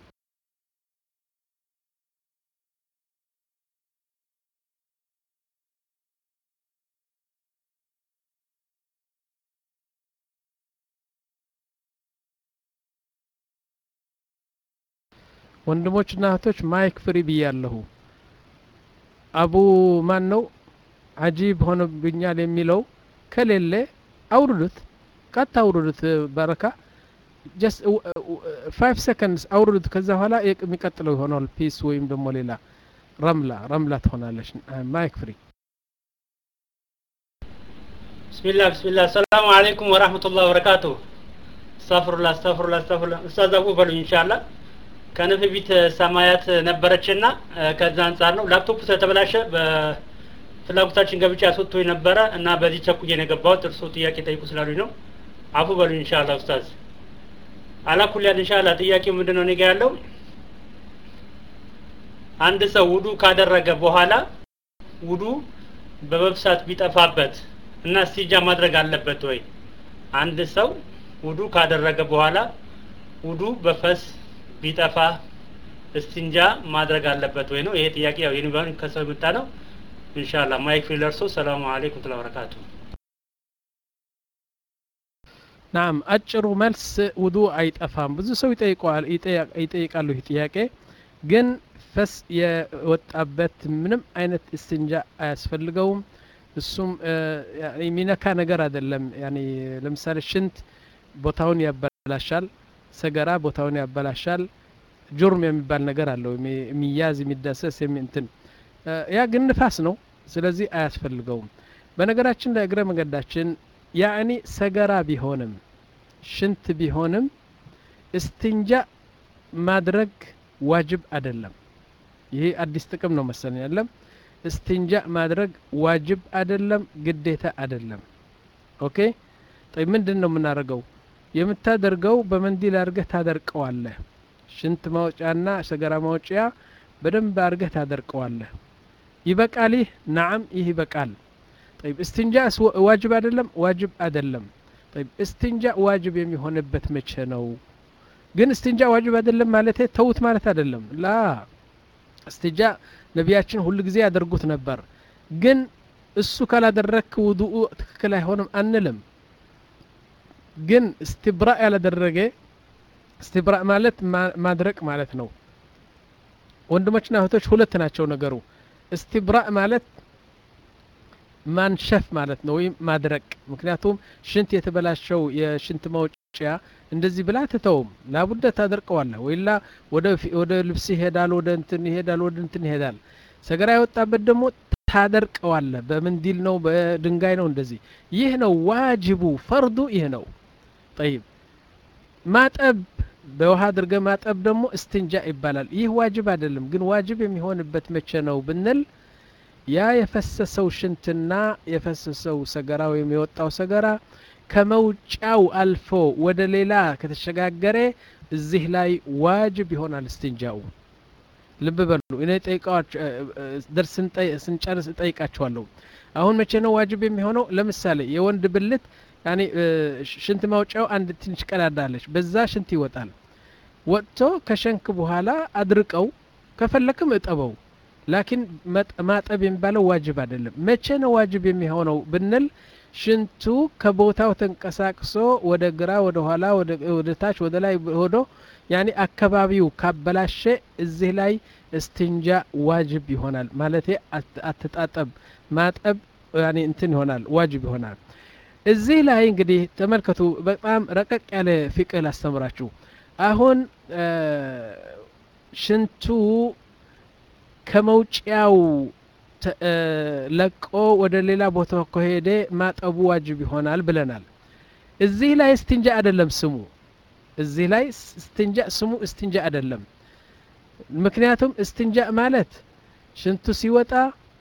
ወንድሞችና እህቶች ማይክ ፍሪ ብያለሁ አቡ ማን ነው አጂብ ሆነብኛል የሚለው ከሌለ አውርዱት ቀጥ አውርዱት በረካ just five seconds አውርዱት ከዛ በኋላ የሚቀጥለው ይሆናል ፒስ ወይም ደግሞ ሌላ ረምላ ረምላ ትሆናለች ማይክ ፍሪ
ቢስሚላህ ቢስሚላህ ሰላም አለይኩም ወራህመቱላሂ ወበረካቱ አስተግፊሩላህ አስተግፊሩላህ አስተግፊሩላህ ኡስታዝ አቡ በሉ ኢንሻአላህ ከነፍ ቢት ሰማያት ነበረችና ከዛ አንፃር ነው ላፕቶፕ ተበላሸ በፍላጎታችን ገብቼ አስወጥቶኝ ነበረ እና በዚህ ቸኩዬ ነው የገባሁት እርሶ ጥያቄ ጠይቁ ስላሉኝ ነው አፉ በሉ ኢንሻአላህ ኡስታዝ አላኩል ያለ ኢንሻአላህ ጥያቄው ምንድነው ነገ ያለው አንድ ሰው ውዱ ካደረገ በኋላ ውዱ በመብሳት ቢጠፋበት እና ሲጃ ማድረግ አለበት ወይ አንድ ሰው ውዱ ካደረገ በኋላ ውዱ በፈስ ቢጠፋ እስቲንጃ ማድረግ አለበት ወይ ነው ይሄ ጥያቄ ያው የኒባን ከሰው መጣ ነው ኢንሻአላህ ማይክ ፍሪለርሶ ሰላም አለይኩም ወራህመቱላሂ ወበረካቱ
ናም አጭሩ መልስ ውዱ አይጠፋም ብዙ ሰው ይጠይቃል ይጠይቃሉ ይሄ ጥያቄ ግን ፈስ የወጣበት ምንም አይነት እስቲንጃ አያስፈልገውም እሱም የሚነካ ነገር አይደለም ያኒ ለምሳሌ ሽንት ቦታውን ያበላሻል ሰገራ ቦታውን ያበላሻል ጁርም የሚባል ነገር አለው የሚያዝ የሚዳሰስ የሚንትን ያ ግን ንፋስ ነው ስለዚህ አያስፈልገውም በነገራችን ላይ እግረ መንገዳችን ያኒ ሰገራ ቢሆንም ሽንት ቢሆንም እስቲንጃ ማድረግ ዋጅብ አይደለም ይሄ አዲስ ጥቅም ነው መሰለኝ አይደለም እስቲንጃ ማድረግ ዋጅብ አይደለም ግዴታ አይደለም ኦኬ طيب ምንድነው የምናደርገው የምታደርገው በመንዲል አርገህ ታደርቀዋለህ ሽንት ማውጫና ሰገራ ማውጫ በደንብ አርገህ ታደርቀዋለህ ይበቃል نعم ይህ ይበቃል طيب استنجاء واجب አይደለም ዋጅብ አይደለም طيب استنجاء ዋጅብ የሚሆንበት መቼ ነው ግን استنجاء ዋጅብ አይደለም ማለት ተውት ማለት አይደለም ላ استنجاء ነቢያችን ሁሉ ጊዜ ያደርጉት ነበር ግን እሱ ካላደረክ ውዱኡ ትክክል አይሆንም አንልም ግን استبراء ያላደረገ استبراء ማለት ማድረቅ ማለት ነው ወንድሞችና እህቶች ሁለት ናቸው ነገሩ استبراء ማለት ማንሸፍ ማለት ነው ወይ ማድረቅ ምክንያቱም ሽንት የተበላሸው የሽንት ማውጫ እንደዚህ ብላ ተተውም ላቡደ ታደርቀዋለህ ወይላ ወደ ወደ ልብስ ይሄዳል ወደ እንትን ይሄዳል ወደ እንትን ይሄዳል ሰገራ ያወጣበት ደግሞ ታደርቀዋለህ በመንዲል ነው በድንጋይ ነው እንደዚህ ይህ ነው ዋጅቡ ፈርዱ ይህ ነው طيب ማጠብ በውሃ አድርገ ማጠብ ደግሞ استنጃ ይባላል ይህ ዋጅብ አይደለም ግን ዋጅብ የሚሆንበት መቼ ነው ብንል ያ የፈሰሰው ሽንትና የፈሰሰው ሰገራ ወይም የወጣው ሰገራ ከመውጫው አልፎ ወደ ሌላ ከተሸጋገረ እዚህ ላይ ዋጅብ ይሆናል استنጃው ልብ በሉ እኔ ጠይቃዎች ደርስን ስንጨርስ ጠይቃቸዋለሁ አሁን መቼ ነው ዋጅብ የሚሆነው ለምሳሌ የወንድ ብልት ያኒ ሽንት ማውጫው አንድ ትንሽ ቀዳዳለች በዛ ሽንት ይወጣል ወጥቶ ከሸንክ በኋላ አድርቀው ከፈለክም እጠበው ላኪን ማጠብ የሚባለው ዋጅብ አይደለም መቼ ነው ዋጅብ የሚሆነው ብንል ሽንቱ ከቦታው ተንቀሳቅሶ ወደ ግራ ወደ ኋላ ወደ ታች ወደ ላይ ሆዶ ያኒ አካባቢው ካበላሸ እዚህ ላይ እስትንጃ ዋጅብ ይሆናል ማለት አትጣጠብ ማጠብ ያኒ እንትን ይሆናል ዋጅብ ይሆናል እዚህ ላይ እንግዲህ ተመልከቱ በጣም ረቀቅ ያለ ፍቅህ ላስተምራችሁ አሁን ሽንቱ ከመውጫው ለቆ ወደ ሌላ ቦታ ከሄደ ማጠቡ ዋጅብ ይሆናል ብለናል እዚህ ላይ እስትንጃ አይደለም ስሙ እዚህ ላይ እስትንጃ ስሙ እስትንጃ አይደለም ምክንያቱም እስትንጃ ማለት ሽንቱ ሲወጣ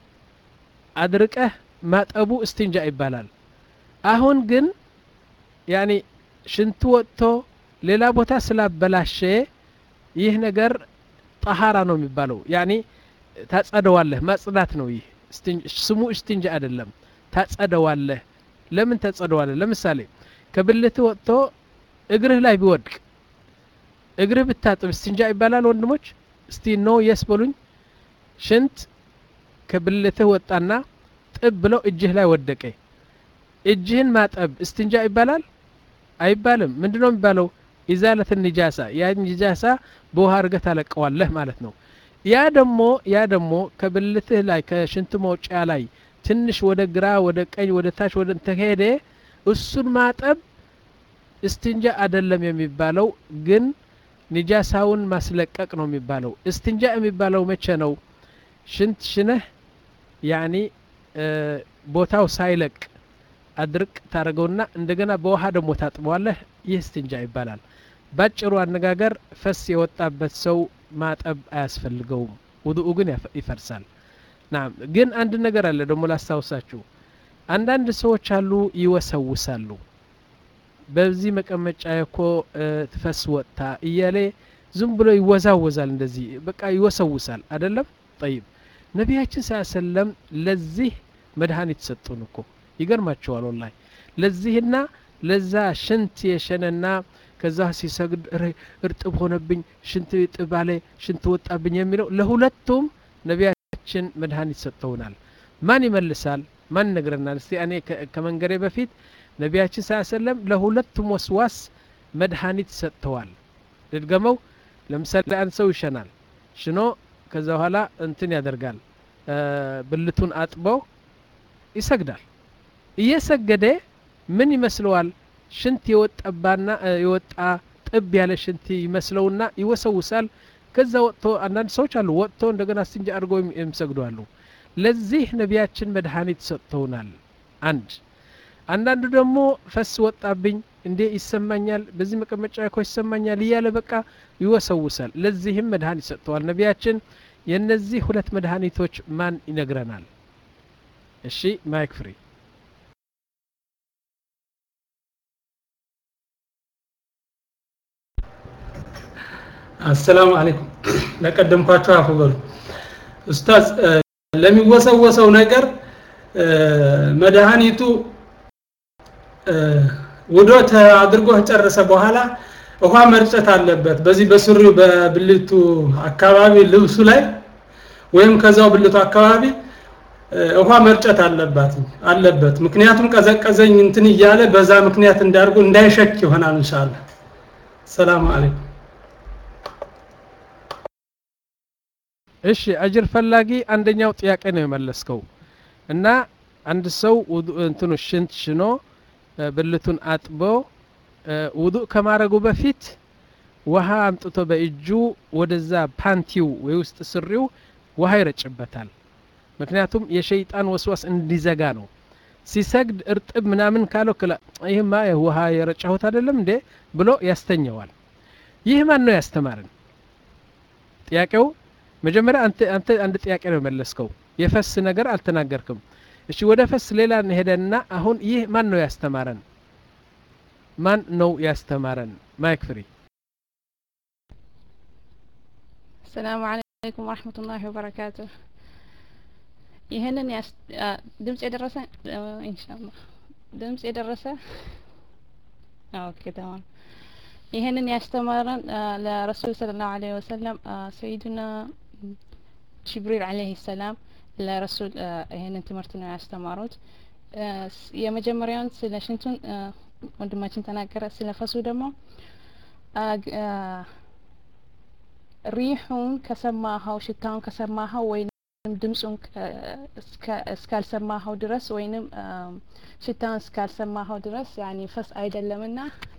አድርቀህ ማጠቡ እስትንጃ ይባላል አሁን ግን ያኒ ሽንቱ ወጥቶ ሌላ ቦታ ስላበላሸ ይህ ነገር ጠሃራ ነው የሚባለው ያኒ ታጸደዋለህ ማጽዳት ነው ይህ ስሙ እስትንጃ አይደለም ታጸደዋለህ ለምን ታጸደዋለህ ለምሳሌ ከብልት ወጥቶ እግርህ ላይ ቢወድቅ እግርህ ብታጥብ እስትንጃ ይባላል ወንድሞች እስቲ ነው የስበሉኝ ሽንት ከብልትህ ወጣና ጥብ ብሎ እጅህ ላይ ወደቀ እጅህን ማጠብ እስትንጃ ይባላል አይባልም ምንድነው የሚባለው ኢዛለት النجاسه ያ ንጃሳ በውሃ አርገህ ታለቀዋለህ ማለት ነው ያ ደሞ ያ ደሞ ከብልትህ ላይ ከሽንት መውጫ ላይ ትንሽ ወደ ግራ ወደ ቀኝ ወደ ታች ወደ ተሄደ እሱን ማጠብ እስትንጃ አይደለም የሚባለው ግን ንጃሳውን ማስለቀቅ ነው የሚባለው እስትንጃ የሚባለው መቼ ነው ሽንት ሽነህ ያኒ ቦታው ሳይለቅ አድርቅ ታረገውና እንደገና በውሃ ደሞ ታጥበዋለህ ይህ እስትንጃ ይባላል ባጭሩ አነጋገር ፈስ የወጣበት ሰው ማጠብ አያስፈልገውም ውዱኡ ግን ይፈርሳል ናም ግን አንድ ነገር አለ ደሞ ላስታውሳችሁ አንዳንድ ሰዎች አሉ ይወሰውሳሉ በዚህ መቀመጫ እኮ ትፈስ ወጣ እያለ ዝም ብሎ ይወዛወዛል እንደዚህ በቃ ይወሰውሳል አይደለም طيب ነብያችን ሰለላሁ ለዚህ መድኃኒት ሰጡን እኮ ይገርማቸዋል ወላሂ ለዚህና ለዛ ሽንት የሸነና ከዛ ሲሰግድ እርጥብ ሆነብኝ ሽንት ጥባለ ሽንት ወጣብኝ የሚለው ለሁለቱም ነብያችን መድኃኒት ሰጥተውናል ማን ይመልሳል ማን ነግረናል እስቲ እኔ ከመንገሬ በፊት ነብያችን ሰለላሁ ለሁለቱም ወስዋስ መድኃኒት ሰጥተዋል ድገመው ለምሳሌ አንድ ሰው ይሸናል ሽኖ ከዛ በኋላ እንትን ያደርጋል ብልቱን አጥቦ ይሰግዳል እየሰገደ ምን ይመስለዋል ሽንት የወጣባና የወጣ ጥብ ያለ ሽንት ይመስለውና ይወሰውሳል ከዛ ወጥቶ አንዳንድ ሰዎች አሉ ወጥቶ እንደገና እስትንጃ አድርገው የሚሰግዱ አሉ ለዚህ ነብያችን መድኃኒት ሰጥተውናል አንድ አንዳንዱ ደግሞ ፈስ ወጣብኝ እንዴ ይሰማኛል በዚህ መቀመጫ እኮ ይሰማኛል እያለ በቃ ይወሰውሳል ለዚህም መድኃኒት ሰጥተዋል ነብያችን የነዚህ ሁለት መድኃኒቶች ማን ይነግረናል እሺ ማይክ ፍሪ
አሰላሙ አለይኩም ለቀደምኳችሁ አፉ በሉ ኡስታዝ ለሚወሰወሰው ነገር መድኃኒቱ ውዶት አድርጎ ጨረሰ በኋላ ውሃ መርጨት አለበት በዚህ በሱሪው በብልቱ አካባቢ ልብሱ ላይ ወይም ከዛው ብልቱ አካባቢ ውሃ መርጨት አለበት አለበት ምክንያቱም ቀዘቀዘኝ እንትን ይያለ በዛ ምክንያት እንዳርጉ እንዳይሸክ ይሆናል ኢንሻአላህ ሰላም አለይኩም እሺ አጅር ፈላጊ አንደኛው ጥያቄ ነው የመለስከው እና አንድ ሰው እንትኑ ሽንት ሽኖ ብልቱን አጥቦ ውዱእ ከማረጉ በፊት ውሃ አምጥቶ በእጁ ወደዛ ፓንቲው ወይ ውስጥ ስሪው ውሃ ይረጭበታል ምክንያቱም የሸይጣን ወስዋስ እንዲዘጋ ነው ሲሰግድ እርጥብ ምናምን ካለው ከላ ይሄማ ውሃ የረጨሁት አይደለም እንዴ ብሎ ያስተኛዋል ይህ ማን ነው ያስተማረን ጥያቄው መጀመሪያ አንተ አንተ አንድ ጥያቄ ነው መለስከው የፈስ ነገር አልተናገርክም እሺ ወደ ፈስ ሌላ እንሄደና አሁን ይህ ማን ነው ያስተማረን ማን ነው ያስተማረን ማይክ ፍሪ
السلام عليكم ورحمة الله وبركاته ይሄንን ድምጽ የደረሰ ኢንሻአላህ ድምጽ የደረሰ ኦኬ ተማም ይሄንን ያስተማረን ለረሱል ሰለላሁ ዐለይሂ ወሰለም ሰይዱና ጅብሪል ዐለይሂ ሰላም ለረሱል ይሄንን ትምህርት ነው ያስተማሩት የመጀመሪያውን ስለ ሽንቱን ወንድማችን ተናገረ። ስለ ፈሱ ደግሞ ሪሁን ከሰማኸው ሽታውን ከሰማኸው ወይንም ድምጹን እስካልሰማኸው ድረስ ወይንም ሽታውን እስካልሰማኸው ድረስ ያኒ ፈስ አይደለምና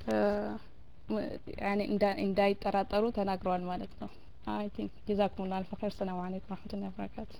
ያኒ እንዳይጠራጠሩ ተናግረዋል ማለት ነው። አይ ቲንክ ጀዛኩሙላሁ አልፍ ኸይር። ሰላም አለይኩም ወራህመቱላሂ ወበረካቱ።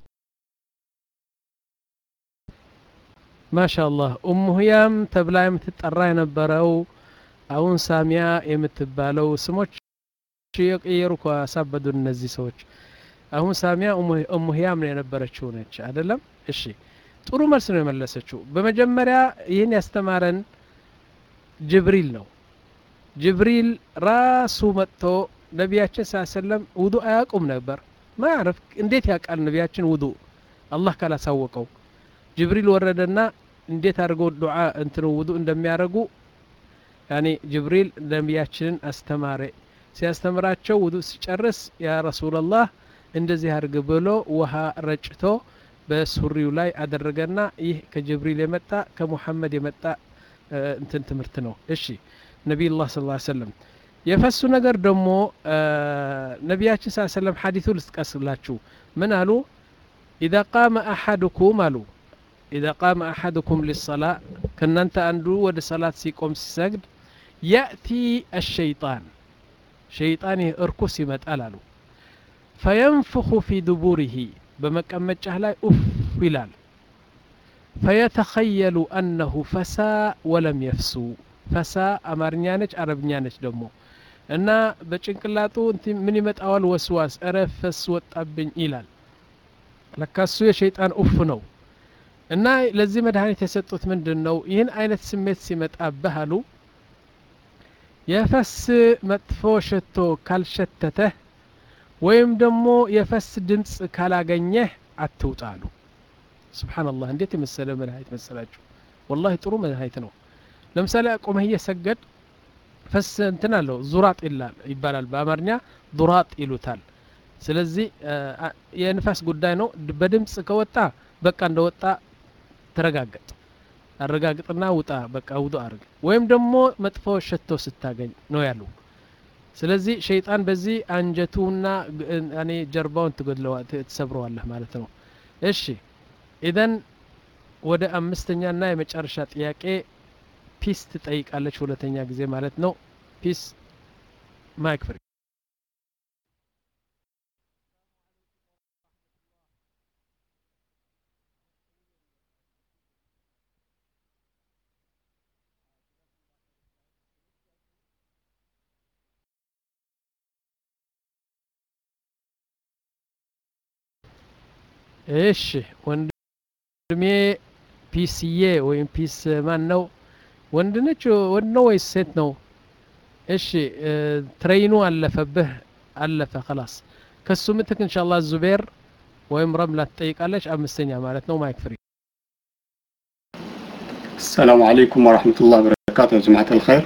ማሻአላህ ኡሙ ህያም ተብላ የምትጠራ የነበረው አሁን ሳሚያ የምትባለው ስሞች የቀየሩ ከሳበዱ እነዚህ ሰዎች። አሁን ሳሚያ ኡሙ ህያም ነው የነበረችው ነች አይደለም? እሺ ጥሩ መልስ ነው የመለሰችው። በመጀመሪያ ይህን ያስተማረን ጅብሪል ነው። ጅብሪል ራሱ መጥቶ ነቢያችን ሰለላሁ ዐለይሂ ወሰለም ውዱእ አያውቁም ነበር። ማዕረፍ እንዴት ያውቃል ነቢያችን ውዱእ አላህ ካላሳወቀው? ጅብሪል ወረደና እንዴት አድርገው ዱዓ እንትኑ ውዱእ እንደሚያደርጉ ያኒ ጅብሪል ነቢያችንን አስተማረ። ሲያስተምራቸው ውዱእ ሲጨርስ ያ ረሱላህ እንደዚህ አድርግ ብሎ ውሃ ረጭቶ በሱሪው ላይ አደረገና ይህ ከጅብሪል የመጣ ከሙሐመድ የመጣ እንትን ትምህርት ነው። እሺ ነብዩላህ ሰለላሁ ዐለይሂ ወሰለም የፈሱ ነገር ደግሞ ነቢያችን ሰለላሁ ዐለይሂ ወሰለም ሐዲሱ ልስቀስላችሁ ምን አሉ? إذا قام أحدكم አሉ إذا قام أحدكم للصلاة كننت أندو ود صلاة سيقوم سيسجد يأتي الشيطان شيطان إركس يمتأل አሉ فينفخ في دبوره بمكمجه ላይ ኡፍ ይላል فيتخيل أنه فسا ولم يفسو فسا አማርኛ ነች አረብኛ ነች ደግሞ እና በጭንቅላቱ ምን ይመጣዋል ወስዋስ እረፈስ ወጣብኝ ይላል። ለካሱ የሸይጣን ኡፍ ነው። እና ለዚህ መድኃኒት የሰጡት ምንድነው? ይህን አይነት ስሜት ሲመጣብህ አሉ የፈስ መጥፎ ሽቶ ካልሸተተህ ወይም ደግሞ የፈስ ድምጽ ካላገኘህ አትውጣሉ። ሱብሃንአላህ እንዴት የመሰለ መድኃኒት መሰላችሁ? ወላሂ ጥሩ መድኃኒት ነው። ለምሳሌ ቆመህ እየሰገድ ፈስ እንትን አለው ዙራጥ ይላል ይባላል በአማርኛ ዱራጥ ይሉታል። ስለዚህ የንፋስ ጉዳይ ነው። በድምጽ ከወጣ በቃ እንደወጣ ተረጋግጥ አረጋግጥና ውጣ በቃ ውዱእ አድርግ። ወይም ደግሞ መጥፎ ሽቶ ስታገኝ ነው ያሉ። ስለዚህ ሸይጣን በዚህ አንጀቱና ያኔ ጀርባውን ትገድለዋል ትሰብረዋለህ ማለት ነው። እሺ ኢዘን ወደ አምስተኛና የመጨረሻ ጥያቄ ፒስ ትጠይቃለች ሁለተኛ ጊዜ ማለት ነው። ፒስ ማይክ ፍሪ። እሺ ወንድሜ ፒስዬ ወይም ፒስ ማን ነው? ወንድ ነች ወንድ ነው ወይስ ሴት ነው? እሺ ትሬኑ አለፈብህ አለፈ خلاص ከሱ ምትክ ኢንሻአላህ ዙቤር ወይም ረምላ ትጠይቃለች አምስተኛ ማለት ነው። ማይክ ፍሪ።
السلام عليكم ورحمة الله وبركاته يا جماعة الخير.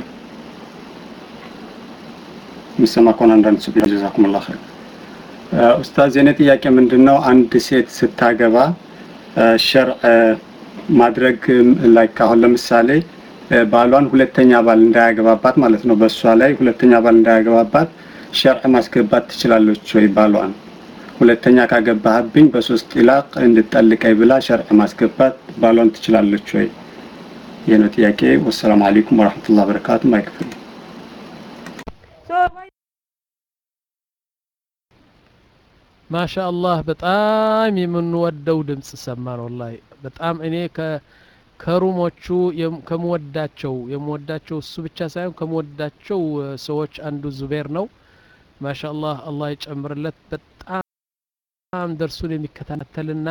مسمعكم عندنا سبحان جزاكم الله خير. ኡስታዝ የኔ ጥያቄ ምንድነው? አንድ ሴት ስታገባ ሸርዕ ማድረግ ላይ ካሁን ለምሳሌ ባሏን ሁለተኛ ባል እንዳያገባባት ማለት ነው በሷ ላይ ሁለተኛ ባል እንዳያገባባት ሸርዕ ማስገባት ትችላለች ወይ? ባሏን ሁለተኛ ካገባህብኝ በሶስት ኢላቅ እንድትጠልቀይ ብላ ሸርዕ ማስገባት ባሏን ትችላለች ወይ? የኔ ጥያቄ። ወሰላሙ አለይኩም ወራህመቱላሂ ወበረካቱ። ማይክፍል
ማሻአላህ በጣም የምንወደው ድምጽ ሰማን። ወላሂ በጣም እኔ ከሩሞቹ ከምወዳቸው የምወዳቸው እሱ ብቻ ሳይሆን ከምወዳቸው ሰዎች አንዱ ዙቤር ነው። ማሻአላህ አላህ ይጨምርለት። በጣም ደርሱን የሚከታተልና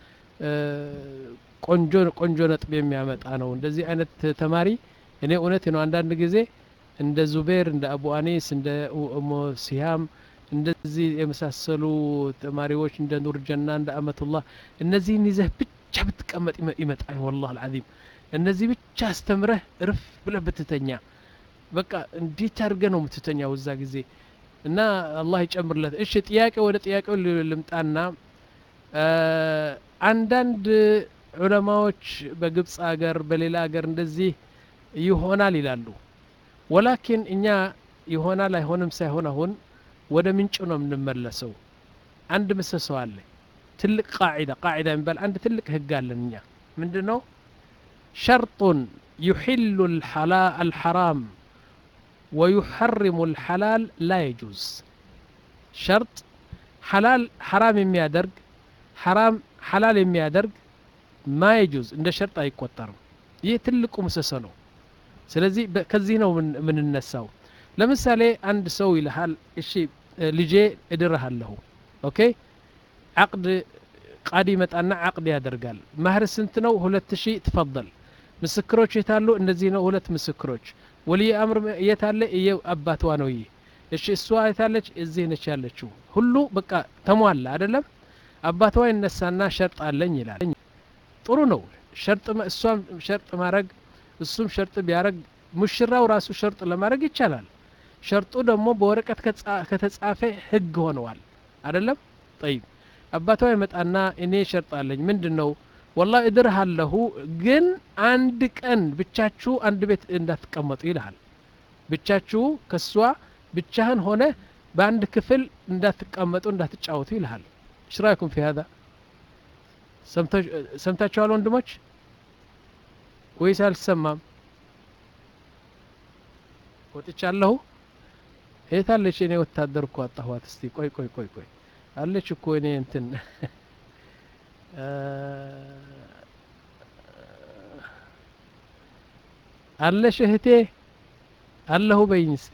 ቆንጆ ቆንጆ ነጥብ የሚያመጣ ነው። እንደዚህ አይነት ተማሪ እኔ እውነት ነው አንዳንድ ጊዜ እንደ ዙቤር እንደ አቡ አኒስ እንደ ኡሙ ሲያም እንደዚህ የመሳሰሉ ተማሪዎች እንደ ኑር ጀና እንደ አመቱላህ እነዚህን ይዘህ ብቻ ብትቀመጥ ይመጣል። والله العظيم እነዚህ ብቻ አስተምረህ እርፍ ብለህ ብትተኛ በቃ እንዴት አድርገህ ነው የምትተኛው እዛ ጊዜ እና አላህ ይጨምርለት። እሺ ጥያቄ ወደ ጥያቄው ልምጣና አንዳንድ ዑለማዎች በግብጽ አገር በሌላ አገር እንደዚህ ይሆናል ይላሉ ወላኪን እኛ ይሆናል አይሆንም ሳይሆን አሁን ወደ ምንጭ ነው የምንመለሰው አንድ ምሰሶ አለ ትልቅ ቃዒዳ ቃዒዳ የሚባል አንድ ትልቅ ህግ አለን እኛ ምንድነው شرط يحل الحلال الحرام ويحرم الحلال لا يجوز شرط حلال حرام የሚያደርግ حرام حلال የሚያደርግ ما يجوز እንደ ሸርጥ አይቆጠርም ይህ ትልቁ ምሰሶ ነው ስለዚህ ከዚህ ነው ምን እንነሳው ለምሳሌ አንድ ሰው ይልሃል እሺ ልጄ እድርሃለሁ ኦኬ عقد ቃዲ መጣና عقد ያደርጋል ማህር ስንት ነው ሁለት ሺህ ተፈضل ምስክሮች የታሉ እነዚህ ነው ሁለት ምስክሮች ወልይ አምር የታለ እየው አባቷ ነው ይሄ እሺ እሷ የታለች እዚህ ነች ያለችው ሁሉ በቃ ተሟላ አይደለም አባቷ ይነሳና ሸርጥ አለኝ ይላል ጥሩ ነው ሸርጥ እሷም ሸርጥ ማድረግ እሱም ሸርጥ ቢያረግ ሙሽራው ራሱ ሸርጥ ለማድረግ ይቻላል ሸርጡ ደግሞ በወረቀት ከተጻፈ ህግ ሆነዋል አይደለም طيب አባቷ ይመጣና እኔ ሸርጥ አለኝ ምንድነው والله እድርሃለሁ ግን አንድ ቀን ብቻችሁ አንድ ቤት እንዳትቀመጡ ይልሃል ብቻችሁ ከሷ ብቻህን ሆነ በአንድ ክፍል እንዳትቀመጡ እንዳትጫወቱ ይልሃል ايش رايكم في هذا ሰምታችኋል ወንድሞች ወይስ አልሰማም ወጥቻለሁ የታለች እኔ ወታደር እኮ አጣኋት እስቲ ቆይ ቆይ ቆይ ቆይ አለች እኮ እኔ እንትን አለሽ እህቴ አለሁ በይኝ እስቲ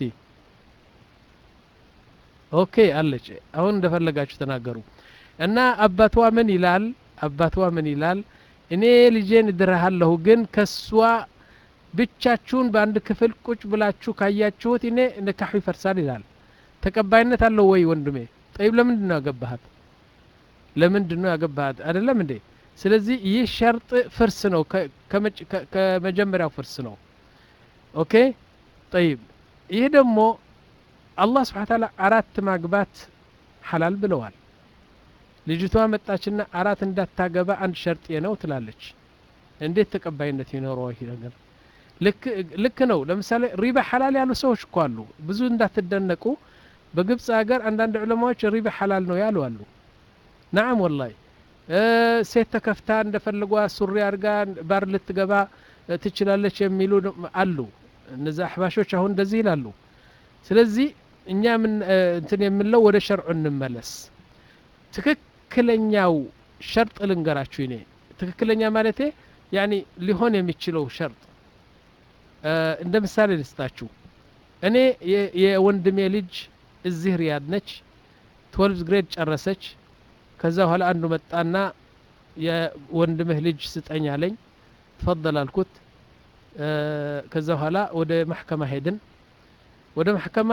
ኦኬ አለች አሁን እንደፈለጋችሁ ተናገሩ እና አባቷ ምን ይላል አባቷ ምን ይላል እኔ ልጄን እድርሃለሁ ግን ከሷ ብቻችሁን በአንድ ክፍል ቁጭ ብላችሁ ካያችሁት እኔ ንካህ ይፈርሳል ይላል ተቀባይነት አለው ወይ ወንድሜ طيب ለምንድን ነው ያገባሃት ለምንድን ነው ያገባሃት አይደለም እንዴ ስለዚህ ይህ ሸርጥ ፍርስ ነው ከመጀመሪያው ፍርስ ነው ኦኬ طيب ይህ ደግሞ አላህ Subhanahu Ta'ala አራት ማግባት ሐላል ብለዋል ልጅቷ መጣችና አራት እንዳታገባ አንድ ሸርጥ ነው ትላለች እንዴት ተቀባይነት ይኖረው ይሄ ነገር ልክ ልክ ነው ለምሳሌ ሪባ ሐላል ያሉ ሰዎች እኮ አሉ ብዙ እንዳትደነቁ በግብጽ ሀገር አንዳንድ ዑለማዎች ሪባ ሐላል ነው ያሉ አሉ نعم والله ሴት ተከፍታ እንደፈልጓ ሱሪ አርጋ ባር ልትገባ ትችላለች የሚሉ አሉ እነዛ አህባሾች አሁን እንደዚህ ይላሉ ስለዚህ እኛ ምን እንትን የምንለው ወደ ሸርዑ እንመለስ ትክክለኛው ሸርጥ ልንገራችሁ እኔ ትክክለኛ ማለቴ ያኒ ሊሆን የሚችለው ሸርጥ እንደ ምሳሌ ልስጣችሁ እኔ የወንድሜ ልጅ እዚህ ሪያድ ነች ትዌልቭ ግሬድ ጨረሰች ከዛ በኋላ አንዱ መጣና የወንድምህ ልጅ ስጠኝ አለኝ ተፈضل አልኩት ከዛ በኋላ ወደ ማህከማ ሄድን ወደ ማህከማ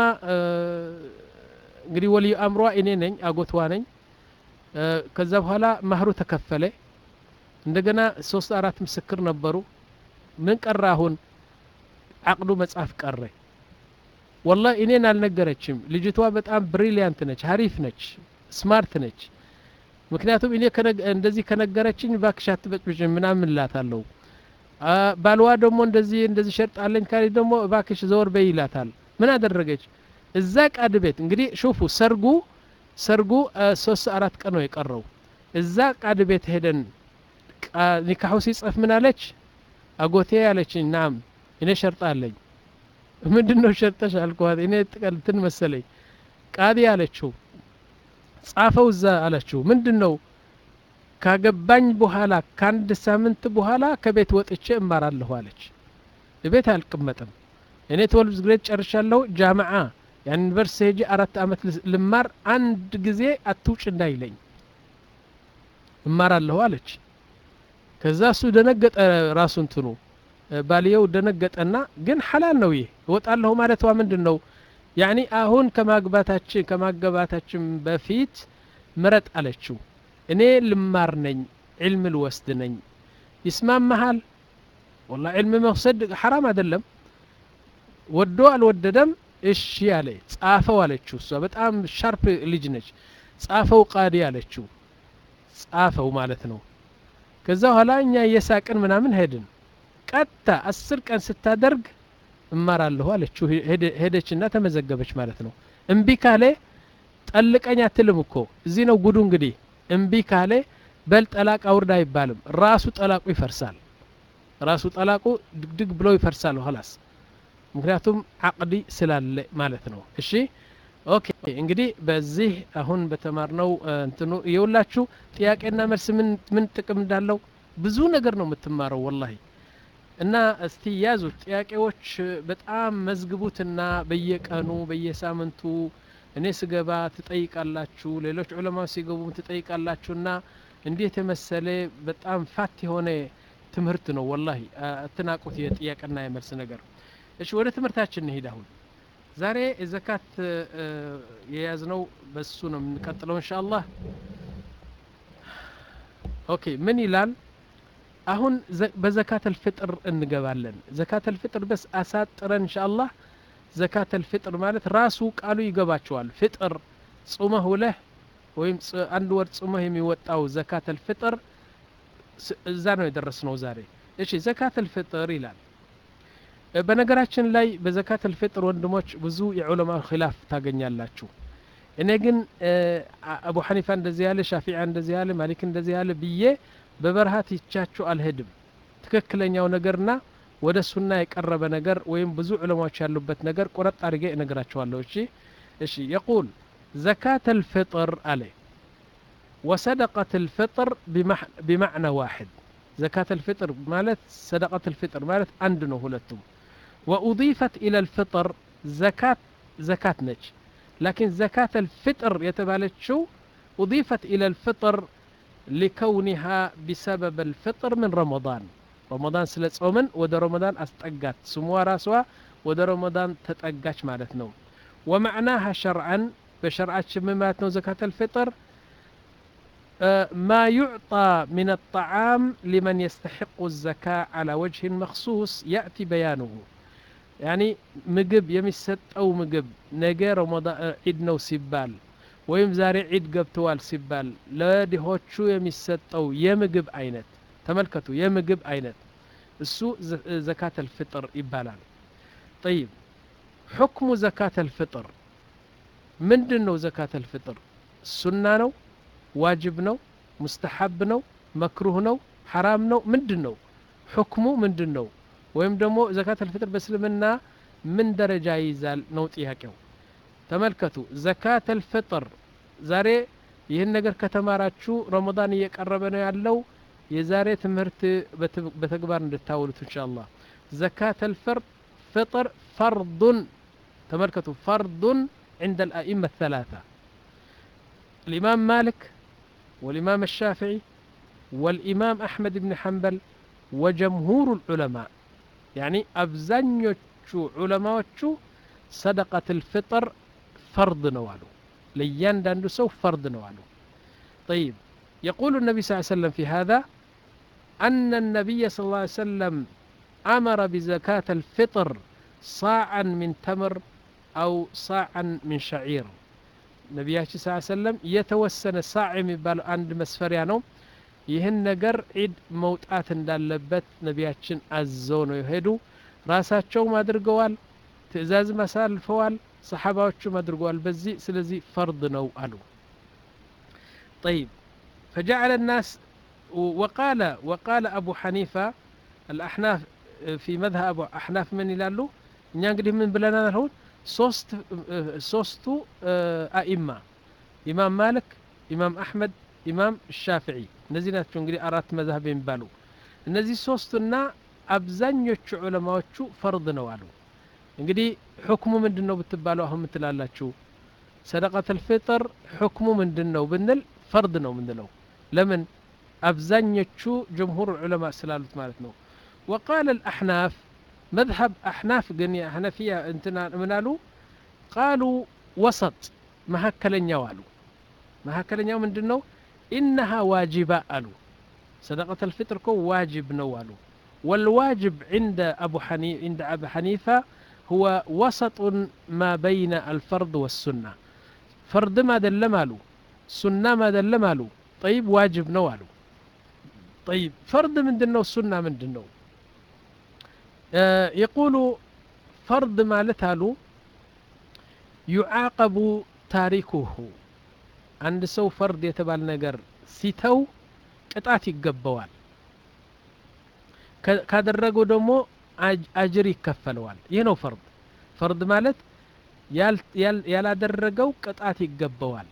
እንግዲህ ወልይ አምሯ እኔ ነኝ አጎቷ ነኝ ከዛ በኋላ ማህሩ ተከፈለ እንደገና ሶስት አራት ምስክር ነበሩ ምን ቀረ አሁን አቅዱ መጻፍ ቀረ والله እኔን አልነገረችም ልጅቷ በጣም ብሪሊያንት ነች ሀሪፍ ነች ስማርት ነች ምክንያቱም እኔ እንደዚህ ከነገረችኝ ባክሽ አትበጭብጭ ምናምን ላታለሁ ባልዋ ደግሞ እንደዚህ እንደዚህ ሸርጥ አለኝ ካለ ደግሞ ባክሽ ዘወር በይ ይላታል ምን አደረገች እዛ ቃድ ቤት እንግዲህ ሹፉ ሰርጉ ሰርጉ ሶስት አራት ቀን ነው የቀረው እዛ ቃድ ቤት ሄደን ኒካሁ ሲጽፍ ምን አለች አጎቴ ያለችኝ ናም እኔ ሸርጥ አለኝ ምንድነው ሸርጠሽ አልኳት እኔ ጥቅልትን መሰለኝ ቃዲ ያለችው ጻፈው እዛ አለችው ምንድነው ካገባኝ በኋላ ካንድ ሳምንት በኋላ ከቤት ወጥቼ እማራለሁ አለች ለቤት አልቀመጥም እኔ ትዌልቭ ግሬድ ጨርሻለሁ ጃማዓ ያን ዩኒቨርሲቲ ሄጄ አራት አመት ልማር አንድ ጊዜ አትውጭ እንዳይለኝ እማራለሁ አለች ከዛ እሱ ደነገጠ ራሱን ትኑ ባልየው ደነገጠና ግን ሐላል ነው ይሄ ወጣለሁ ማለቷ ምንድነው ያኒ አሁን ከማግባታችን ከማገባታችን በፊት ምረጥ አለችው እኔ ልማር ነኝ علم الوسد ነኝ ይስማማሃል والله علم መውሰድ حرام አይደለም ወዶ አልወደደም እሺ ያለ ጻፈው አለችው እሷ በጣም ሻርፕ ልጅ ነች ጻፈው ቃዲ አለችው ጻፈው ማለት ነው ከዛ ኋላ እኛ እየሳቅን ምናምን ሄድን። ቀጥታ አስር ቀን ስታደርግ እማራለሁ አለችው። ሄደችና ተመዘገበች ማለት ነው። እምቢ ካለ ጠልቀኝ አትልም እኮ እዚህ ነው ጉዱ። እንግዲህ እምቢ ካለ በል ጠላቅ አውርድ አይባልም። ራሱ ጠላቁ ይፈርሳል። ራሱ ጠላቁ ድግድግ ብሎ ይፈርሳል ኋላስ ምክንያቱም አቅዲ ስላለ ማለት ነው። እሺ ኦኬ እንግዲህ በዚህ አሁን በተማርነው እንትኑ ይውላችሁ ጥያቄና መልስ ምን ምን ጥቅም እንዳለው ብዙ ነገር ነው የምትማረው ወላሂ። እና እስቲ ያዙ ጥያቄዎች በጣም መዝግቡትና በየቀኑ በየሳምንቱ እኔ ስገባ ትጠይቃላችሁ፣ ሌሎች ዑለማዎች ሲገቡ ትጠይቃላችሁና እንዴት የመሰለ በጣም ፋት የሆነ ትምህርት ነው ወላሂ። አትናቁት የጥያቄና የመልስ ነገር። እሺ ወደ ትምህርታችን እንሂድ። አሁን ዛሬ ዘካት የያዝነው በሱ ነው የምንቀጥለው ኢንሻአላህ። ኦኬ ምን ይላል አሁን በዘካት الفطر እንገባለን። ዘካት الفطر በስ አሳጥረን ኢንሻአላህ። ዘካት الفطر ማለት ራሱ ቃሉ ይገባቸዋል። ፍጥር ጾመህ ውለህ ወይም አንድ ወር ጾመህ የሚወጣው ዘካት الفطر እዛ ነው የደረስነው ዛሬ። እሺ ዘካት الفطر ይላል። በነገራችን ላይ በዘካት الفطر ወንድሞች ብዙ የዑለማ ኺላፍ ታገኛላችሁ። እኔ ግን አቡ ሐኒፋ እንደዚህ ያለ፣ ሻፊዒ እንደዚህ ያለ፣ ማሊክ እንደዚህ ያለ ብዬ በበርሃት ይቻችሁ አልሄድም። ትክክለኛው ነገርና ወደ ሱና የቀረበ ነገር ወይም ብዙ ዑለማዎች ያሉበት ነገር ቆረጥ አድርጌ እነግራችኋለሁ። እሺ እሺ يقول زكاة الفطر عليه وصدقة الفطر بمعنى واحد. زكاة الفطر مالت صدقة الفطر مالت عندنا هلتم. وأضيفت إلى الفطر زكاة زكاة نج، لكن زكاة الفطر يتبالت شو أضيفت إلى الفطر لكونها بسبب الفطر من رمضان. رمضان سلت أومن وده رمضان أستقات سموا راسوا وده رمضان تتأجاش مالتنا. ومعناها شرعا بشرعات شمماتنا زكاة الفطر ما يعطى من الطعام لمن يستحق الزكاة على وجه مخصوص يأتي بيانه. يعني مجب يمست أو مجب نجا رمضان عيد نو سبال ويم زارع عيد قبتوال سبال لا دهوتشو يمست أو يمجب عينت تملكتو يمجب عينت السوء زكاة الفطر إبالان. طيب حكم زكاة الفطر من دنو زكاة الفطر؟ السنة نو، واجب نو، مستحب نو، مكروه نو، حرام نو، ምንድን ነው حكمه ምንድን ነው? ወይም ደግሞ ዘካት الفطر በእስልምና ምን ደረጃ ይይዛል ነው ጥያቄው። ተመልከቱ ዘካት الفطر ዛሬ ይህን ነገር ከተማራችሁ ረመዳን እየቀረበ ነው ያለው። የዛሬ ትምህርት በተግባር እንድታውሉት ኢንሻአላህ። ዘካት الفطر فرض ተመልከቱ فرض عند الأئمة الثلاثة الإمام مالك والإمام الشافعي والإمام أحمد بن حنبل وجمهور العلماء. يعني أبزنيوشو علماء صدقة الفطر فرض نوالو ليان داندو سو فرض نوالو. طيب يقول النبي صلى الله عليه وسلم في هذا أن النبي صلى الله عليه وسلم أمر بزكاة الفطر صاعا من تمر أو صاعا من شعير. ነቢያችን ሰለላሁ ዐለይሂ ወሰለም የተወሰነ ሳዕ የሚባለው አንድ መስፈሪያ ነው። ይህን ነገር ዒድ መውጣት እንዳለበት ነቢያችን አዘው ነው የሄዱ። ራሳቸውም አድርገዋል፣ ትእዛዝም አሳልፈዋል፣ ሰሓባዎቹም አድርገዋል። በዚህ ስለዚህ ፈርድ ነው አሉ። طيب فجعل الناس وقال وقال أبو حنيفة الأحناف في مذهب أبو أحناف من ይላሉ። እኛ እንግዲህ ምን ብለናል አሁን ሶስት ሶስቱ አኢማ ኢማም ማሊክ፣ ኢማም አህመድ፣ ኢማም ሻፊዒ እነዚህ ናቸው እንግዲህ አራት መዝሀብ የሚባሉ። እነዚህ ሶስቱና አብዛኞቹ ዑለማዎቹ ፈርድ ነው አሉ። እንግዲህ ሁክሙ ምንድነው ብትባለው አሁን ምትላላችሁ ሰደቀተ الفطر ሁክሙ ምንድነው ብንል ፈርድ ነው ምንድነው? ለምን አብዛኞቹ ጀምሁር ዑለማ ስላሉት ማለት ነው። وقال الأحناف مذهب أحناف قنية حنفية انتنا منالو قالوا وسط ما هكلن يوالو ما هكلن يوم من دنو إنها واجبة ألو صدقة الفطر كو واجب نوالو. والواجب عند أبو حنيفة عند أبو حنيفة هو وسط ما بين الفرض والسنة. فرض ما دل مالو، سنة ما دل مالو. طيب واجب نوالو طيب فرض ምንድነው ሱና ምንድነው يقول فرض ማለት አሉ يعاقب تاركه አንድ ሰው ፈርድ የተባለ ነገር ሲተው ቅጣት ይገባዋል ካደረገው ደግሞ አጅር ይከፈለዋል ይህ ነው ፈርድ ፈርድ ማለት ያላደረገው ቅጣት ይገባዋል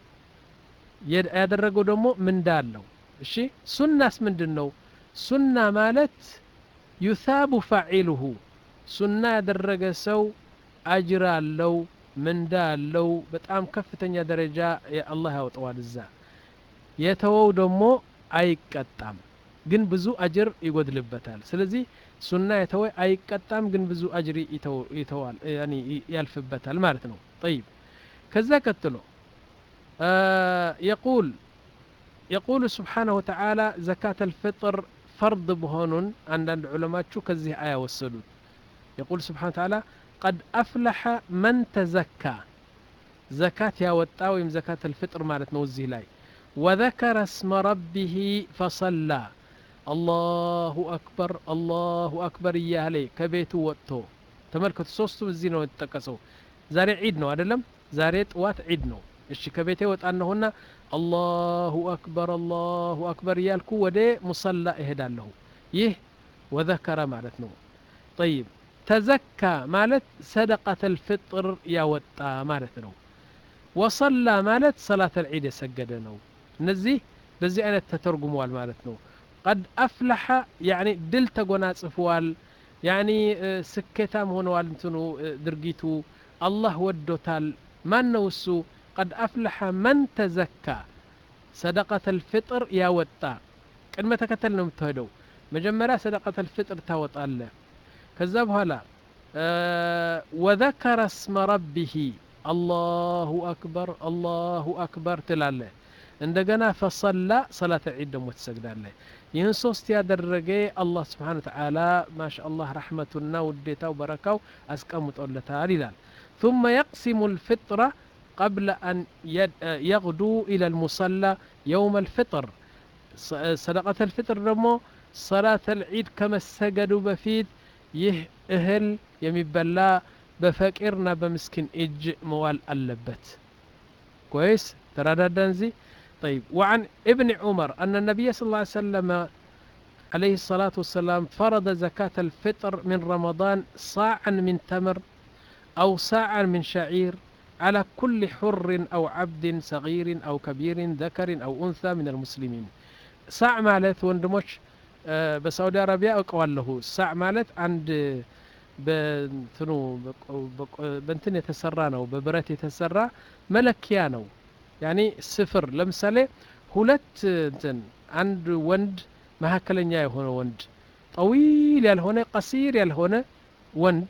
ያደረገው ደግሞ ምንዳ አለው እሺ ሱናስ ምንድነው ሱና ማለት يثاب فاعله ሱና ያደረገ ሰው አጅር አለው ምንዳ አለው በጣም ከፍተኛ ደረጃ አላህ ያወጣዋል እዛ የተወው ደግሞ አይቀጣም ግን ብዙ አጅር ይጎድልበታል ስለዚህ ሱና የተወ አይቀጣም ግን ብዙ አጅር ይተዋል ያኒ ያልፍበታል ማለት ነው طيب ከዛ ቀጥሎ يقول يقول سبحانه وتعالى زكاة الفطر فرض بهونن عند العلماء شو كذي آية والسلود يقول سبحانه وتعالى قد أفلح من تزكى زكاة يا وتاويم زكاة الفطر مالت نوزي لاي وذكر اسم ربه فصلى الله أكبر الله أكبر يا لي كبيت وتو تملكت صوصتو الزينة والتكسو زاري عيدنو أدلم زاريت وات عيدنو እሺ ከቤቴ ወጣነውና الله أكبر الله أكبر ያልኩ ወደ ሙሰላ እሄዳለሁ ይህ وذكر ማለት ነው طيب تزكى ማለት صدقة الفطر ያወጣ ማለት ነው وصلى ማለት صلاة العيد የሰገደ ነው እነዚህ በዚህ አይነት ተተርጉመዋል ማለት ነው قد أفلح يعني ድል ተጎናጽፏል يعني ስኬታም ሆነዋል እንትኑ ድርጊቱ አላህ ወዶታል ማን ነው እሱ قد أفلح من تزكى صدقة الفطر يا وطا قدما تكتلنا متهدو مجمرا صدقة الفطر تاوطا له كذا بهلا أه وذكر اسم ربه الله أكبر الله أكبر تلاله عندنا فصلى صلاة العيد متسجداله ይህን ሶስት ያደረገ አላህ Subhanahu Wa Ta'ala ما شاء الله رحمتنا وديتاو بركاو አስቀምጦለታል ይላል ثم يقسم الفطرة قبل أن يغدو إلى المصلى يوم الفطر صدقة الفطر رمو صلاة العيد كما السجدوا بفيد يه أهل يمبلا بفكرنا بمسكن إج موال اللبت كويس ترى دانزي طيب وعن ابن عمر أن النبي صلى الله عليه وسلم عليه الصلاة والسلام فرض زكاة الفطر من رمضان صاعا من تمر أو صاعا من شعير على كل حر أو عبد صغير أو كبير ذكر أو أنثى من المسلمين صاع مالت وندموش أه بسعودي عربية أقوال له صاع مالت عند بنتنو بنتن يتسرانو ببرات يتسرى ملكيانو يعني صفر لمثالي ሁለት እንትን አንድ ወንድ መሐከለኛ የሆነ ወንድ طويل ያልሆነ قصير ያልሆነ ወንድ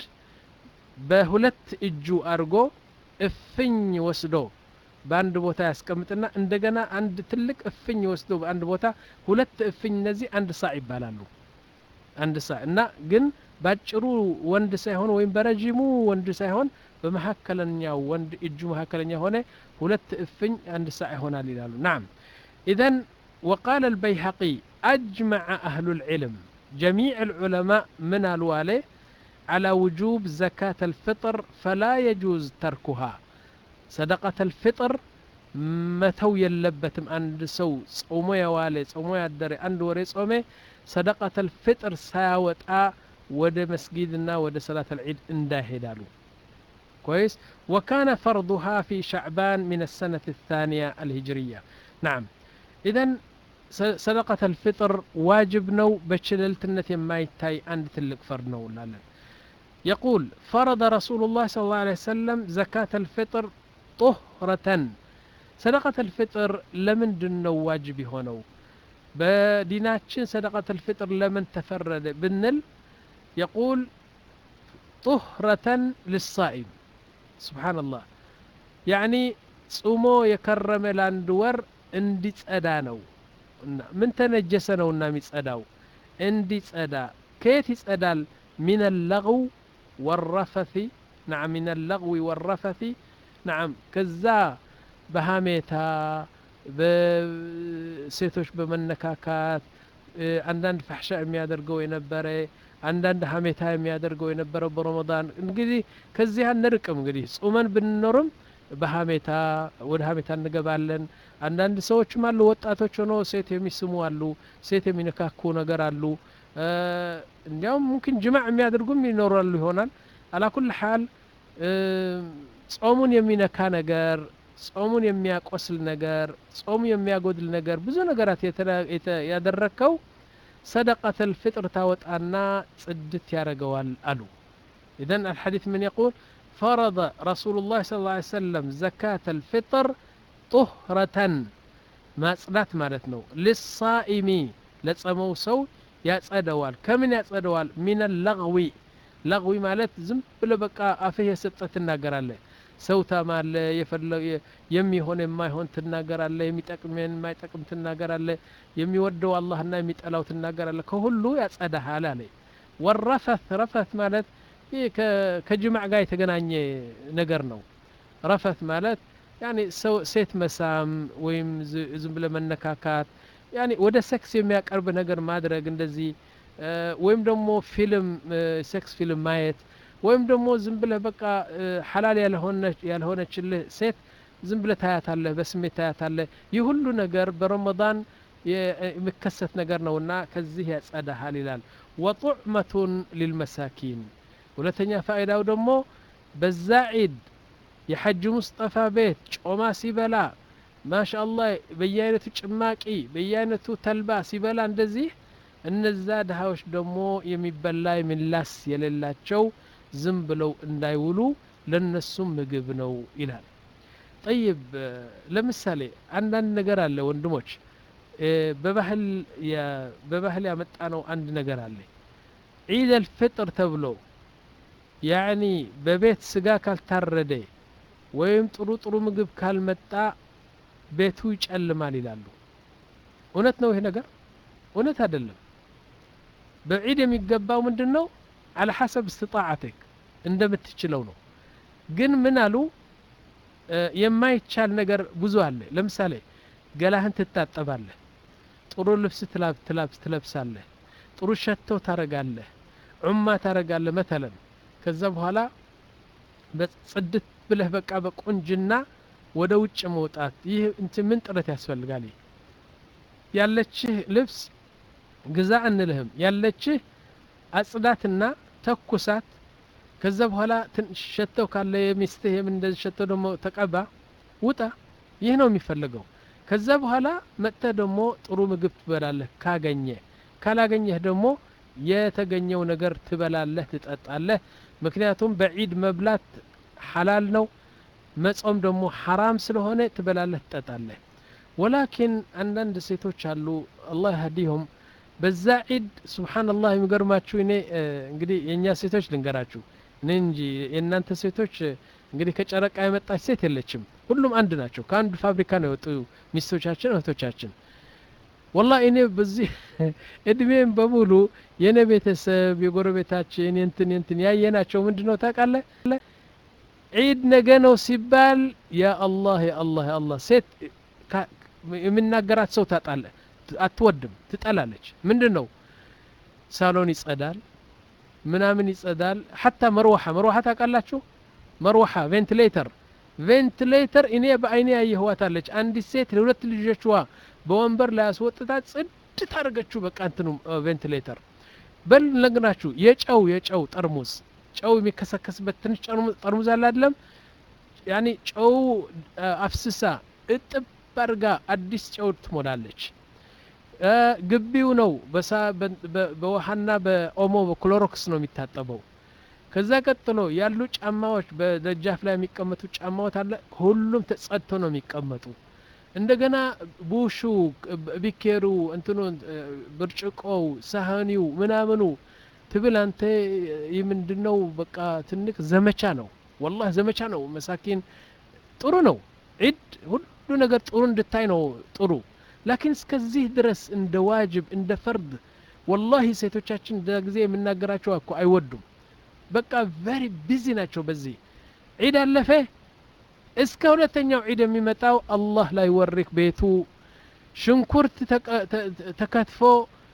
በሁለት እጁ አርጎ እፍኝ ወስዶ በአንድ ቦታ ያስቀምጥና እንደገና አንድ ትልቅ እፍኝ ወስዶ በአንድ ቦታ ሁለት እፍኝ እነዚህ አንድ ሳዕ ይባላሉ አንድ ሳዕ እና ግን ባጭሩ ወንድ ሳይሆን ወይም በረጅሙ ወንድ ሳይሆን በመሐከለኛው ወንድ እጁ መሐከለኛ ሆነ ሁለት እፍኝ አንድ ሳዕ ይሆናል ይላሉ نعم اذا وقال البيهقي اجمع اهل العلم جميع العلماء من الوالي على وجوب زكاة الفطر فلا يجوز تركها صدقة الفطر متو يلبتم عند سو صومو يوالي صومو يدري عند وري صومي صدقة الفطر ساوطا ود مسجدنا ود صلاة العيد انداهدالو كويس وكان فرضها في شعبان من السنة الثانية الهجرية نعم اذا صدقة الفطر واجب نو بشللتنة ما يتاي عند تلك فرض نو لالا يقول فرض رسول الله صلى الله عليه وسلم زكاة الفطر طهرة صدقة الفطر لمن دنو واجب هونو بديناتشن صدقة الفطر لمن تفرد بالنل يقول طهرة للصائم سبحان الله يعني صومو يكرم لاندور اندي صدانو من تنجسنو نامي صداو اندي صدا كيف يصدال من اللغو والرفث نعم من اللغو والرفث نعم كذا بهاميتا بسيتوش بمنكاكات አንዳንድ ፈሕሻ የሚያደርገው የነበረ አንዳንድ ሀሜታ የሚያደርገው የነበረው በረመዳን እንግዲህ ከዚህ አንርቅም። እንግዲህ ጾመን ብንኖርም በሀሜታ ወደ ሀሜታ እንገባለን። አንዳንድ ሰዎችም አሉ ወጣቶች ሆኖ ሴት የሚስሙ አሉ፣ ሴት የሚነካኩ ነገር አሉ። እንዲያውም ሙምኪን ጅማዕ የሚያደርጉም ይኖራሉ ይሆናል። አላኩል ሐል ጾሙን የሚነካ ነገር፣ ጾሙን የሚያቆስል ነገር፣ ጾሙ የሚያጎድል ነገር ብዙ ነገራት ያደረከው ሰደቀተል ፍጥር ታወጣና ጽድት ያደርገዋል አሉ። ኢዘን አልሐዲስ ምን يقول فرض رسول الله صلى الله عليه وسلم زكاة الفطر طهرة ማጽዳት ማለት ነው። للصائم ለጸመው ሰው ያጸደዋል። ከምን ያጸደዋል? من اللغو لغو ማለት ዝም ብለህ በቃ አፍህ የሰጠህ ትናገራለህ። ሰው ታማለ የሚሆን የማይሆን ትናገራለህ፣ የሚጠቅም የማይጠቅም ትናገራለህ፣ የሚወደው አላህና የሚጠላው ትናገራለህ። ከሁሉ ያጸዳሃል አለ። ወረፈት ረፈት ማለት ይህ ከጅማዕ ጋር የተገናኘ ነገር ነው። ረፈት ማለት ያኒ ሰው ሴት መሳም ወይም ዝም ብለህ መነካካት ያኒ ወደ ሴክስ የሚያቀርብ ነገር ማድረግ እንደዚህ ወይም ደግሞ ፊልም ሴክስ ፊልም ማየት ወይም ደግሞ ዝም ብለህ በቃ ሐላል ያልሆነች ያልሆነችልህ ሴት ዝም ብለህ ታያታለህ፣ በስሜት ታያታለህ። ይህ ሁሉ ነገር በረመዳን የሚከሰት ነገር ነውና ከዚህ ያጸዳሃል ይላል። ወጡዕመቱን ሊልመሳኪን ሁለተኛ ፋይዳው ደግሞ በዛ ዒድ የሐጅ ሙስጠፋ ቤት ጮማ ሲበላ ማሻአላህ በየአይነቱ ጭማቂ በየአይነቱ ተልባ ሲበላ እንደዚህ እነዛ ድሃዎች ደግሞ የሚበላ የሚላስ የሌላቸው ዝም ብለው እንዳይውሉ ለነሱም ምግብ ነው ይላል። ጠይብ ለምሳሌ አንዳንድ ነገር አለ ወንድሞች፣ በባህል በባህል ያመጣነው አንድ ነገር አለ። ዒድ አልፍጥር ተብሎ ያኒ በቤት ስጋ ካልታረደ ወይም ጥሩ ጥሩ ምግብ ካልመጣ ቤቱ ይጨልማል ይላሉ። እውነት ነው ይሄ ነገር? እውነት አይደለም። በዒድ የሚገባው ምንድነው? على حسب استطاعتك እንደምትችለው ነው። ግን ምን አሉ የማይቻል ነገር ብዙ አለ። ለምሳሌ ገላህን ትታጠባለህ፣ ጥሩ ልብስ ትላብስ ትለብሳለህ፣ ጥሩ ሸቶ ታረጋለህ፣ ዑማ ታረጋለህ መተለን። ከዛ በኋላ በጽድት ብለህ በቃ በቁንጅና ወደ ውጭ መውጣት ይህ እንትን ምን ጥረት ያስፈልጋል? ያለችህ ልብስ ግዛ እንልህም ያለችህ አጽዳትና ተኩሳት። ከዛ በኋላ ሸተው ካለ የሚስትህ ምን እንደዚህ ሸተው ደግሞ ተቀባ ውጣ። ይህ ነው የሚፈልገው። ከዛ በኋላ መጥተህ ደግሞ ጥሩ ምግብ ትበላለህ ካገኘ። ካላገኘህ ደግሞ የተገኘው ነገር ትበላለህ ትጠጣለህ። ምክንያቱም በዒድ መብላት ሐላል ነው፣ መጾም ደግሞ ሐራም ስለሆነ ትበላለህ ትጠጣለህ። ወላኪን አንዳንድ ሴቶች አሉ አላህ ያህዲሁም በዛ ዒድ ሱብሃንአላህ የሚገርማችሁ እኔ እንግዲህ የኛ ሴቶች ልንገራችሁ እኔ እንጂ የእናንተ ሴቶች እንግዲህ ከጨረቃ የመጣች ሴት የለችም። ሁሉም አንድ ናቸው። ከአንድ ፋብሪካ ነው የወጡ ሚስቶቻችን እህቶቻችን። ወላሂ እኔ በዚህ እድሜም በሙሉ የኔ ቤተሰብ የጎረቤታችን እንትን እንትን ያየናቸው ምንድነው ታውቃለህ? ዒድ ነገ ነው ሲባል ያ አላህ ያ አላህ ያ አላህ ሴት የሚናገራት ሰው ታጣለህ አትወድም፣ ትጠላለች። ምንድነው ሳሎን ይጸዳል ምናምን ይጸዳል። ሐታ መርዋሃ መርዋሃ ታውቃላችሁ? መርዋሃ ቬንቲሌተር ቬንቲሌተር እኔ በአይኔ ያየኋታለች። አንዲት ሴት ለሁለት ልጆችዋ በወንበር ላይ አስወጥታ ጽድት አድርገችው በቃ እንትኑ ቬንቲሌተር። በል ነግራችሁ የጨው የጨው ጠርሙስ ጨው የሚከሰከስበት ትንሽ ጠርሙስ አለ አይደለም? ያኒ ጨው አፍስሳ እጥብ አድርጋ አዲስ ጨው ትሞላለች። ግቢው ነው በውሃና በኦሞ በክሎሮክስ ነው የሚታጠበው። ከዛ ቀጥሎ ያሉ ጫማዎች በደጃፍ ላይ የሚቀመጡ ጫማዎች አለ ሁሉም ተጸድቶ ነው የሚቀመጡ። እንደገና ቡሹ ቢኬሩ እንትኑ ብርጭቆው ሳህኒው ምናምኑ ትብል አንተ ምንድነው በቃ ትንቅ ዘመቻ ነው። والله ዘመቻ ነው። መሳኪን ጥሩ ነው። ዒድ ሁሉ ነገር ጥሩ እንድታይ ነው ጥሩ። ላኪን እስከዚህ ድረስ እንደ ዋጅብ እንደ ፈርድ والله ሴቶቻችን ጊዜ የምናገራቸው እኮ አይወዱም። በቃ very busy ናቸው በዚህ ዒድ አለፈ እስከ ሁለተኛው ዒድ የሚመጣው አላህ ላይ ወሪክ ቤቱ ሽንኩርት ተከትፎ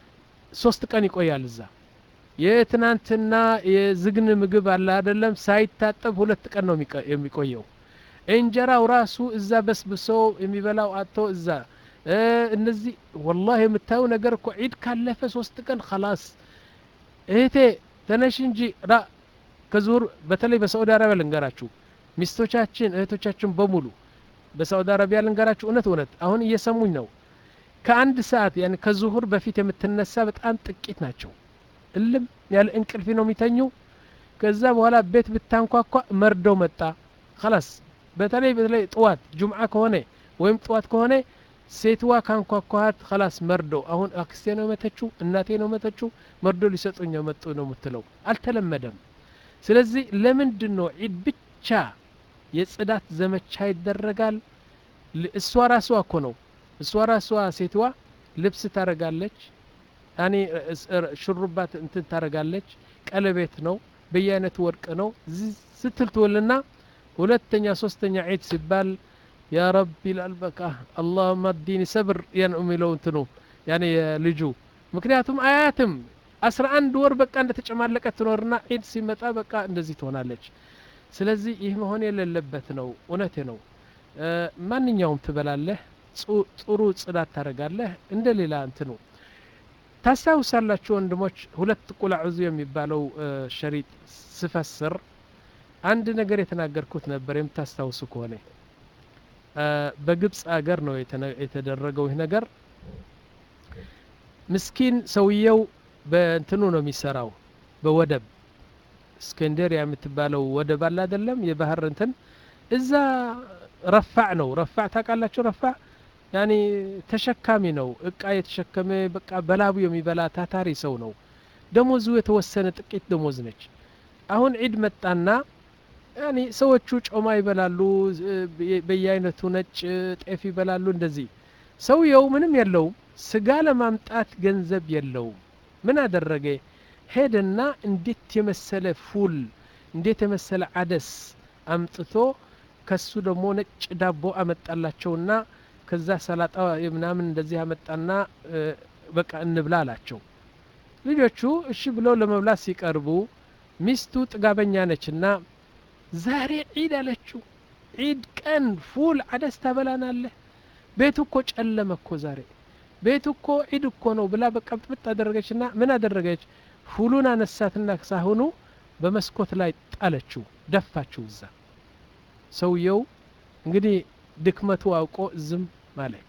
ሶስት ቀን ይቆያል እዛ የትናንትና የዝግን ምግብ አለ አይደለም ሳይታጠብ ሁለት ቀን ነው የሚቆየው እንጀራው ራሱ እዛ በስብሶ የሚበላው አጥቶ እዛ እነዚህ والله የምታዩ ነገር እኮ ዒድ ካለፈ ሶስት ቀን خلاص እህቴ ተነሽ እንጂ ራ ከዙር በተለይ በሳዑዲ አረቢያ ልንገራችሁ ሚስቶቻችን እህቶቻችን በሙሉ በሳዑዲ አረቢያ ልንገራችሁ እውነት እውነት አሁን እየሰሙኝ ነው ከአንድ ሰዓት يعني ከዙሁር በፊት የምትነሳ በጣም ጥቂት ናቸው እልም ያለ እንቅልፍ ነው የሚተኙ ከዛ በኋላ ቤት ብታንኳኳ መርዶ መጣ خلاص በተለይ በተለይ ጧት ጁምዓ ከሆነ ወይም ጧት ከሆነ ሴትዋ ካንኳኳት خلاص መርዶ አሁን አክስቴ ነው መተችው እናቴ ነው መተችው መርዶ ሊሰጡኝ መጡ ነው የምትለው አልተለመደም ስለዚህ ለምንድን ነው ዒድ ብቻ የጽዳት ዘመቻ ይደረጋል እሷ ራሷ እኮ ነው እሷ ራሷ ሴትዋ ልብስ ታረጋለች ያኒ ሽሩባት እንትን ታረጋለች ቀለቤት ነው በየአይነት ወርቅ ነው ስትልትወልና ሁለተኛ ሶስተኛ ዒድ ሲባል ያ ረቢ ለልበካ اللهم اديني صبر የንኡሚለው እንትኑ ያኒ ልጁ ምክንያቱም አያትም አስራ አንድ ወር በቃ እንደተጨማለቀ ትኖርና ዒድ ሲመጣ በቃ እንደዚህ ትሆናለች ስለዚህ ይህ መሆን የሌለበት ነው እውነቴ ነው ማንኛውም ትበላለህ ጥሩ ጽዳት ታረጋለህ እንደሌላ እንትኑ ታሳውሳላችሁ ወንድሞች ሁለት ቁልዓዙ የሚባለው ሸሪጥ ስፈስር አንድ ነገር የተናገርኩት ነበር የምታስታውሱ ከሆነ በግብጽ አገር ነው የተደረገው ይህ ነገር ምስኪን ሰውየው በእንትኑ ነው የሚሰራው በወደብ እስክንድሪያ የምትባለው ወደብ አለ አይደለም የባህር እንትን እዛ ረፋዕ ነው ረፋዕ ታውቃላችሁ ረፋዕ ያኒ ተሸካሚ ነው እቃ የተሸከመ በቃ በላቡ የሚበላ ታታሪ ሰው ነው ደሞዙ የተወሰነ ጥቂት ደሞዝ ነች አሁን ዒድ መጣና ያኒ ሰዎቹ ጮማ ይበላሉ በየአይነቱ ነጭ ጤፍ ይበላሉ እንደዚህ ሰውየው ምንም የለው ስጋ ለማምጣት ገንዘብ የለው ምን አደረገ ሄደና እንዴት የመሰለ ፉል እንዴት የመሰለ አደስ አምጥቶ ከሱ ደግሞ ነጭ ዳቦ አመጣላቸውና ከዛ ሰላጣ ምናምን እንደዚህ አመጣና በቃ እንብላ አላቸው ልጆቹ እሺ ብለው ለመብላት ሲቀርቡ ሚስቱ ጥጋበኛ ነችና ዛሬ ዒድ አለችው ዒድ ቀን ፉል አደስ ታበላናለህ ቤቱ እኮ ጨለመ እኮ ዛሬ ቤቱ እኮ ዒድ እኮ ነው ብላ በቃ ብጥ አደረገችና ምን አደረገች ፉሉን አነሳትና ሳሁኑ በመስኮት ላይ ጣለችው ደፋችው እዛ ሰውየው እንግዲህ ድክመቱ አውቆ ዝም ማለት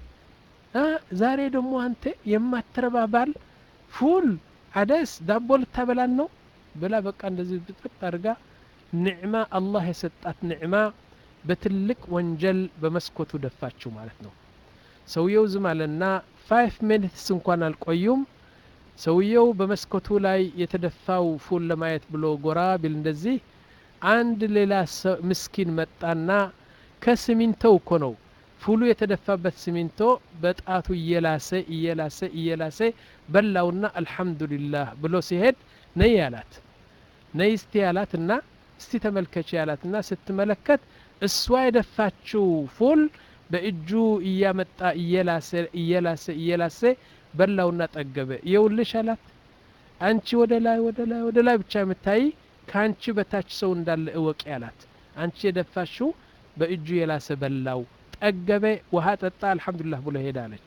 አ ዛሬ ደግሞ አንተ የማትረባባል ፉል አደስ ዳቦ ልታበላን ነው ብላ በቃ እንደዚህ ብጥጥ አድርጋ ንዕማ አላህ የሰጣት ንዕማ በትልቅ ወንጀል በመስኮቱ ደፋችው ማለት ነው ሰውየው ዝም አለና አምስት ሚኒትስ እንኳን አልቆዩም ሰውየው በመስኮቱ ላይ የተደፋው ፉል ለማየት ብሎ ጎራ ቢል እንደዚህ አንድ ሌላ ምስኪን መጣና ከሲሚንቶ እኮ ነው ፉሉ የተደፋበት ሲሚንቶ በጣቱ እየላሰ እየላሰ እየላሰ በላውና አልহামዱሊላህ ብሎ ሲሄድ ነይ ያላት ነይ እስቲ ያላትና እስቲ ተመልከች ያላትና ስትመለከት እሷ የደፋችው ፉል በእጁ እያመጣ እየላሰ እየላሰ እየላሰ በላውና ጠገበ ይውልሽ አላት አንቺ ወደ ላይ ወደ ላይ ወደ ላይ ብቻ የምታይ ካንቺ በታች ሰው እንዳለ እወቂ ያላት አንቺ የደፋሽው በእጁ የላሰ በላው ጠገበ ውሃ ጠጣ አልহামዱሊላህ ብሎ ሄዳለች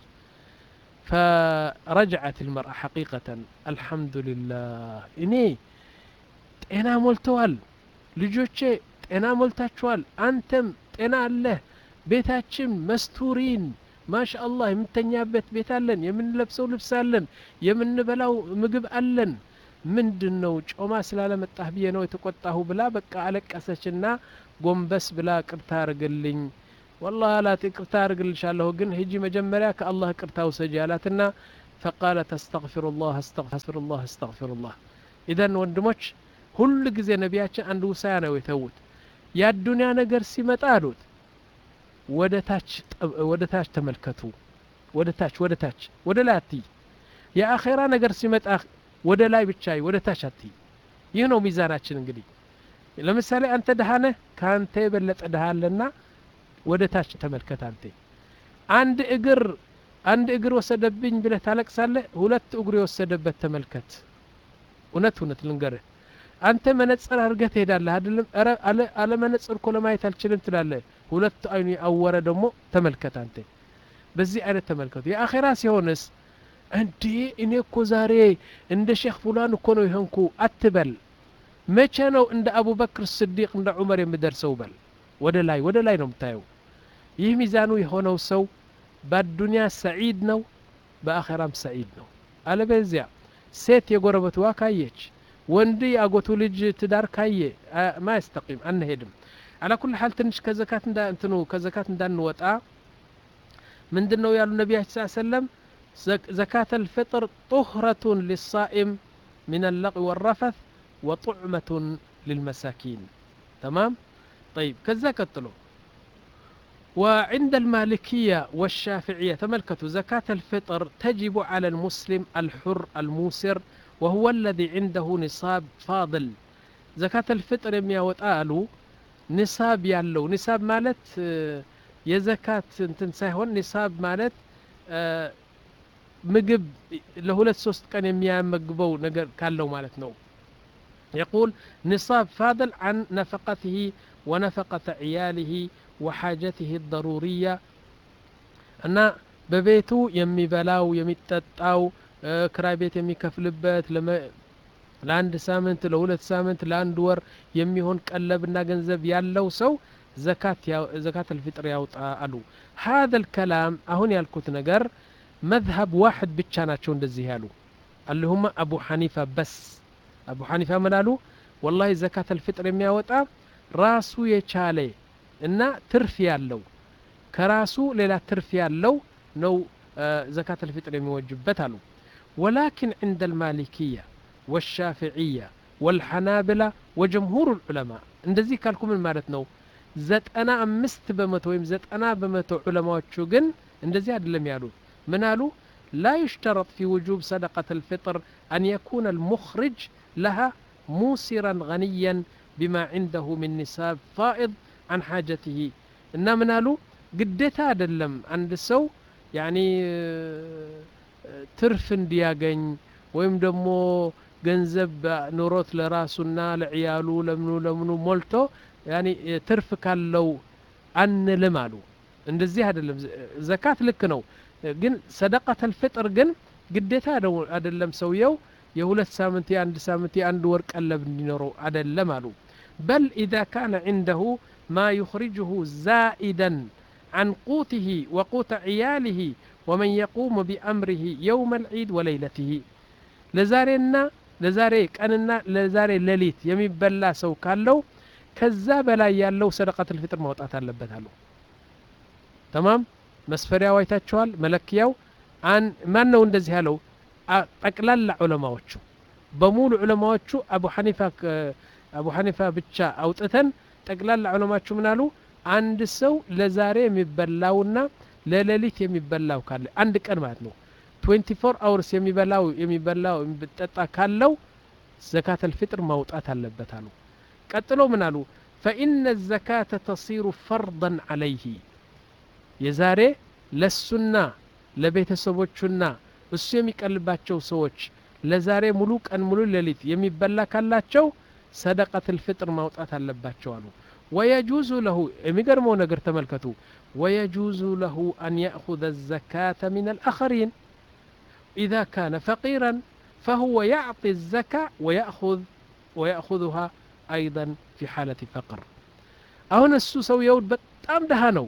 فرجعت المرأة حقيقة الحمد لله إني ጤና ሞልተዋል ልጆቼ ጤና ሞልታችኋል አንተም ጤና አለ ቤታችን መስተውሪን ማሻአላህ የምንተኛበት ቤት አለን የምንለብሰው ልብስ አለን የምንበላው ምግብ አለን ምንድነው ጮማ ስላለመጣህ ብዬ ነው የተቆጣሁ ብላ በቃ አለቀሰችና ጎንበስ ብላ ቅርታ አርግልኝ والله لا تقرታ አርግልሻለሁ ግን ሂጂ መጀመሪያ ከአላህ ቅርታ ወሰጂ አላትና فقالت استغفر الله استغفر الله استغفر الله اذا ወንድሞች ሁሉ ጊዜ ነቢያችን አንድ ውሳያ ነው የተውት ያዱንያ ነገር ሲመጣ አሉት ወደ ታች ወደ ታች ተመልከቱ ወደ ታች ወደ ታች ወደ ላይ አትይ የአኺራ ነገር ሲመጣ ወደ ላይ ብቻ ወደ ታች አትይ ይህ ነው ሚዛናችን እንግዲህ ለምሳሌ አንተ ደሃነ ካንተ የበለጠ ደሃለና ወደ ታች ተመልከት አንተ አንድ እግር አንድ እግር ወሰደብኝ ብለህ ታለቅሳለህ ሁለት እግር የወሰደበት ተመልከት እውነት እውነት ልንገርህ አንተ መነጽር አድርገህ ትሄዳለህ አይደለም አረ አለ አለ መነጽር እኮ ለማየት አልችልም ትላለህ ሁለት አይኑ ያወረ ደግሞ ተመልከት አንተ በዚህ አይነት ተመልከቱ የአኺራ ሲሆንስ እንዴ እኔ እኮ ዛሬ እንደ ሼክ ፉላን እኮ ነው ይሆንኩ አትበል መቼ ነው እንደ አቡበክር ስዲቅ እንደ ዑመር የምደርሰው በል ወደ ላይ ወደ ላይ ነው የምታየው ይህ ሚዛኑ የሆነው ሰው በዱንያ ሰዒድ ነው በአኺራም ሰዒድ ነው አለበዚያ ሴት የጎረበትዋ ካየች ወንድ ያጎቱ ልጅ ትዳር ካየ ما يستقيم አንሄድም على كل حال ትንሽ ከዘካት እንዳ እንትኑ ከዘካት እንዳንወጣ ምንድነው ያሉ ነብያችን ሰለላሁ ዐለይሂ ወሰለም زكاة الفطر طهرة للصائم من اللغو والرفث وطعمة للمساكين تمام طيب كذا كتلو وعند المالكية والشافعية تملكتوا زكاة الفطر تجب على المسلم الحر الموسر وهو الذي عنده نصاب فاضل زكاة الفطر يميا وتقالوا نصاب يالو نصاب مالت يزكاة انتن سايهون نصاب مالت ምግብ ለሁለት ሶስት ቀን የሚያመግበው ነገር ካለው ማለት ነው يقول نصاب فاضل عن نفقته ونفقة عياله وحاجته الضرورية أن ببيته يميبلاو يميتطاو كراي بيت يميكفلበት ለአንድ ሳምንት ለሁለት ሳምንት ለአንድ ወር የሚሆን ቀለብና ገንዘብ ያለው ሰው ዘካት ዘካት الفطر ያውጣ አሉ هذا الكلام አሁን ያልኩት ነገር مذهب واحد ብቻ ናቸው እንደዚህ ያሉ اللهم ابو حنيفه بس ابو حنيفه ምናሉ والله زكاه الفطر የሚያወጣ ራሱ የቻለ እና ትርፍ ያለው ከራሱ ሌላ ትርፍ ያለው ነው زكاه الفطر የሚወጅበት አሉ ولكن عند المالكيه والشافعيه والحنابلة وجمهور العلماء እንደዚህ ካልኩ ምን ማለት ነው ዘጠና አምስት በመቶ ወይም ዘጠና በመቶ ዑለማዎቹ ግን እንደዚህ አይደለም ያሉት منالو لا يشترط في وجوب صدقة الفطر أن يكون المخرج لها موسرا غنيا بما عنده من نصاب فائض عن حاجته إنما منالو قدتا دلم عند السو يعني ترفن دياغن ويم دمو ገንዘብ ኑሮት ለራሱና ለعيالو ለምኑ ለምኑ ሞልቶ يعني ትርፍ ካለው አንልም አሉ እንደዚህ አይደለም ዘካት ልክ ነው ግን ሰደቀተ الفطر ግን ግዴታ አይደለም ሰውየው የሁለት ሳምንት የአንድ ሳምንት የአንድ ወር ቀለብ እንዲኖረው አይደለም አሉ بل إذا كان عنده ما يخرجه زائدا عن قوته وقوت عياله ومن يقوم بأمره يوم العيد وليلته لزارنا لزاري كأننا لزاري لليت يميبلا سو كالو كذا بلا يالو صدقة الفطر موطات አለበት አሉ تمام መስፈሪያው አይታችኋል መለኪያው አን ማን ነው እንደዚህ ያለው ጠቅላላ ዑለማዎቹ በሙሉ ዑለማዎቹ አቡ ሐኒፋ አቡ ሐኒፋ ብቻ አውጥተን ጠቅላላ ዑለማዎቹ ምናሉ አንድ ሰው ለዛሬ የሚበላውና ለሌሊት የሚበላው ካለ አንድ ቀን ማለት ነው twenty-four hours የሚበላው የሚበላው የሚጠጣ ካለው زكاة الفطر ማውጣት አለበት አሉ ቀጥሎ ምናሉ فإن الزكاة تصير فرضا عليه የዛሬ ለሱና ለቤተሰቦቹና እሱ የሚቀልባቸው ሰዎች ለዛሬ ሙሉ ቀን ሙሉ ሌሊት የሚበላ ካላቸው صدقة الفطر ማውጣት አለባቸው አሉ ويجوز له የሚገርመው ነገር ተመልከቱ ويجوز له أن يأخذ الزكاة من الآخرين إذا كان فقيرا فهو يعطي الزكاة ويأخذ ويأخذها أيضا في حالة فقر أهنا السوسو يود بتام دهانو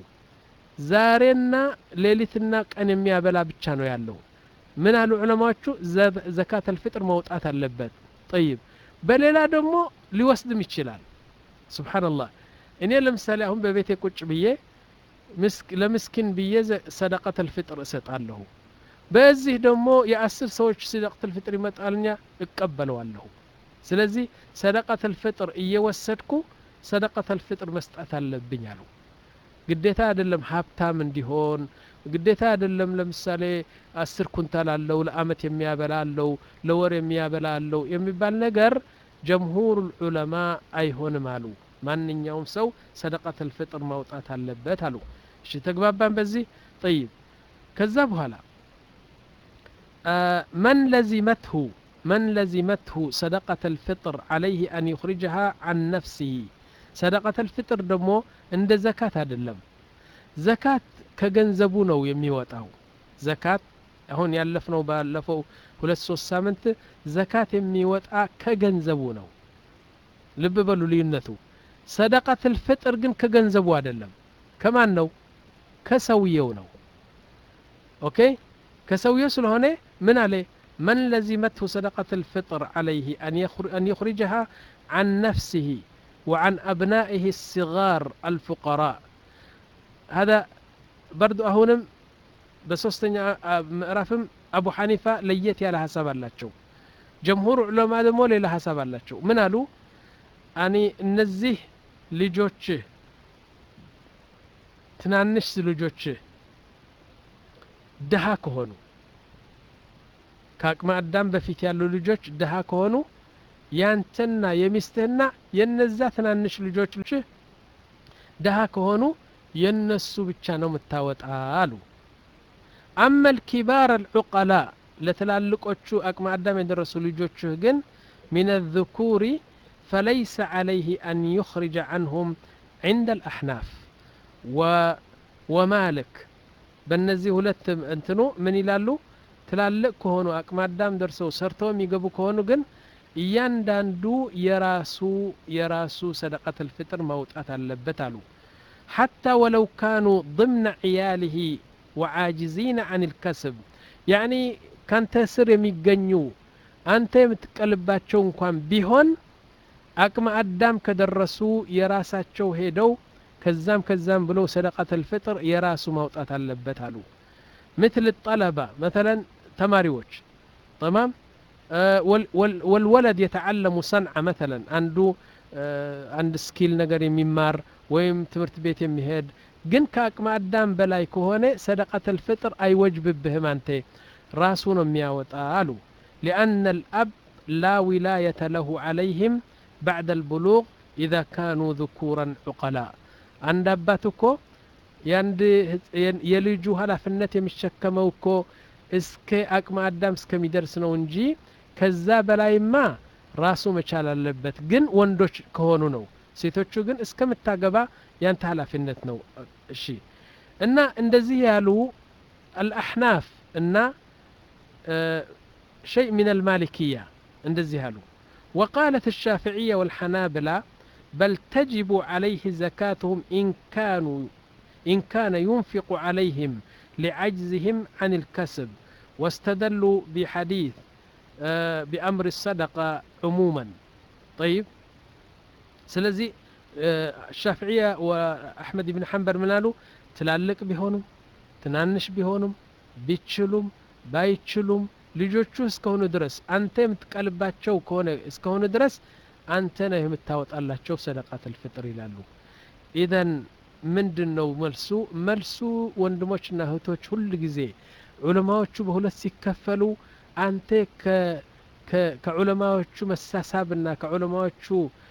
زارنا ليلتنا كان يميابلا ብቻ ነው ያለው ምን አሉ ዑለማዎቹ زكاة الفطر መውጣት አለበት طيب በሌላ ደግሞ ሊወስድም ይችላል سبحان الله እኔ ለምሳሌ አሁን በቤቴ ቁጭ ብዬ ምስክ ለምስኪን ብዬ صدقة الفطر እሰጣለሁ በዚህ ደግሞ የአስር ሰዎች صدقة الفطر ይመጣልኛ እቀበለዋለሁ ስለዚህ صدقة الفطر እየወሰድኩ صدقة الفطر መስጠት አለብኝ አሉ ግዴታ አይደለም ሀብታም እንዲሆን ግዴታ አይደለም ለምሳሌ አስር ኩንታል አለው ለአመት የሚያበላለው ለወር የሚያበላለው የሚባል ነገር ጀምሁር ዑለማ አይሆንም አሉ ማንኛውም ሰው صدقة الفطر ማውጣት አለበት አሉ እሺ ተግባባን በዚህ طيب ከዛ በኋላ من لزمته من لزمته صدقة الفطر عليه أن يخرجها عن نفسه صدقة الفطر دمو عند زكاة አይደለም زكاة ከገንዘቡ ነው የሚወጣው زكاة አሁን ያለፍነው ባለፈው ሁለት ሶስት ሳምንት زكاة የሚወጣ ከገንዘቡ ነው ልብ በሉ ልዩነቱ صدقة الفطر ግን ከገንዘቡ አይደለም ከማን ነው ከሰውየው ነው ኦኬ ከሰውየው ስለሆነ ምን አለ من لزمته صدقة الفطر عليه أن أن يخرجها عن نفسه وعن أبنائه الصغار الفقراء هذا برضو أهونم بسوستنيا مقرافم أبو حنيفة ليت يا حساب اللاتشو جمهور علماء دمو لي حساب اللاتشو من قالوا أني نزيه ልጆች ትናንሽ ልጆች ደሃ ከሆኑ ከአቅመ አዳም በፊት ያሉ ልጆች ደሃ ከሆኑ ያንተና የሚስትህና የነዛ ትናንሽ ልጆች ደሃ ከሆኑ የነሱ ብቻ ነው የምታወጣ አሉ أما الكبار العقلاء ለትላልቆቹ አቅመ አዳም የደረሱ ልጆች ግን من الذكور فليس عليه أن يخرج عنهم عند الأحناف و ومالك በእነዚህ ሁለት እንትኑ ምን ይላሉ ትላልቅ ከሆኑ አቅመ አዳም ደርሰው ሰርተው የሚገቡ ከሆኑ ግን እያንዳንዱ የራሱ የራሱ ሰደቀተ الفطر ማውጣት አለበት አሉ حتى ولو كانوا ضمن عياله وعاجزين عن الكسب يعني كان تسر የሚገኙ አንተ የምትቀልባቸው እንኳን ቢሆን አቅመ አዳም ከደረሱ የራሳቸው ሄደው ከዛም ከዛም ብለው ሰደቀተ الفطر የራሱ ማውጣት አለበት አሉ مثل الطلبة مثلا ተማሪዎች تمام والولد يتعلم صنعة مثلا عنده عند سكيل ነገር የሚማር ወይም ትምህርት ቤት የሚሄድ ግን ከአቅመ አዳም በላይ ከሆነ ሰደቀተ الفطر አይወጅብብህም አንተ ራሱ ነው የሚያወጣ አሉ لأن الأب لا ولاية له عليهم بعد البلوغ إذا كانوا ذكورا عقلاء عند أباتكو ያንድ የልጁ ኃላፊነት የሚሸከመው እኮ እስከ አቅመ አዳም እስከሚደርስ ነው እንጂ ከዛ በላይማ ራሱ መቻል አለበት ግን ወንዶች ከሆኑ ነው ሴቶቹ ግን እስከምታገባ ያንተ ኃላፊነት ነው እሺ እና እንደዚህ ያሉ الأحناف እና شيء من المالكية እንደዚህ ያሉ وقالت الشافعية والحنابلة بل تجب عليه زكاتهم إن كانوا إن كان ينفق عليهم لعجزهم عن الكسب واستدلوا بحديث بأمر الصدقة عموما طيب سلزي الشافعية وأحمد بن حنبل منالو تلالك بهونم تنانش بهونم بيتشلوم بايتشلوم ልጆቹ እስከሆኑ ድረስ አንተ የምትቀልባቸው ከሆነ እስከሆኑ ድረስ አንተ ነህ የምታወጣላቸው ሰደቃተ الفطر ይላሉ ኢዘን ምንድነው መልሱ መልሱ ወንድሞችና እህቶች ሁሉ ጊዜ ዑለማዎቹ በሁለት ሲከፈሉ አንተ ከ ከዑለማዎቹ መሳሳብና ከዑለማዎቹ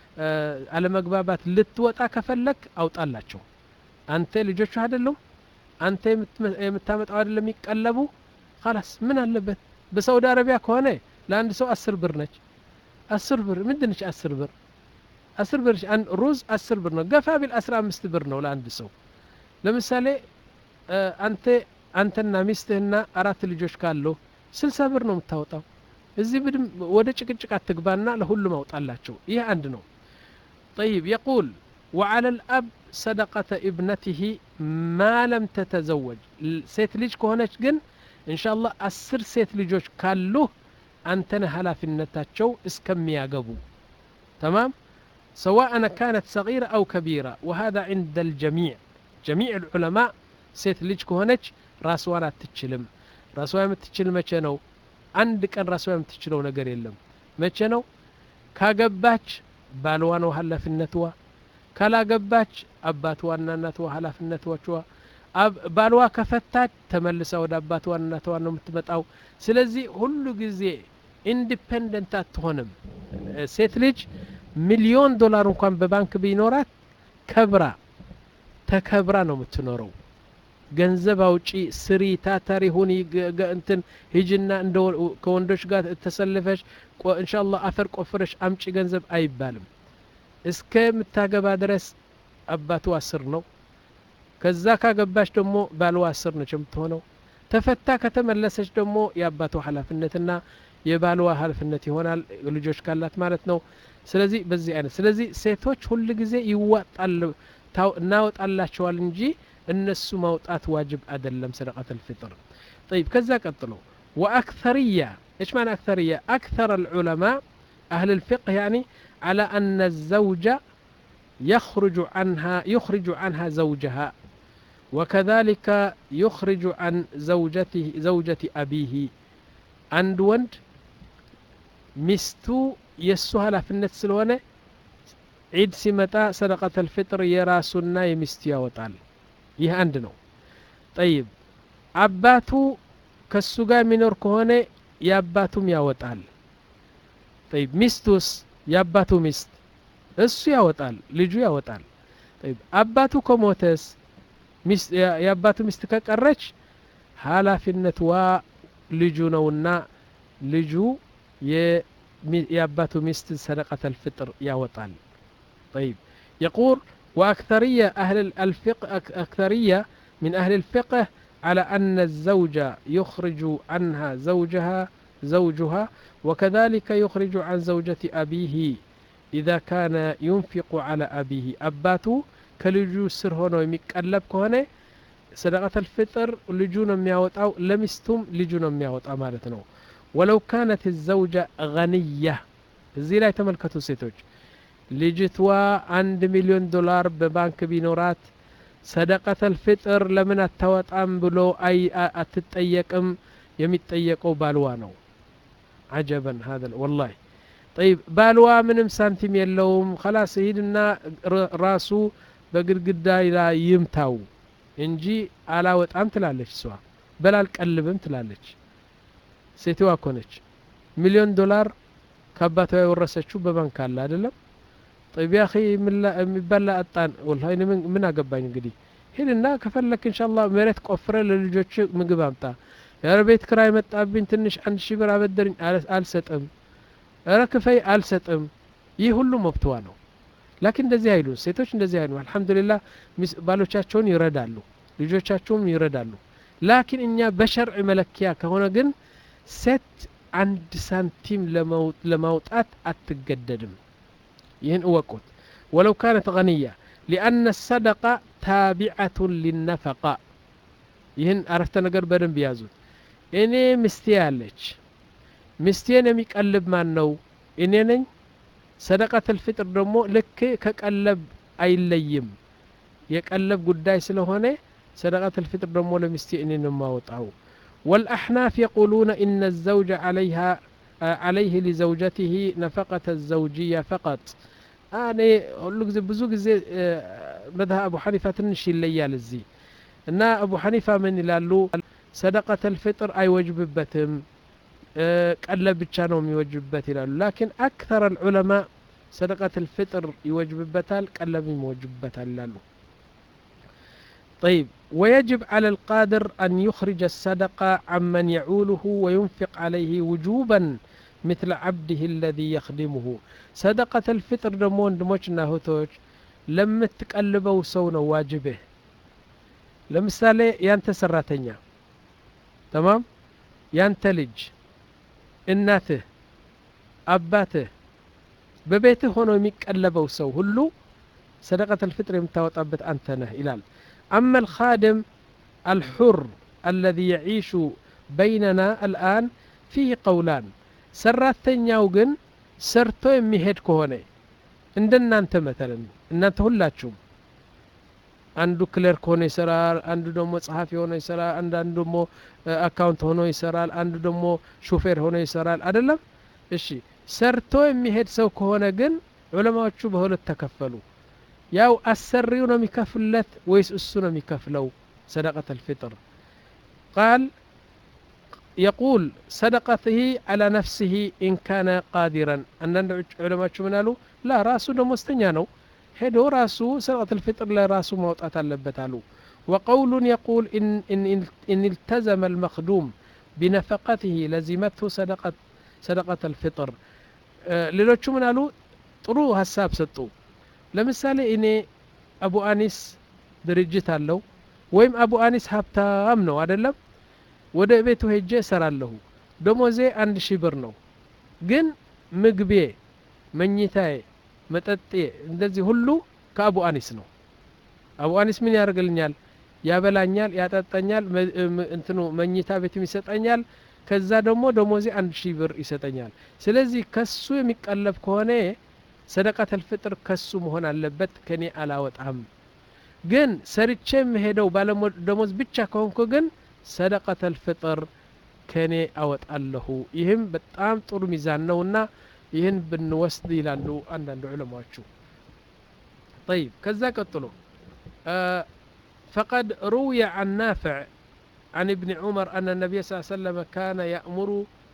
አለመግባባት ልትወጣ ከፈለክ አውጣላቸው አንተ ልጆቹ አይደለም አንተ የምታመጣው አይደለም ይቀለቡ خلاص ምን አለበት በሳውዲ አረቢያ ከሆነ ለአንድ ሰው አስር ብር ነች አስር ብር ምንድነች አስር ብር አስር ብር አን ሩዝ አስር ብር ነው ገፋ ቢል አስራ አምስት ብር ነው ለአንድ ሰው ለምሳሌ አንተ አንተና ሚስትህና አራት ልጆች ካለው ስልሳ ብር ነው የምታወጣው እዚህ ብድም ወደ ጭቅጭቅ አትግባና ለሁሉም አውጣላቸው ይሄ አንድ ነው طيب يقول وعلى الاب صدقه ابنته ما لم تتزوج ሴት ልጅ ከሆነች ግን ان شاء الله አስር ሴት ልጆች ካሉ አንተነ ኃላፊነታቸው እስከሚያገቡ تمام سواء كانت صغيرة أو كبيرة وهذا عند الجميع جميع العلماء ሴት ልጅ ከሆነች ራስዋን አትችልም ራስዋን የምትችል መቼ ነው አንድ ቀን ራስዋን የምትችለው ነገር የለም መቼ ነው ካገባች ባልዋ ነው ኃላፊነትዋ ካላገባች አባትዋና እናትዋ ኃላፊነትዋቸው ባልዋ ከፈታች ተመልሳ ወደ አባትዋና እናትዋ ነው የምትመጣው ስለዚህ ሁሉ ጊዜ ኢንዲፔንደንት አትሆንም ሴት ልጅ ሚሊዮን ዶላር እንኳን በባንክ ቢኖራት ከብራ ተከብራ ነው የምትኖረው ገንዘብ አውጪ ስሪ ታታሪ ሁኒ እንትን ሂጅና እንደ ከወንዶች ጋር ተሰልፈሽ ኢንሻአላህ አፈር ቆፍረሽ አምጪ ገንዘብ አይባልም። እስከምታገባ ድረስ አባቱ አስር ነው። ከዛ ካገባሽ ደግሞ ባልዋ አስር ነች የምትሆነው። ተፈታ ከተመለሰች ደግሞ የአባቱ ኃላፊነትና የባልዋ ኃላፊነት ይሆናል ልጆች ካላት ማለት ነው። ስለዚህ በዚህ አይነት ስለዚህ ሴቶች ሁሉ ጊዜ ይዋጣሉ እናወጣላቸዋል እንጂ እነሱ ማውጣት ዋጅብ አይደለም ሰደቃት الفطر طيب كذا قطلوا واكثريه ايش معنى اكثريه اكثر العلماء اهل الفقه يعني على ان الزوج يخرج عنها يخرج عنها زوجها وكذلك يخرج عن زوجته زوجة أبيه عند وند مستو يسوها لفنت سلوانه عيد سمتا صدقة الفطر يراسنا يمستيا وطال يه عندنا طيب أباتو كالسوغا منور كهونه ياباتو ياوطال طيب مستوس ياباتو مست እሱ ያወጣል ልጁ ያወጣል طيب አባቱ ከሞተስ ሚስት የአባቱ ሚስት ከቀረች ኃላፊነትዋ ልጁ ነውና ልጁ የአባቱ ሚስት ሰደቀተ الفطر ያወጣል طيب يقول واكثريه اهل الفقه اكثريه من اهل الفقه على ان الزوجه يخرج عنها زوجها زوجها وكذلك يخرج عن زوجة أبيه إذا كان ينفق على أبيه أباتو كلجو سر هنا يمقلب كهونه صدقة الفطر لجونا مياوت أو لمستم لجونا مياوت أمانتنا ولو كانت الزوجة غنية زي لا يتملكتو سيتوج لجتوا عند مليون دولار ببنك بينورات صدقة الفطر لمن التوت أم بلو أي أتتأيكم يمتأيكو بالوانو عجبا هذا والله طيب بالوا من سنتيم يلوم خلاص يهدنا راسو بقرقدا الى يمتاو انجي على وطام تلالش سوا بلال قلبم تلالش ሴትዋ ኮነች ሚሊዮን ዶላር ከአባቷ የወረሰችው በባንክ አለ አይደለም طيب يا اخي የሚበላ አጣን والله እኔ ምን አገባኝ እንግዲህ ሄድና ከፈለክ ኢንሻአላህ መሬት ቆፍረ ለልጆች ምግብ አምጣ የአረቤት ክራይ መጣብኝ ትንሽ አንድ ሺህ ብር አበደርኝ አልሰጥም ረክፈይ አልሰጥም ይህ ሁሉ መብትዋ ነው ላኪን እንደዚህ አይሉ ሴቶች እንደዚህ አይሉ አልহামዱሊላህ ባሎቻቸውን ይረዳሉ ልጆቻቸውን ይረዳሉ ላኪን እኛ በሸርዕ መለኪያ ከሆነ ግን ሴት አንድ ሳንቲም ለማውጣት አትገደድም ይህን እወቁት ولو كانت غنية لأن الصدقة تابعة للنفقة ይህን አረፍተ ነገር በደንብ ያዙት እኔ ሚስቴ ያለች ሚስቴን የሚቀልብ ማን ነው እኔ ነኝ ሰደቀተ الفطر ደግሞ ልክ ከቀለብ አይለይም የቀለብ ጉዳይ ስለሆነ ሰደቀተ الفطر ደግሞ ለሚስቴ እኔ ነው ማውጣው والأحناف يقولون إن الزوج عليها عليه لزوجته نفقة الزوجية فقط أنا أقول لك بزو زي مذهب أبو حنيفة تنش الليال الزي إن أبو حنيفة من يلالو صدقة الفطر أي وجببتهم قلب بتشانهم يوجببت يلالو لكن أكثر العلماء صدقة الفطر يوجببتها قلب يوجببتها يلالو طيب ويجب على القادر أن يخرج الصدقة عمن يعوله وينفق عليه وجوبا مثل عبده الذي يخدمه صدقة الفطر دمون دموشنا هوتوش لما تقلبوا سونا واجبه لمثالي يانت سراتنيا تمام يانت لج እናትህ አባትህ በቤትህ ሆኖ የሚቀለበው ሰው ሁሉ صدقة الفطر የምታወጣበት አንተ ነህ ይላል أما الخادم الحر الذي يعيش بيننا الآن فيه قولان سراتنياو ግን ሰርቶ የሚሄድ ከሆነ እንደናንተ مثلا እናንተ ሁላችሁም አንዱ ክለርክ ሆኖ ይሰራል አንዱ ደግሞ ጸሐፊ ሆኖ ይሰራል አንዱ ደግሞ አካውንት ሆኖ ይሰራል አንዱ ደግሞ ሹፌር ሆኖ ይሰራል አይደለም እሺ ሰርቶ የሚሄድ ሰው ከሆነ ግን ዑለማዎቹ በሁለት ተከፈሉ ያው አሰሪው ነው የሚከፍለት ወይስ እሱ ነው የሚከፍለው صدقة الفطر قال يقول صدقته على نفسه إن كان قادرا أن علماء من قالوا لا راسه مستنيا ነው ሄዶ ራሱ صدقة الفطر ለራሱ ማውጣት አለበት አሉ وقول يقول إن, إن, إن التزم المخدوم بنفقته لزمته صدقة صدقة الفطر ሌሎቹ ምን አሉ ጥሩ ሐሳብ ሰጡ ለምሳሌ እኔ አቡ አኒስ ድርጅት አለው ወይም አቡ አኒስ ሀብታም ነው አይደለም ወደ ቤቱ ሄጄ እሰራለሁ ደሞዜ አንድ ሺህ ብር ነው ግን ምግቤ መኝታዬ መጠጤ እንደዚህ ሁሉ ከአቡ አኒስ ነው አቡ አኒስ ምን ያደርግልኛል ያበላኛል ያጠጣኛል እንትኑ መኝታ ቤትም ይሰጠኛል ከዛ ደግሞ ደሞዜ አንድ ሺህ ብር ይሰጠኛል ስለዚህ ከሱ የሚቀለብ ከሆነ ሰደቃተ الفطر ከሱ መሆን አለበት ከኔ አላወጣም ግን ሰርቼም ሄደው ባለ ደሞዝ ብቻ ከሆንኩ ግን ሰደቃተ الفطر ከኔ አወጣለሁ ይህም በጣም ጥሩ ሚዛን ነውና ይህን ብንወስድ ይላሉ አንዳንድ ዑለማዎቹ طيب ከዛ ቀጥሎ فقد روي عن نافع عن ابن عمر أن النبي صلى الله عليه وسلم كان يأمر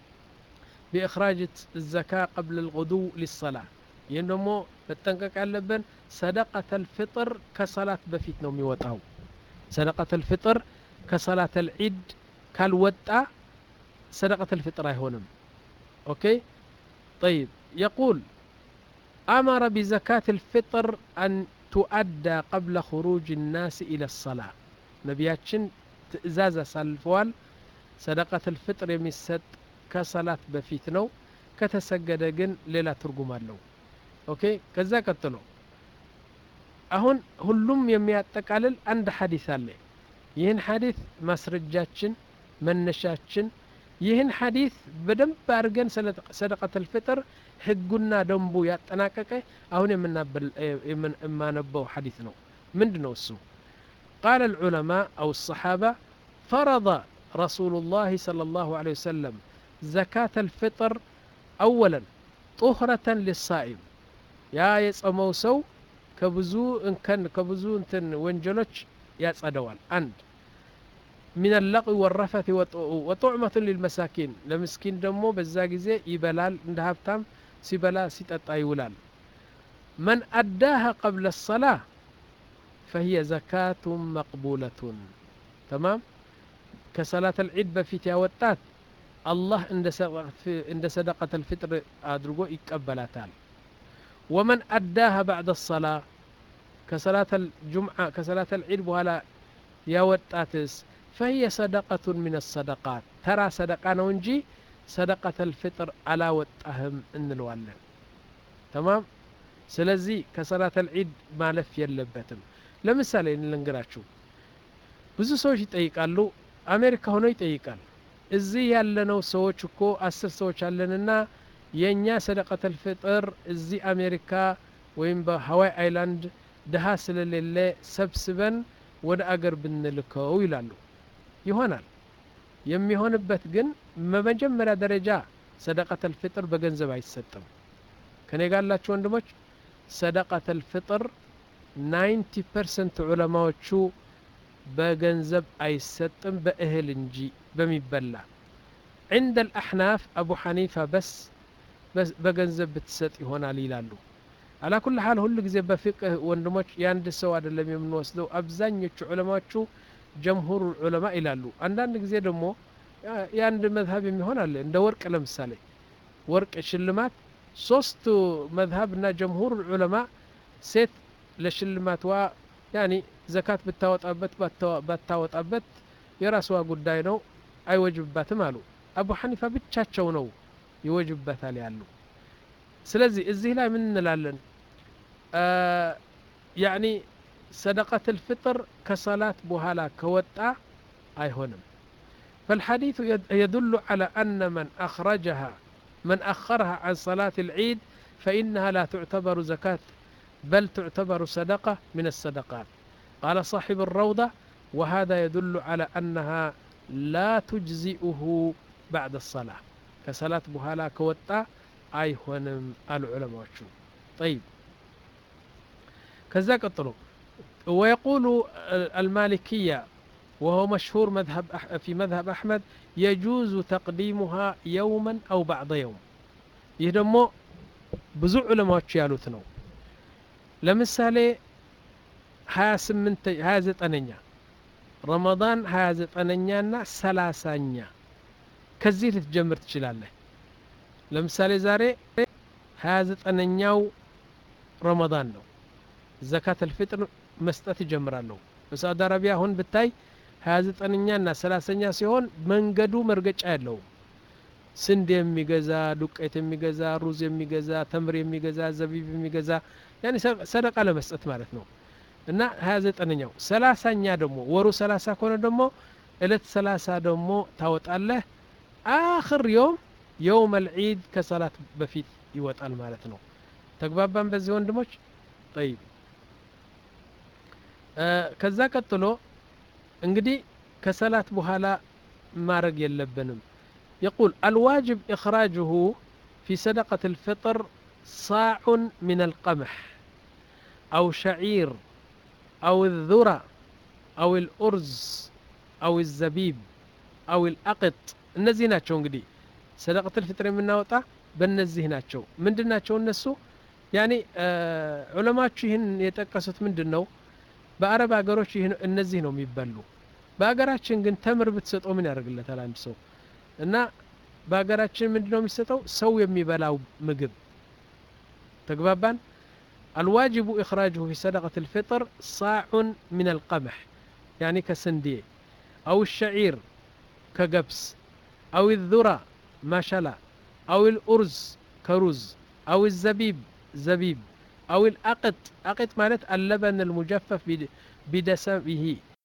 بإخراج الزكاة قبل الغدو للصلاة ينمو بتنقق على صدقة الفطر كصلاة بفيت نومي وطاو صدقة الفطر كصلاة العيد كالوطا صدقة الفطر هونم أوكي طيب يقول أمر بزكاة الفطر أن تؤدى قبل خروج الناس إلى الصلاة نبياتشن تأزاز سالفوال صدقة الفطر يمسد كصلاة بفيت نو كتسجد جن ليلة ترجم له أوكي كذا كتلو أهون هلوم يمياتك على عند حديث الله يهن حديث مسرجاتشن منشاتشن يهن حديث بدم بارجن صدقة الفطر حقنا دمبو يتناكك أهون من نبل من ما نبو حديث نو من دنوسو قال العلماء أو الصحابة فرض رسول الله صلى الله عليه وسلم زكاة الفطر أولا طهرة للصائم يا يصمو سو كبزو إن كان كبزو انتن وانجلوش يصدوال عند من اللغو والرفث وطعمة للمساكين لمسكين دمو بزاجزي يبلال اندهبتام سيبلا سيتتا يولال من أداها قبل الصلاة فهي زكاة مقبولة تمام كصلاة العيد بفيت ياوتات الله عند صدقة الفطر أدرجو يقبلاتال ومن أداها بعد الصلاة كصلاة الجمعة كصلاة العيد ولا ياوتاتس فهي صدقة من الصدقات ترى صدقة نونجي صدقة الفطر على وتأهم إن الوالد تمام سلزي كصلاة العيد ما لف يلبتم ለምሳሌ እንልንገራችሁ ብዙ ሰዎች ይጠይቃሉ አሜሪካ ሆኖ ይጠይቃል እዚህ ያለነው ሰዎች እኮ አስር ሰዎች አለንና የኛ ሰደቀተ الفطر እዚህ አሜሪካ ወይም በሃዋይ አይላንድ ደሃ ስለሌለ ሰብስበን ወደ አገር ብንልከው ይላሉ ይሆናል የሚሆንበት ግን በመጀመሪያ ደረጃ ሰደቀተ الفطر በገንዘብ አይሰጥም ከኔ ጋር ያላችሁ ወንድሞች ሰደቀተ الفطر ninety percent ዑለማዎቹ በገንዘብ አይሰጥም በእህል እንጂ በሚበላ عند الأحناف أبو حنيفة بس بس በገንዘብ ብትሰጥ ይሆናል ይላሉ على كل حال ሁሉ ጊዜ በፍቅህ ወንድሞች ያንድ ሰው አይደለም የምንወስደው አብዛኞቹ ዑለማዎቹ ጀምሁር ዑለማ ይላሉ አንዳንድ ጊዜ ደግሞ ያንድ መዝሀብ የሚሆን አለ እንደ ወርቅ ለምሳሌ ወርቅ ሽልማት ሶስት መዝሀብና ጀምሁር ዑለማ ሴት ለሽልማትዋ ያኒ ዘካት ብታወጣበት ባታወጣበት የራስዋ ጉዳይ ነው አይወጅባትም አሉ አቡ ሐኒፋ ብቻቸው ነው ይወጅበታል ያሉ ስለዚህ እዚህ ላይ ምን እንላለን ያኒ صدقة الفطر كصلاة بوهالا كوتا أيهونم فالحديث يدل على أن من أخرجها من أخرها عن صلاة العيد فإنها لا تعتبر زكاة بل تعتبر صدقة من الصدقات قال صاحب الروضة وهذا يدل على أنها لا تجزئه بعد الصلاة كصلاة بوهالا كوتا أيهونم العلماء طيب كذا قطلوا ويقول المالكية وهو مشهور مذهب في مذهب أحمد يجوز تقديمها يوما أو بعض يوم يهدمو بزع علماء تشالوتنو لمثالي هاي سمنت هاي زتانية ረመዳን ሀያ ዘጠነኛና ሰላሳኛ ከዚህ ልትጀምር ትችላለህ። ለምሳሌ ዛሬ ሀያ ዘጠነኛው ረመዳን ነው። ዘካት አልፍጥር መስጠት ይጀምራለሁ። በሳዑዲ አረቢያ አሁን ብታይ ሀያ ዘጠነኛና ሰላሳኛ ሲሆን መንገዱ መርገጫ ያለው ስንዴ የሚገዛ ዱቄት የሚገዛ ሩዝ የሚገዛ ተምር የሚገዛ ዘቢብ የሚገዛ ያኔ ሰደቃ ለመስጠት ማለት ነው። እና ሀያ ዘጠነኛው ሰላሳኛ ደግሞ ወሩ ሰላሳ ከሆነ ደግሞ እለት ሰላሳ ደግሞ ታወጣለህ። አኽር ዮም የውም አልዒድ ከሰላት በፊት ይወጣል ማለት ነው። ተግባባን በዚህ ወንድሞች? طيب ከዛ ቀጥሎ እንግዲህ ከሰላት በኋላ ማረግ የለብንም። يقول الواجب إخراجه في صدقة الفطر صاع من القمح أو شعير أو الذرة أو الأرز أو الزبيب أو الأقط እነዚህ ናቸው እንግዲህ ሰደቀተል ፊጥር የምናወጣ በእነዚህ ናቸው። ምንድናቸው እነሱ? ያኔ ዑለማዎች ይህን የጠቀሱት ምንድነው? በአረብ ሀገሮች ይህን እነዚህ ነው የሚበሉ። በሀገራችን ግን ተምር ብትሰጠው ምን ያደርግለታል አንድ ሰው? እና በሀገራችን ምንድነው የሚሰጠው? ሰው የሚበላው ምግብ። ተግባባን? الواجب إخراجه في صدقة الفطر صاع من القمح يعني كسندي أو الشعير كقبس أو الذرة ماشلا أو الأرز كرز أو الزبيب زبيب أو الأقط أقط مالت اللبن المجفف بدسمه